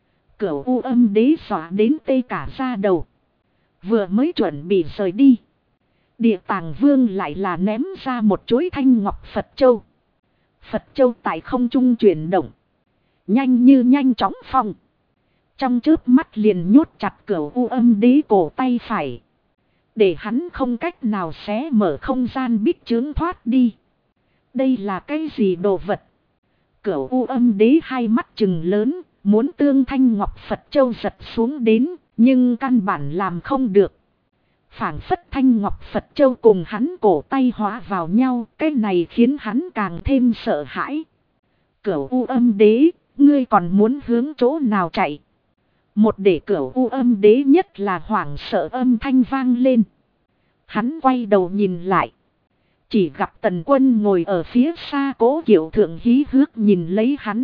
Cửu U âm đế dọa đến tê cả da đầu. Vừa mới chuẩn bị rời đi. Địa Tàng Vương lại là ném ra một chuỗi thanh ngọc Phật Châu. Phật Châu tại không trung chuyển động. Nhanh như nhanh chóng phong. Trong chớp mắt liền nhốt chặt Cửu U âm đế cổ tay phải. Để hắn không cách nào xé mở không gian bích chướng thoát đi. Đây là cái gì đồ vật? Cửu U âm đế hai mắt trừng lớn. Muốn tương thanh ngọc Phật Châu giật xuống đến. Nhưng căn bản làm không được. Phảng phất thanh ngọc Phật Châu cùng hắn cổ tay hóa vào nhau. Cái này khiến hắn càng thêm sợ hãi. Cửu U âm đế, ngươi còn muốn hướng chỗ nào chạy? Một để Cửu U âm đế nhất là hoảng sợ âm thanh vang lên. Hắn quay đầu nhìn lại. Chỉ gặp Tần Quân ngồi ở phía xa Cố Kiệu thượng hí hước nhìn lấy hắn.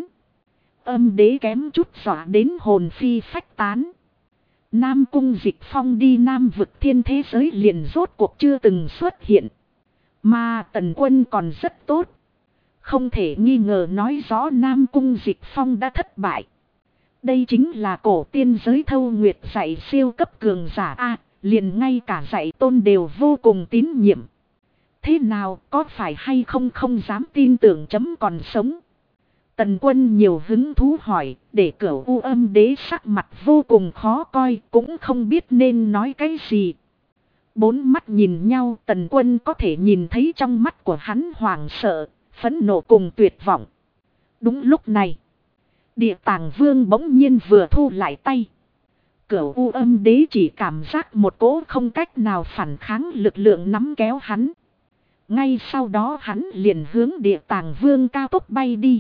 Âm đế kém chút dọa đến hồn phi phách tán. Nam Cung Dịch Phong đi Nam vực thiên thế giới liền rốt cuộc chưa từng xuất hiện. Mà Tần Quân còn rất tốt. Không thể nghi ngờ nói rõ Nam Cung Dịch Phong đã thất bại. Đây chính là cổ tiên giới Thâu Nguyệt dạy siêu cấp cường giả A, liền ngay cả dạy tôn đều vô cùng tín nhiệm. Thế nào, có phải hay không không dám tin tưởng chấm còn sống? Tần Quân nhiều hứng thú hỏi, để Cửu U âm đế sắc mặt vô cùng khó coi, cũng không biết nên nói cái gì. Bốn mắt nhìn nhau, Tần Quân có thể nhìn thấy trong mắt của hắn hoảng sợ, phẫn nộ cùng tuyệt vọng. Đúng lúc này, Địa Tàng Vương bỗng nhiên vừa thu lại tay. Cửu U âm đế chỉ cảm giác một cỗ không cách nào phản kháng lực lượng nắm kéo hắn. Ngay sau đó hắn liền hướng Địa Tàng Vương cao tốc bay đi.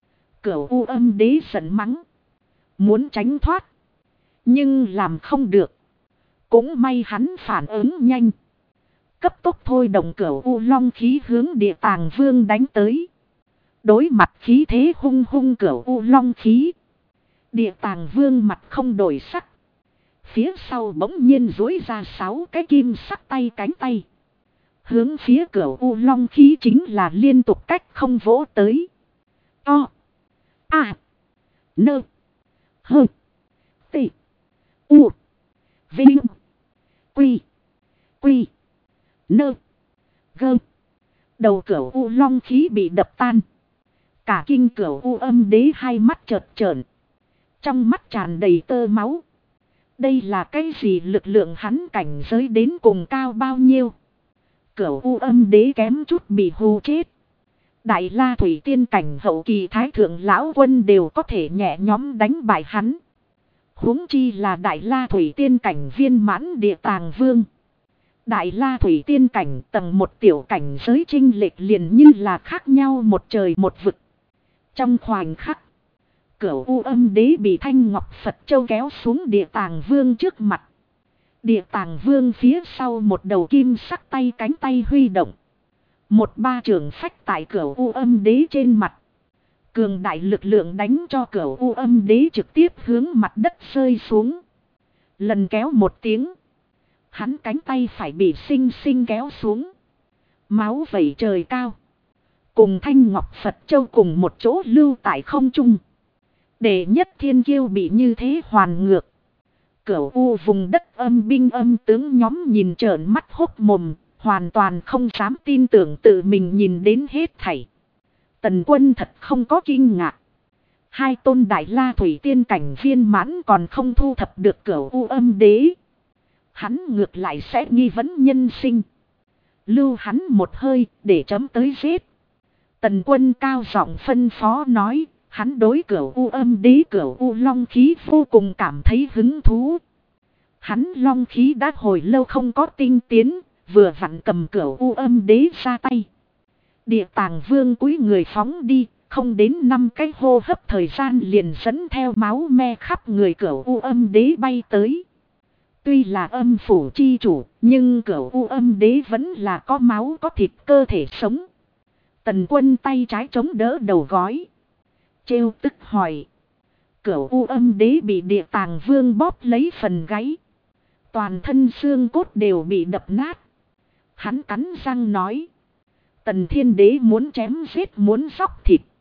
Cửu U Âm Đế giận mắng. Muốn tránh thoát. Nhưng làm không được. Cũng may hắn phản ứng nhanh. Cấp tốc thôi động Cửu U Long khí hướng Địa Tàng Vương đánh tới. Đối mặt khí thế hung hung Cửu U Long khí. Địa Tàng Vương mặt không đổi sắc. Phía sau bỗng nhiên duỗi ra 6 cái kim sắc tay cánh tay. Hướng phía Cửu U Long khí chính là liên tục cách không vỗ tới. To. A. Nơ. Hơ. Tị. U. Vinh. Quy. Quy. Nơ. Gơ. Đầu Cửu U Long khí bị đập tan. Cả kinh Cửu U Âm Đế hai mắt chợt trợn. Trong mắt tràn đầy tơ máu. Đây là cái gì lực lượng hắn cảnh giới đến cùng cao bao nhiêu? Cửu U Âm Đế kém chút bị hù chết. Đại La Thủy Tiên cảnh hậu kỳ thái thượng lão quân đều có thể nhẹ nhõm đánh bại hắn. Huống chi là Đại La Thủy Tiên cảnh viên mãn Địa Tàng Vương. Đại La Thủy Tiên cảnh tầng một tiểu cảnh giới chênh lệch liền như là khác nhau một trời một vực. Trong khoảnh khắc, Cửu U Âm Đế bị Thanh Ngọc Phật Châu kéo xuống Địa Tàng Vương trước mặt. Địa Tàng Vương phía sau một đầu kim sắc tay cánh tay huy động. Một ba trường phách tại Cửu U Âm Đế trên mặt. Cường đại lực lượng đánh cho Cửu U Âm Đế trực tiếp hướng mặt đất rơi xuống. Lần kéo một tiếng. Hắn cánh tay phải bị xinh xinh kéo xuống. Máu vẩy trời cao. Cùng Thanh Ngọc Phật Châu cùng một chỗ lưu tại không trung. Đệ nhất thiên kiêu bị như thế hoàn ngược. Cửu U vùng đất âm binh âm tướng nhóm nhìn trợn mắt hốc mồm. Hoàn toàn không dám tin tưởng tự mình nhìn đến hết thảy. Tần Quân thật không có kinh ngạc. Hai tôn Đại La Thủy Tiên cảnh viên mãn còn không thu thập được Cửu U Âm Đế. Hắn ngược lại sẽ nghi vấn nhân sinh. Lưu hắn một hơi để chấm tới giết. Tần Quân cao giọng phân phó nói. Hắn đối Cửu U Âm Đế Cửu U Long khí vô cùng cảm thấy hứng thú. Hắn long khí đã hồi lâu không có tinh tiến. Vừa vặn cầm Cửu U Âm Đế ra tay. Địa Tàng Vương cúi người phóng đi. Không đến 5 cái hô hấp thời gian liền dẫn theo máu me khắp người Cửu U Âm Đế bay tới. Tuy là âm phủ chi chủ, nhưng Cửu U Âm Đế vẫn là có máu có thịt cơ thể sống. Tần Quân tay trái chống đỡ đầu gối. Trêu tức hỏi. Cửu U Âm Đế bị Địa Tàng Vương bóp lấy phần gáy. Toàn thân xương cốt đều bị đập nát. Hắn cắn răng nói. Tần Thiên Đế muốn chém giết muốn dóc thịt.